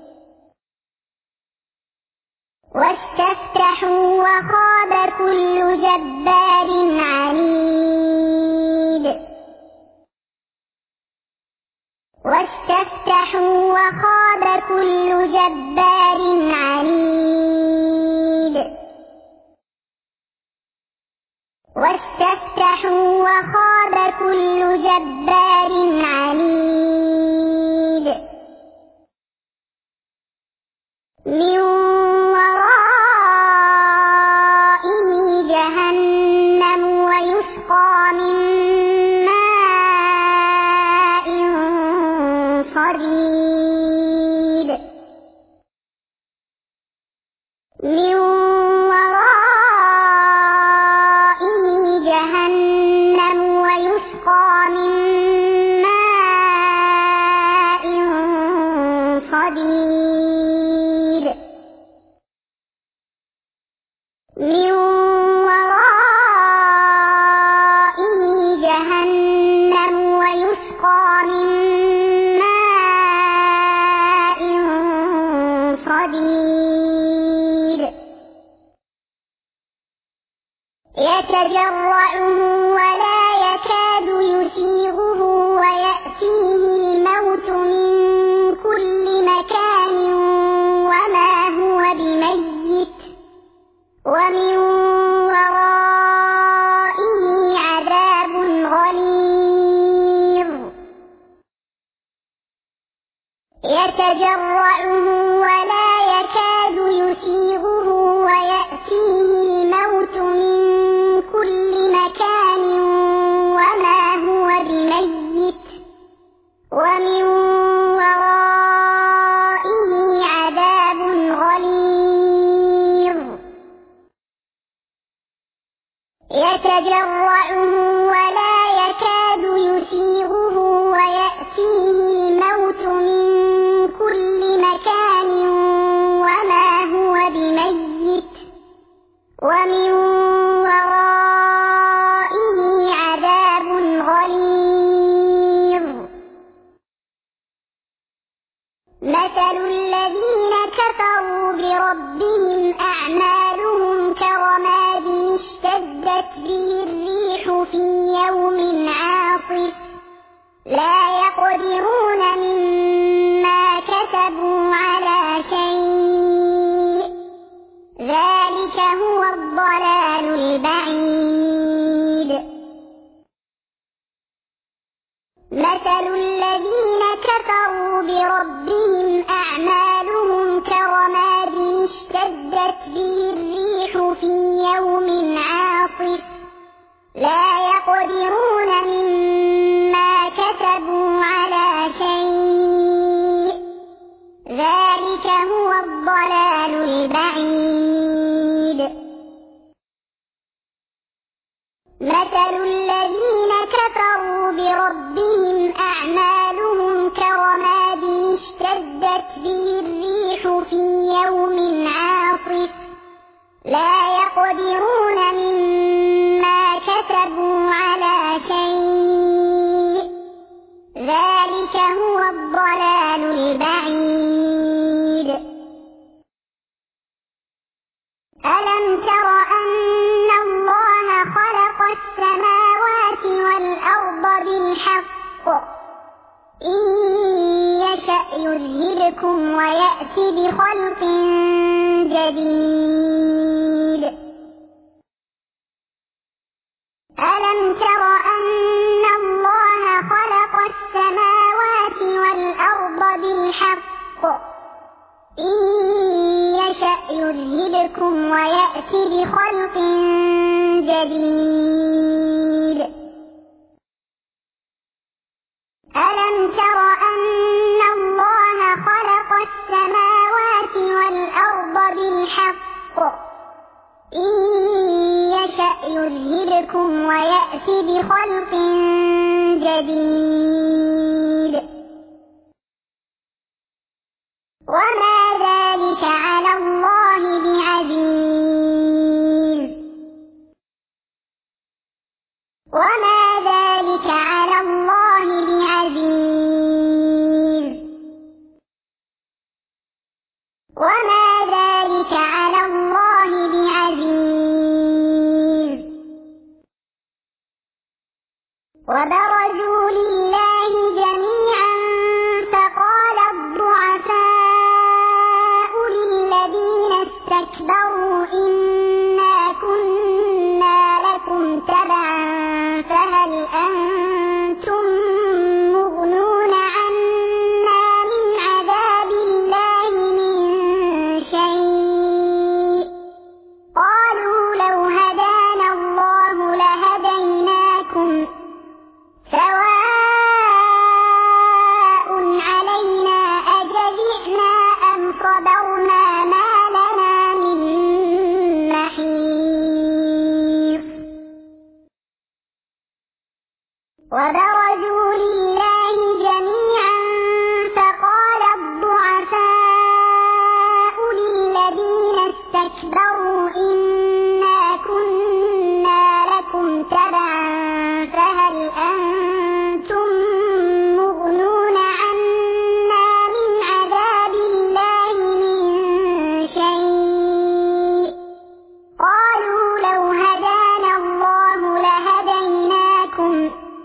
واستفتحوا وخاب كل جبار عنيد. واستفتحوا وخاب كل جبار عنيد. واستفتحوا وخاب كل جبار عنيد. من ورائه جهنم ويسقى من ماء صديد. من ورائه جهنم ويسقى من ماء صديد. من ورائه جهنم ويسقى من ماء صديد. يتجرعه ولا يكاد يسيغه ويأتيه الموت من كل مكان وما هو بميت ومن ورائه عذاب غليظ. يتجرعه ولا يكاد يسيغه ويأتيه الموت من كل مكان وما هو بميت ومن ورائه عذاب غليظ. يتجرعه ولا يكاد يسيغه ويأتيه الموت من كل مكان وما هو بميت ومن ورائه عذاب غليظ. مثل الذين كفروا بربهم أعمالهم كرماد اشتدت به الريح في يوم عاصف لا يقدرون مما كسبوا على شيء بربهم أعمالهم كرماد اشتدت به الريح في يوم عاصف لا يقدرون مما كسبوا على شيء ذلك هو الضلال البعيد. مثل الذين كفروا بربهم أعمالهم كرماد اشتدت به الريح في يوم عاصف لا يقدرون مما كسبوا على شيء ذلك هو الضلال البعيد. ألم تر أن الله خلق السماوات والأرض بالحق إن يشأ يذهبكم ويأتي بخلق جديد. ألم تر أن الله خلق السماوات والأرض بالحق إن يشأ يذهبكم ويأتي بخلق جديد. ألم تر أن الله خلق السماوات والأرض بالحق إن يشأ يذهبكم ويأتي بخلق جديد. وما ذلك على الله بعزيز. وما ذلك على الله بعزيز. وما ذلك على الله بعزيز. وبرزوا لله جميعا فقال الضعفاء للذين استكبروا إنا كنا لكم تبعا فهل أنتم مغنون عنا من عذاب الله من شيء قالوا لو هدانا الله لهديناكم سواء علينا أجزعنا أم صبرنا ما لنا من محيص. وبرزوا لله جميعا فقال الضعفاء للذين استكبروا إنا كنا لكم تبعا فهل أنتم مغنون عنا من عذاب الله من شيء قالوا لو هدانا الله لهديناكم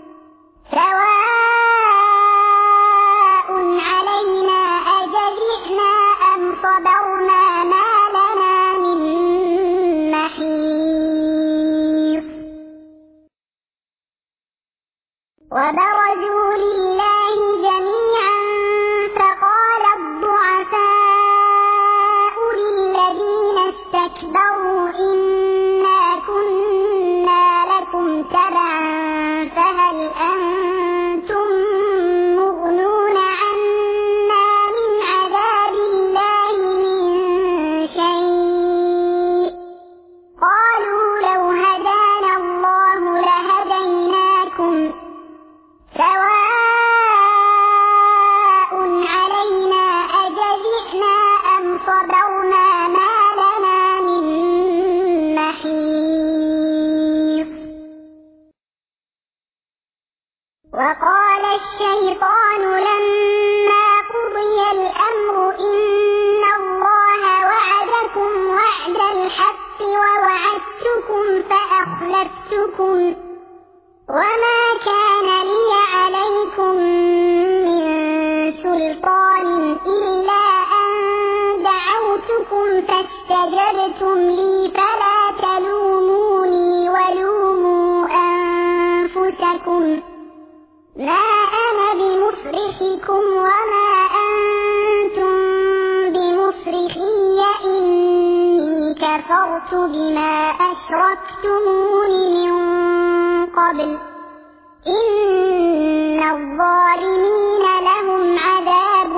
سواء علينا أجزعنا أم صبرنا ما لنا من محيص. وبرزوا لله جميعا فقال الضعفاء للذين استكبروا إنا كنا لكم تبعا فهل أنتم مغنون عنا من عذاب الله من شيء قالوا لو هدانا الله لهديناكم سواء علينا أجزعنا أم صبرنا ما لنا من محيص. وقال الشيطان لما قضي الأمر إن الله وعدكم وعد الحق ووعدتكم فأخلفتكم وما كان لي عليكم من سلطان إلا أن دعوتكم فاستجبتم لي فلا تلوموني ولوموا أنفسكم ما أنا بمصرخكم وما كفرت بما أشركتمون من قبل إن الظالمين لهم عذاب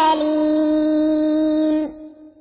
أليم.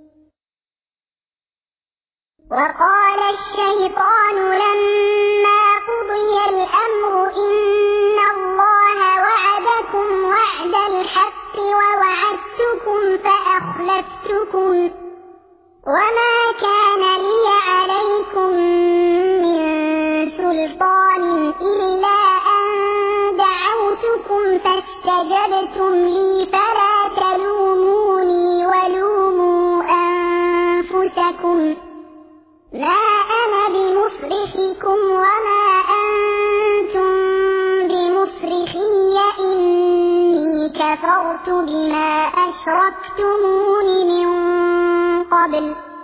وقال الشيطان لما قضي الأمر إن الله وعدكم وعد الحق ووعدتكم فأخلفتكم وما كان لي عليكم من سلطان إلا أن دعوتكم فاستجبتم لي فلا تلوموني ولوموا أنفسكم ما أنا بمصرخكم وما أنتم بمصرخي إني كفرت بما أشركتمون من قبل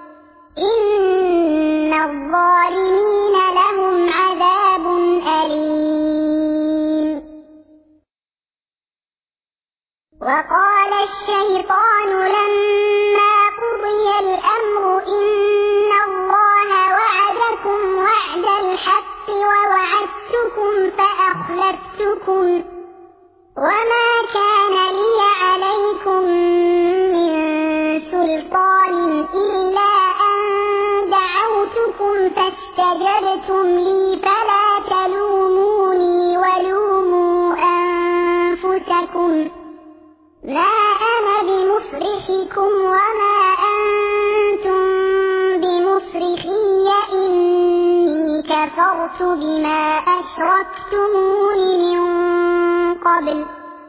إن الظالمين لهم عذاب أليم. وقال الشيطان لما قضي الأمر إن الله وعدكم وعد الحق ووعدتكم فأخلفتكم وما كان لي عليكم من سلطان إلا أن دعوتكم فاستجبتم لي فلا تلوموني ولوموا أنفسكم ما أنا بمصرخكم وما أنتم بمصرخي إني كفرت بما أشركتمون من قبل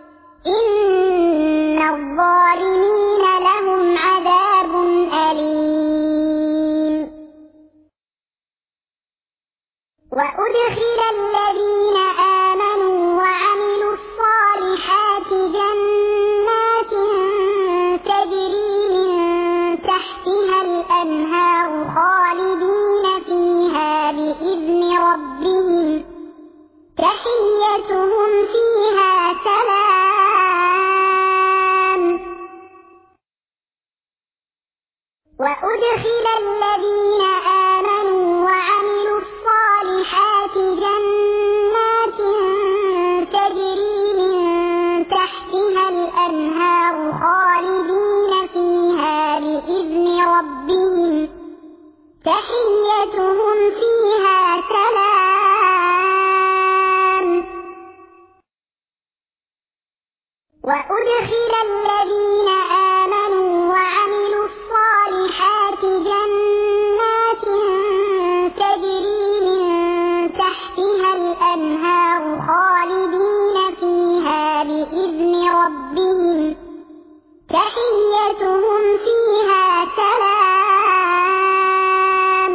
إن الظالمين لهم عذاب أليم. وأدخل الذين آمنوا وعملوا الصالحات جنات تجري من تحتها الأنهار خالدين فيها بإذن ربهم تحيتهم فيها سلام. وأدخل الذين آمنوا وعملوا الصالحات جنات تجري من تحتها الأنهار خالدين فيها بإذن ربهم تحيتهم فيها سلام. وأدخل الذين آمنوا وعملوا الصالحات جنات تجري من تحتها الأنهار خالدين فيها بإذن ربهم تحيتهم فيها سلام.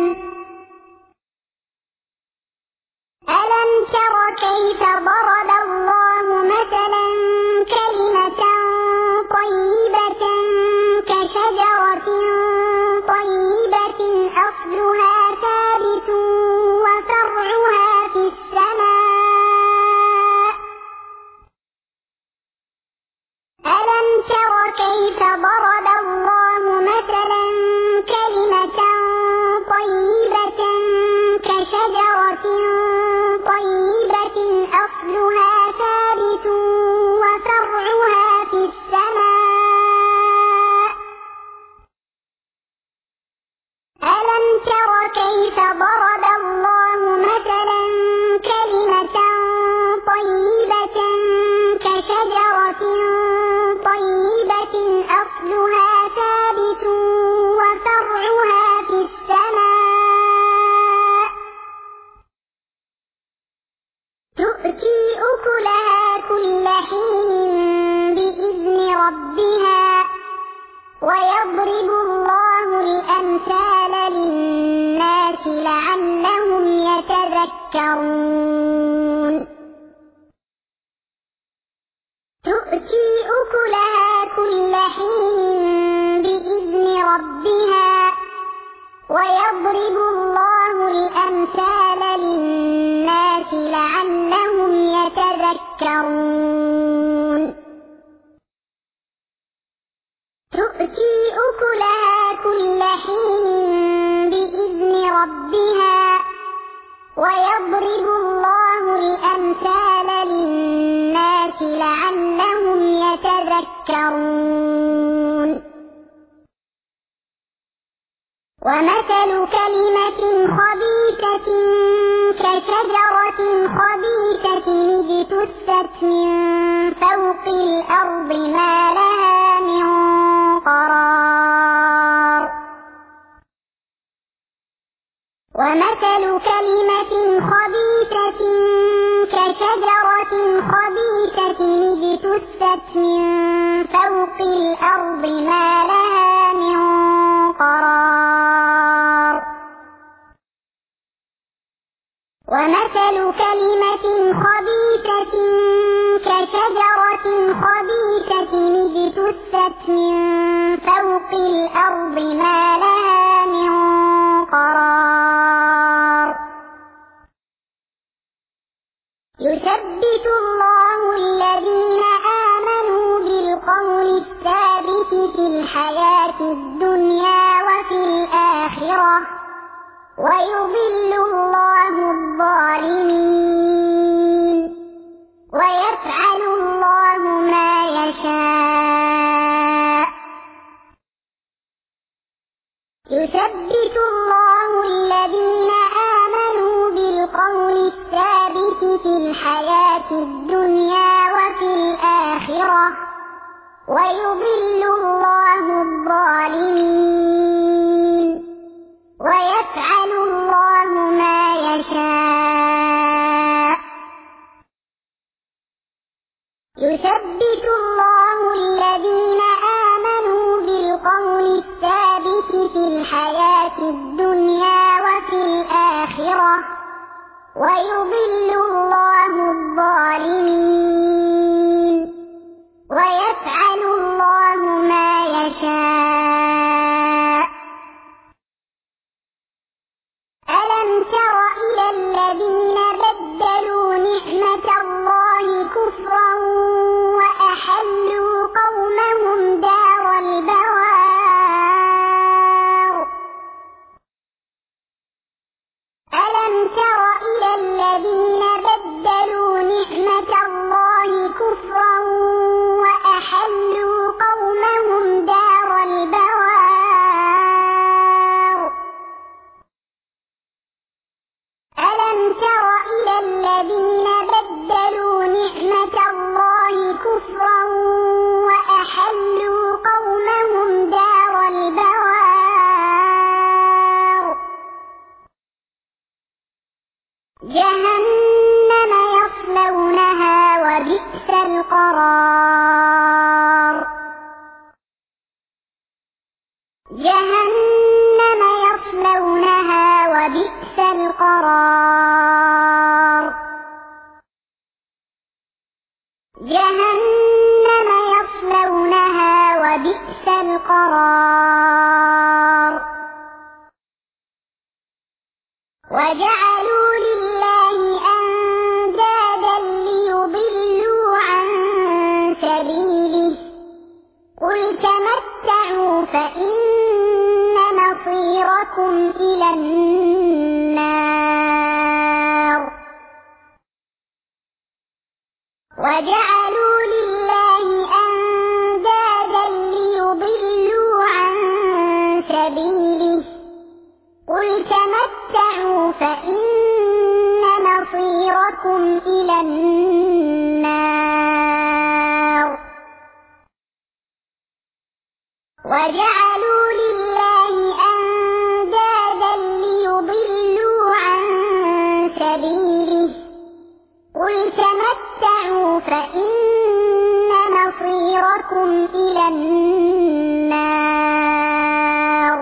ألم تر كيف ضرب الله مثلا كلمة طيبة كشجرة طيبة أصلها ثابت وفرعها في السماء. ألم تر كيف ضرب الله مثلا كلمة طيبة كشجرة طيبة أصلها ثابت وفرعها في السماء. ألم تر كيف ضرب الله مثلا كلمة طيبة كشجرة طيبة أصلها ثابت وفرعها في السماء تؤتي أكلها كل حين بإذن ربها ويضرب الله الأمثال للناس لعلهم يتذكرون. تؤتي أكلها كل حين بإذن ربها ويضرب الله الأمثال للناس لعلهم يتذكرون. تؤتي أكلها كل حين بإذن ومثل كلمة خبيثة كشجرة خبيثة اجتثت من فوق الأرض ما لها من قرار ومثل كلمة خبيثة كشجرة خبيثة اجتثت من فوق الأرض ما لها من قرار ومثل كلمة خبيثة كشجرة خبيثة اجتثت من فوق الأرض ما لها من قرار يثبت الله الذين آمنوا بالقول الثابت في الحياة الدنيا وفي الآخرة ويضل الله الظالمين ويفعل الله ما يشاء يثبت الله الذين آمنوا بالقول الثابت في الحياة الدنيا وفي الآخرة ويضل الله الظالمين ويفعل الله ما يشاء يثبت الله الذين آمنوا بالقول الثابت في الحياة الدنيا وفي الآخرة ويضل الله الظالمين ويفعل الله ما يشاء ألم تر إلى الذين بدلوا نعمة الله كفرا وأحلوا قومهم دار البوار ألم تر إلى الذين بدلوا نعمة الله كفرا وأحلوا قومهم دار البوار ألم تر إلى الذين بدلوا نعمة الله كفرا وأحلوا قومهم دار البوار جهنم يصلونها وبئس القرار جهنم يصلونها وبئس القرار جهنم يصلونها وبئس القرار وجعلوا لله أندادا ليضلوا عن سبيله قل تمتعوا فإن مصيركم إلى النار وجعلوا لله أندادا ليضلوا عن سبيله قل تمتعوا فإن مصيركم إلى النار وجعلوا لله أندادا ليضلوا عن سبيله قل تمتعوا فإن مصيركم إلى النار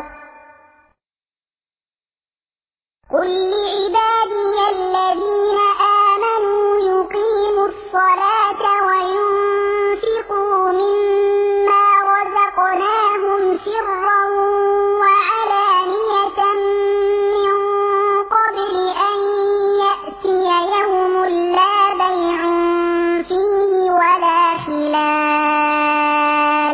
قل لعبادي الذين آمنوا يقيموا الصلاة وينفقوا مما رزقناهم سرا وعلانية من قبل أن يأتي يوم لا بيع فيه ولا خلال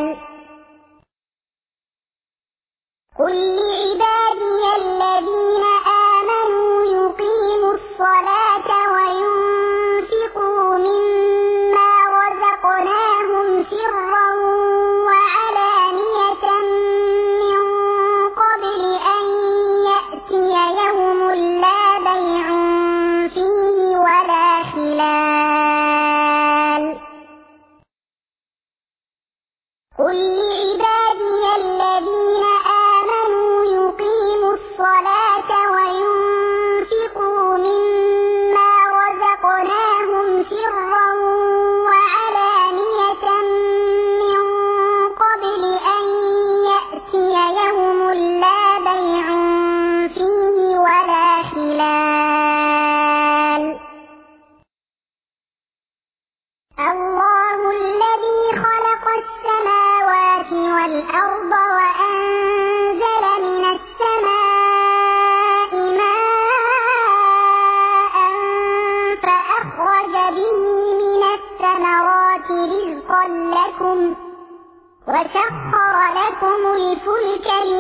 قل لعبادي الذين آمنوا يقيموا الصلاة وينفقوا مما رزقناهم سرا وعلانية من قبل أن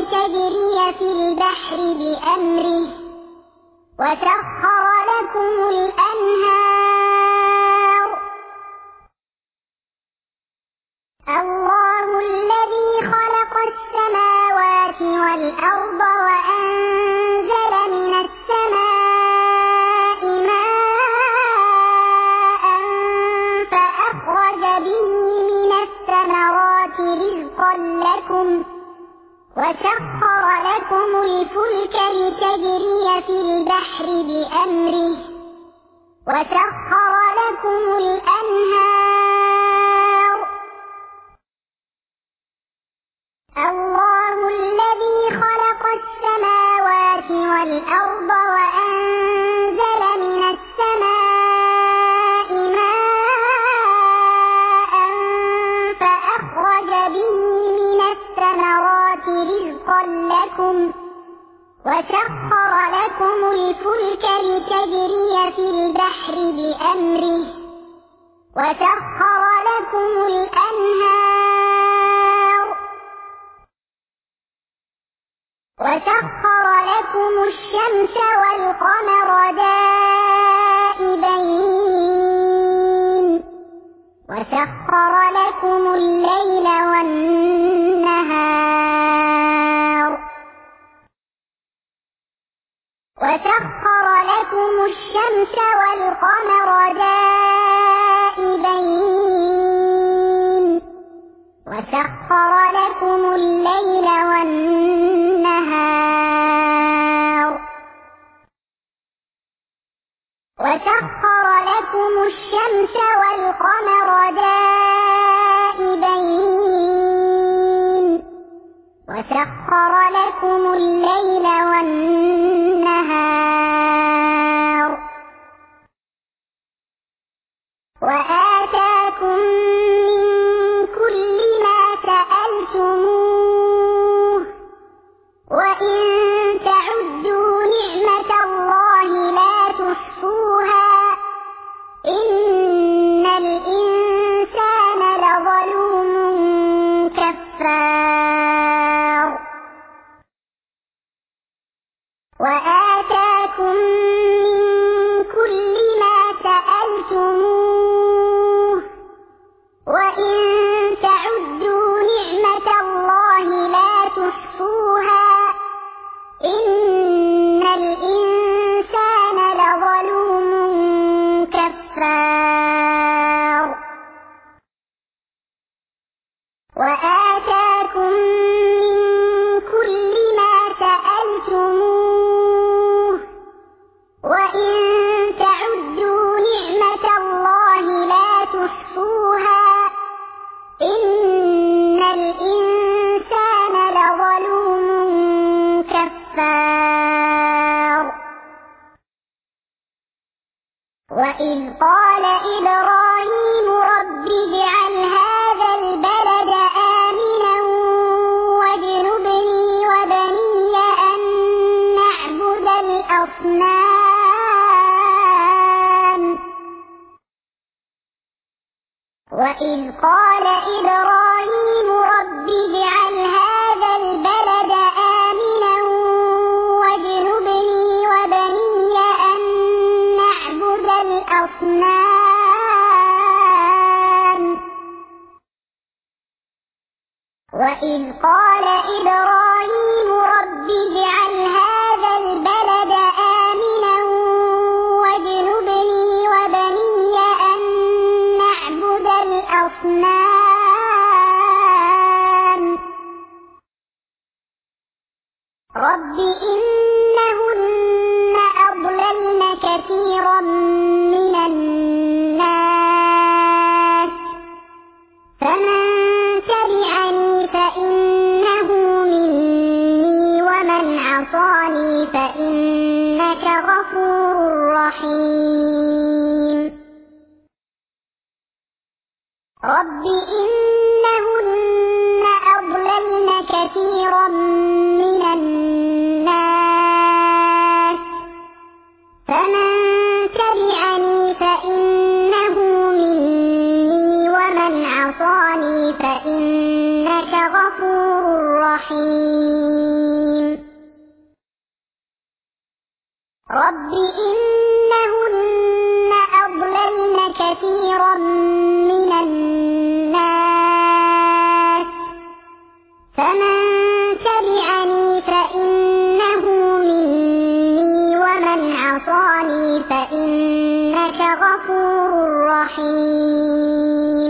تجري في البحر بأمره وسخر لكم الأنهار الله الذي خلق السماوات والأرض وأنزل من السماء ماء فأخرج به من الثمرات رزقا لكم وسخر لكم الفلك لتجري في البحر بأمره وسخر لكم الأنهار الله الذي خلق السماوات والأرض وأنزل من السماء ماء فأخرج به من الثمرات رزقا لكم وسخر لكم الفلك لتجري في البحر بأمره وسخر لكم الأنهار وسخر لكم الشمس والقمر دائبين وسخر لكم الليل والنهار وسخر لكم الشمس والقمر دائبين وسخر لكم الليل والنهار وسخر لكم الشمس والقمر دائبين وسخر لكم الليل والنهار وآتاكم من كل ما سألتموه وإن تعدوا نعمة الله لا تحصوها إن الإنسان لظلوم كفار وآتاكم من كل ما سألتموه وإن تعدوا نعمة الله لا تحصوها إن الإنسان لظلوم كفار وآتاكم من كل ما سألتموه وإن تعدوا نعمة الله لا تحصوها إن الإنسان لظلوم كفار وإذ قال إبراهيم رب اجعل هذا البلد آمنا واجنبني وبني أن نعبد الأصنام وإذ قال إبراهيم رب اجعل هذا البلد آمنا واجنبني وبني أن نعبد الأصنام وإذ قال إبراهيم رب اجعل هذا البلد آمنا واجنبني وبني أن نعبد الأصنام رب إنهن أضللن كثيرا من الناس فمن تبعني فإنه مني ومن عصاني فإنك غفور رحيم رب إنهن أضللن كثيرا من الناس فمن تبعني فإنه مني ومن عصاني فإنك غفور رحيم رب إنهن أضللن كثيرا من الناس فمن تبعني فإنه مني ومن عصاني فإنك غفور رحيم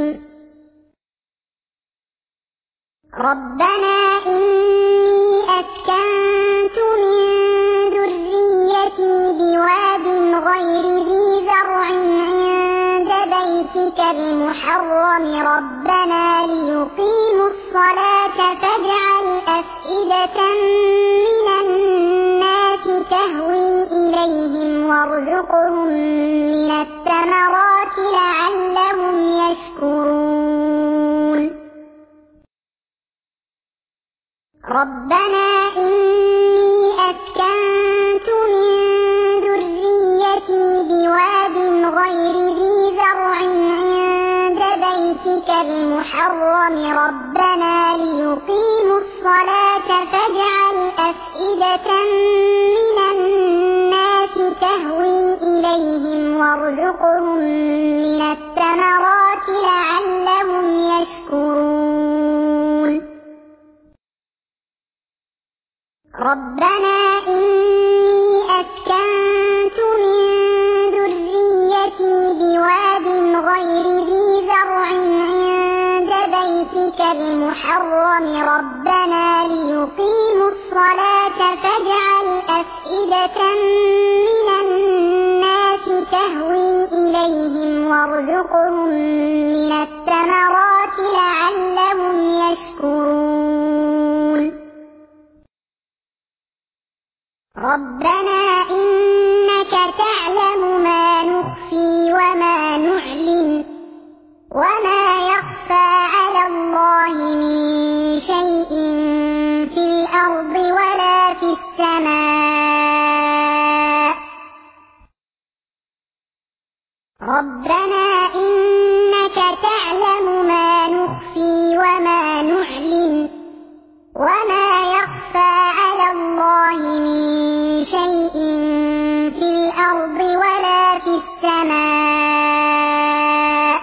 ربنا إني أسكنت من ذريتي بواد غير ذي زرع عند بيتك المحرم ربنا ليقيموا الصلاة فاجعل أفئدة من الناس تهوي إليهم وارزقهم من الثمرات لعلهم يشكرون ربنا إني أسكنت من ذريتي بواد غير ذي زرع عند بيتك المحرم ربنا ليقيموا الصلاة فاجعل أفئدة من الناس تهوي إليهم وارزقهم من الثمرات لعلهم يشكرون ربنا إني أسكنت من ذريتي بواد غير ذي زرع عند بيتك المحرم ربنا ليقيموا الصلاة فاجعل أفئدة من الناس تهوي إليهم وارزقهم من الثمرات لعلهم يشكرون ربنا إنك تعلم ما نخفي وما نعلن وما يخفى على الله من شيء في الأرض ولا في السماء ربنا إنك تعلم ما نخفي وما نعلن وما يخفى على الله من شيء في الأرض ولا في السماء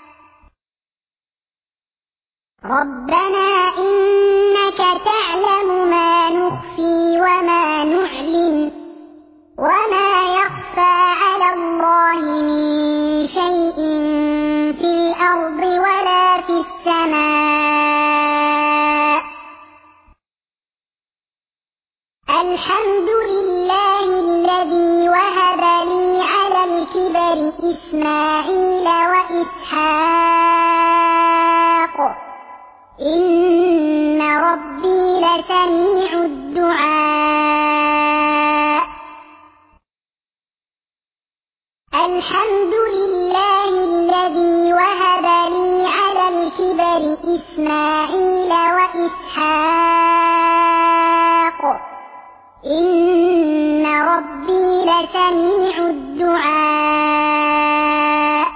ربنا إنك تعلم ما نخفي وما نعلن وما يخفى على الله من شيء في الأرض ولا في السماء الحمد لله الذي وهب لي على الكبر إسماعيل وإسحاق إن ربي لسميع الدعاء الحمد لله الذي وهب لي على الكبر إسماعيل وإسحاق إن ربي لسميع الدعاء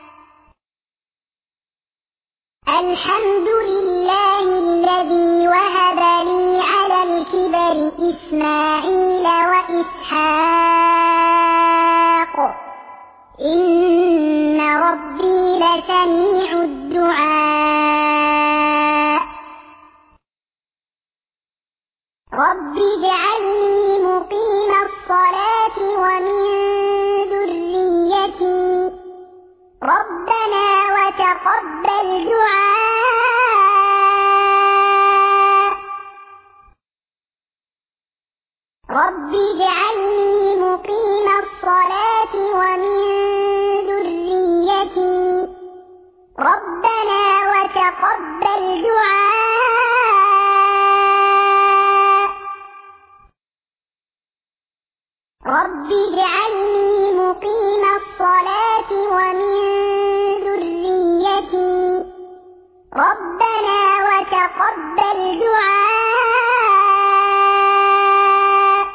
الحمد لله الذي وهب لي على الكبر إسماعيل وإسحاق إن ربي لسميع الدعاء رب اجعلني مقيم الصلاة ومن ذريتي ربنا وتقبل دعاء رب اجعلني مقيم الصلاة ومن ذريتي ربنا وتقبل دعاء رب اجعلني مقيم الصلاة ومن ذريتي ربنا وتقبل دعاء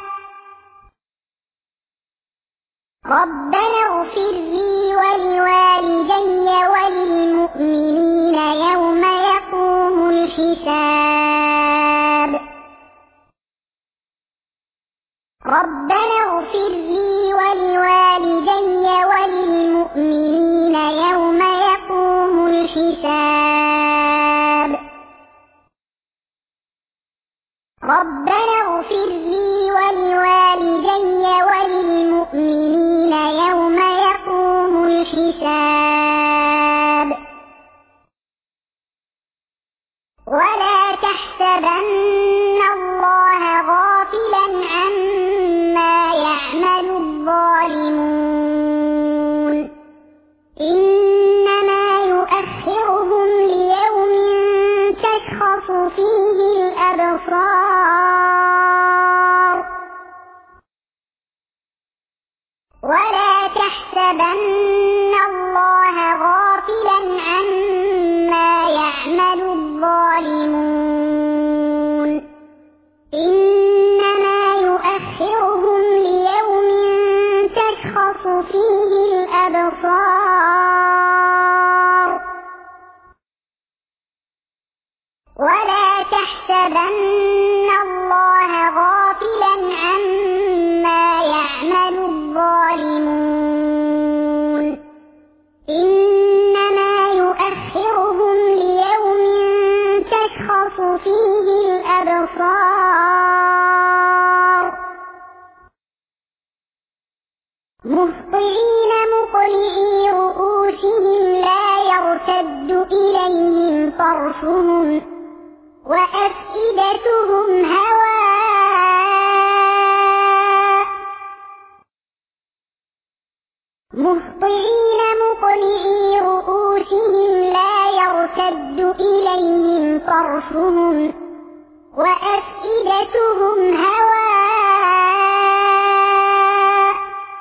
ربنا اغفر لي ولوالدي وللمؤمنين يوم يقوم الحساب ربنا اغفر لي ولوالدي وللمؤمنين يوم يقوم الحساب ربنا اغفر لي ولوالدي وللمؤمنين يوم يقوم الحساب ولا تحسبن الله غافلا عما يعمل الظالمون إنما يؤخرهم ليوم تشخص فيه الأبصار ولا تحسبن الله غافلا عما يعمل الظالمون إنما يؤخرهم ليوم تشخص فيه الأبصار ولا تحسبن الله غافلا عما يعمل الظالمون إنما يؤخرهم ليوم تشخص فيه الأبصار مهطعين مقنعي رؤوسهم لا يرتد إليهم طرفهم وأفئدتهم هواء مهطعين مقنعي رؤوسهم لا يرتد إليهم طرفهم وأفئدتهم هواء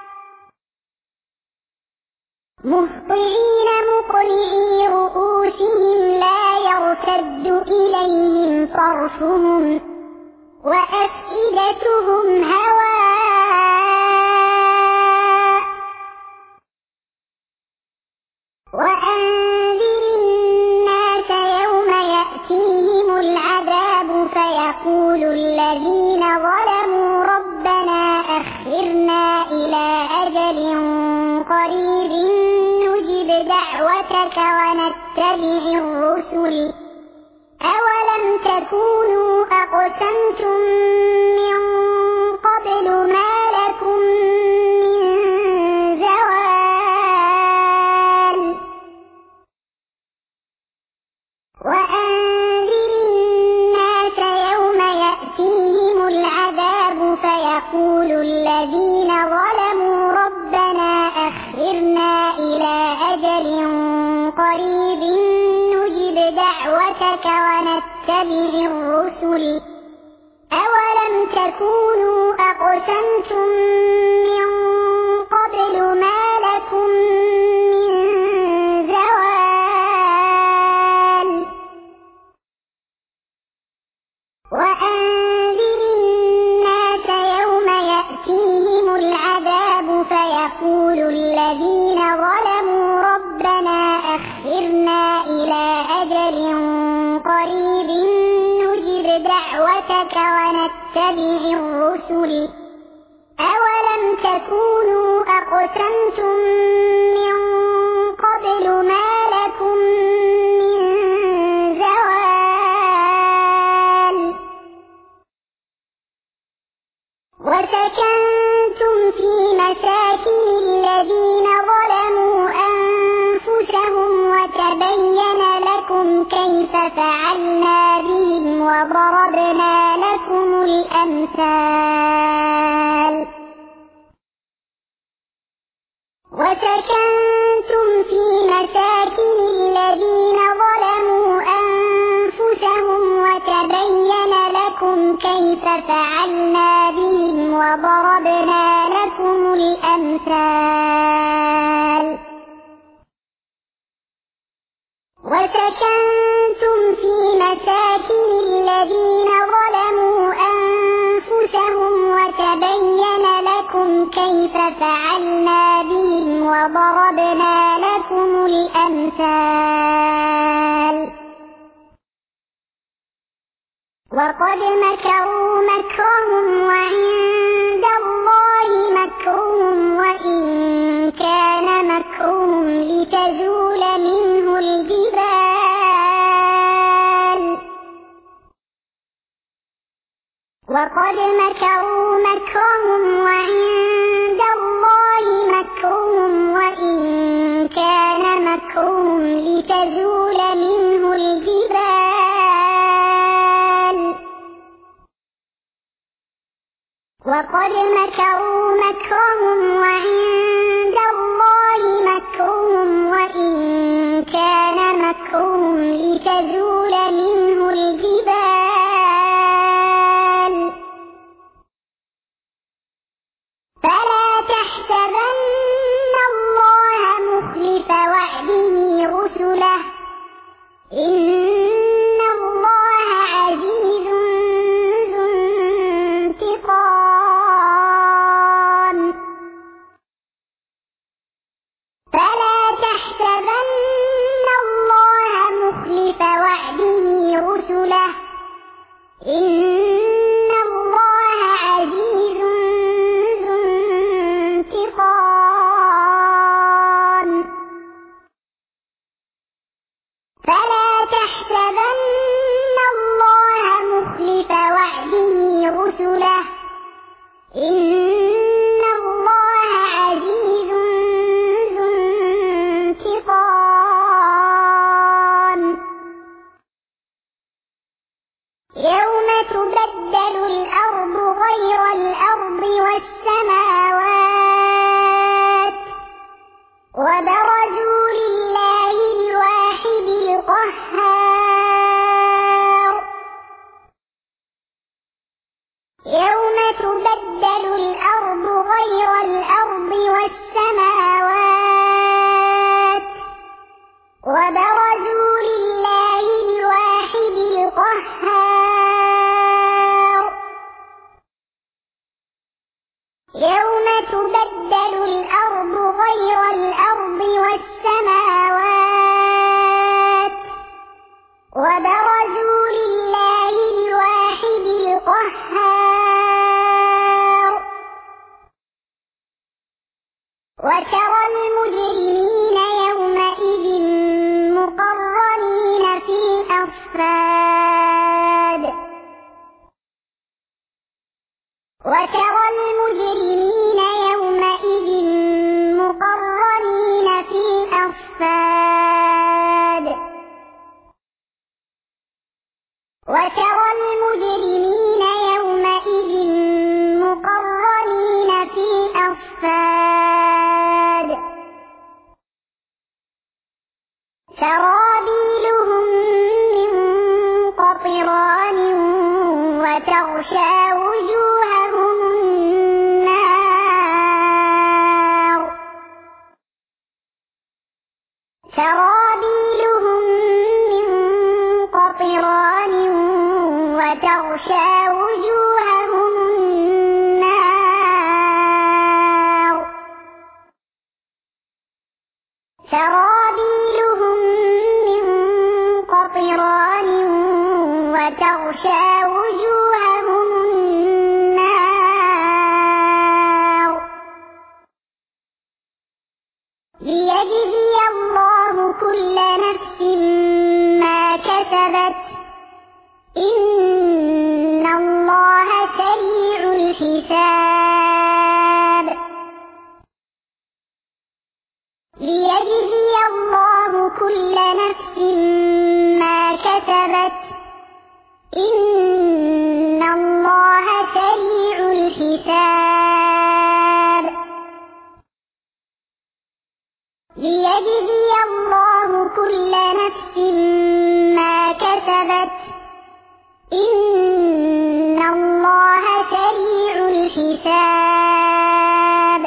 مهطعين مقنعي رؤوسهم لا يرتد إليهم طرفهم وأفئدتهم هواء وأنذر الناس يوم يأتيهم العذاب فيقول الذين ظلموا ربنا أخرنا إلى أجل قريب نجب دعوتك ونتبع الرسل أولم تكونوا أقسمتم من قبل ما لكم من زوال وأنذر الناس يوم يأتيهم العذاب فيقول الذين ظلموا ربنا أخرنا إلى أجل قريب نجب دعوتك ونتبع الرسل أولم تكونوا أقسمتم من قبل ما لكم من زوال وأنذر الناس يوم يأتيهم العذاب فيقول الذين ظلموا ربنا أخرنا إلى أجل قريب نجب دعوتك ونتبع الرسل أولم تكونوا أقسمتم من قبل ما لكم من زوال وسكنتم في مساكن الذين ظلموا أنفسهم وتبين لكم كيف فعلنا بهم وضربنا لكم الأمثال وسكنتم في مساكن الذين ظلموا أنفسهم وتبين لكم كيف فعلنا بهم وضربنا لكم الأمثال وسكنتم في مساكن الذين ظلموا أنفسهم وتبين لكم كيف فعلنا بهم وضربنا لكم الأمثال وقد مكروا مكرهم وعند وقد مكروا مكرهم وعند الله مكرهم وإن كان مكرهم لتزول منه الجبال وقد مكروا مكرهم وعند الله مكرهم وإن كان مكرهم لتزول منه الجبال فلا تحسبن الله مخلف وعده رسله إن الله عزيز ذو انتقام فلا تحسبن الله مخلف وعده رسله إن الله عزيز ذو انتقام فلا تحسبن الله مخلف وعده رسله إن الله عزيز ذو انتقام يوم تبدل الأرض غير الأرض والسماوات وبرزوا لله الواحد القهار يوم تبدل الأرض غير الأرض والسماوات وبرزوا لله الواحد القهار يوم تبدل الأرض غير الأرض والسماوات وبرزوا لله الواحد القهار وترى المجرمين يومئذ مقرنين في الأصفاد وترى المجرمين يومئذ مقرنين في الأصفاد وترى المجرمين يومئذ مقرنين في الأصفاد سرابيلهم من قطران وتغشى وجوههم النار سرابيلهم من قطران وتغشى وجوههم النار سرابيلهم من قطران وتغشى وجوههم النار ليجزي الله كل نفس ما كسبت إن الله سريع الحساب ليجزي الله كل نفس ما كسبت إن الله سريع الحساب ليجزي الله كل نفس ما كسبت إن الله سريع الحساب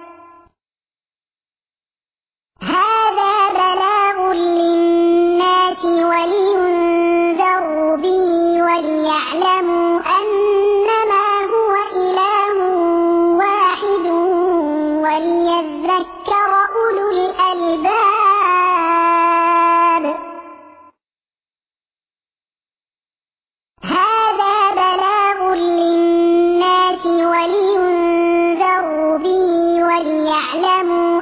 هذا بلاغ للناس ولينذروا به وليعلموا أنما هو إله واحد وليذكر أولو الألباب هذا بلاغ للناس ولينذروا به وليعلموا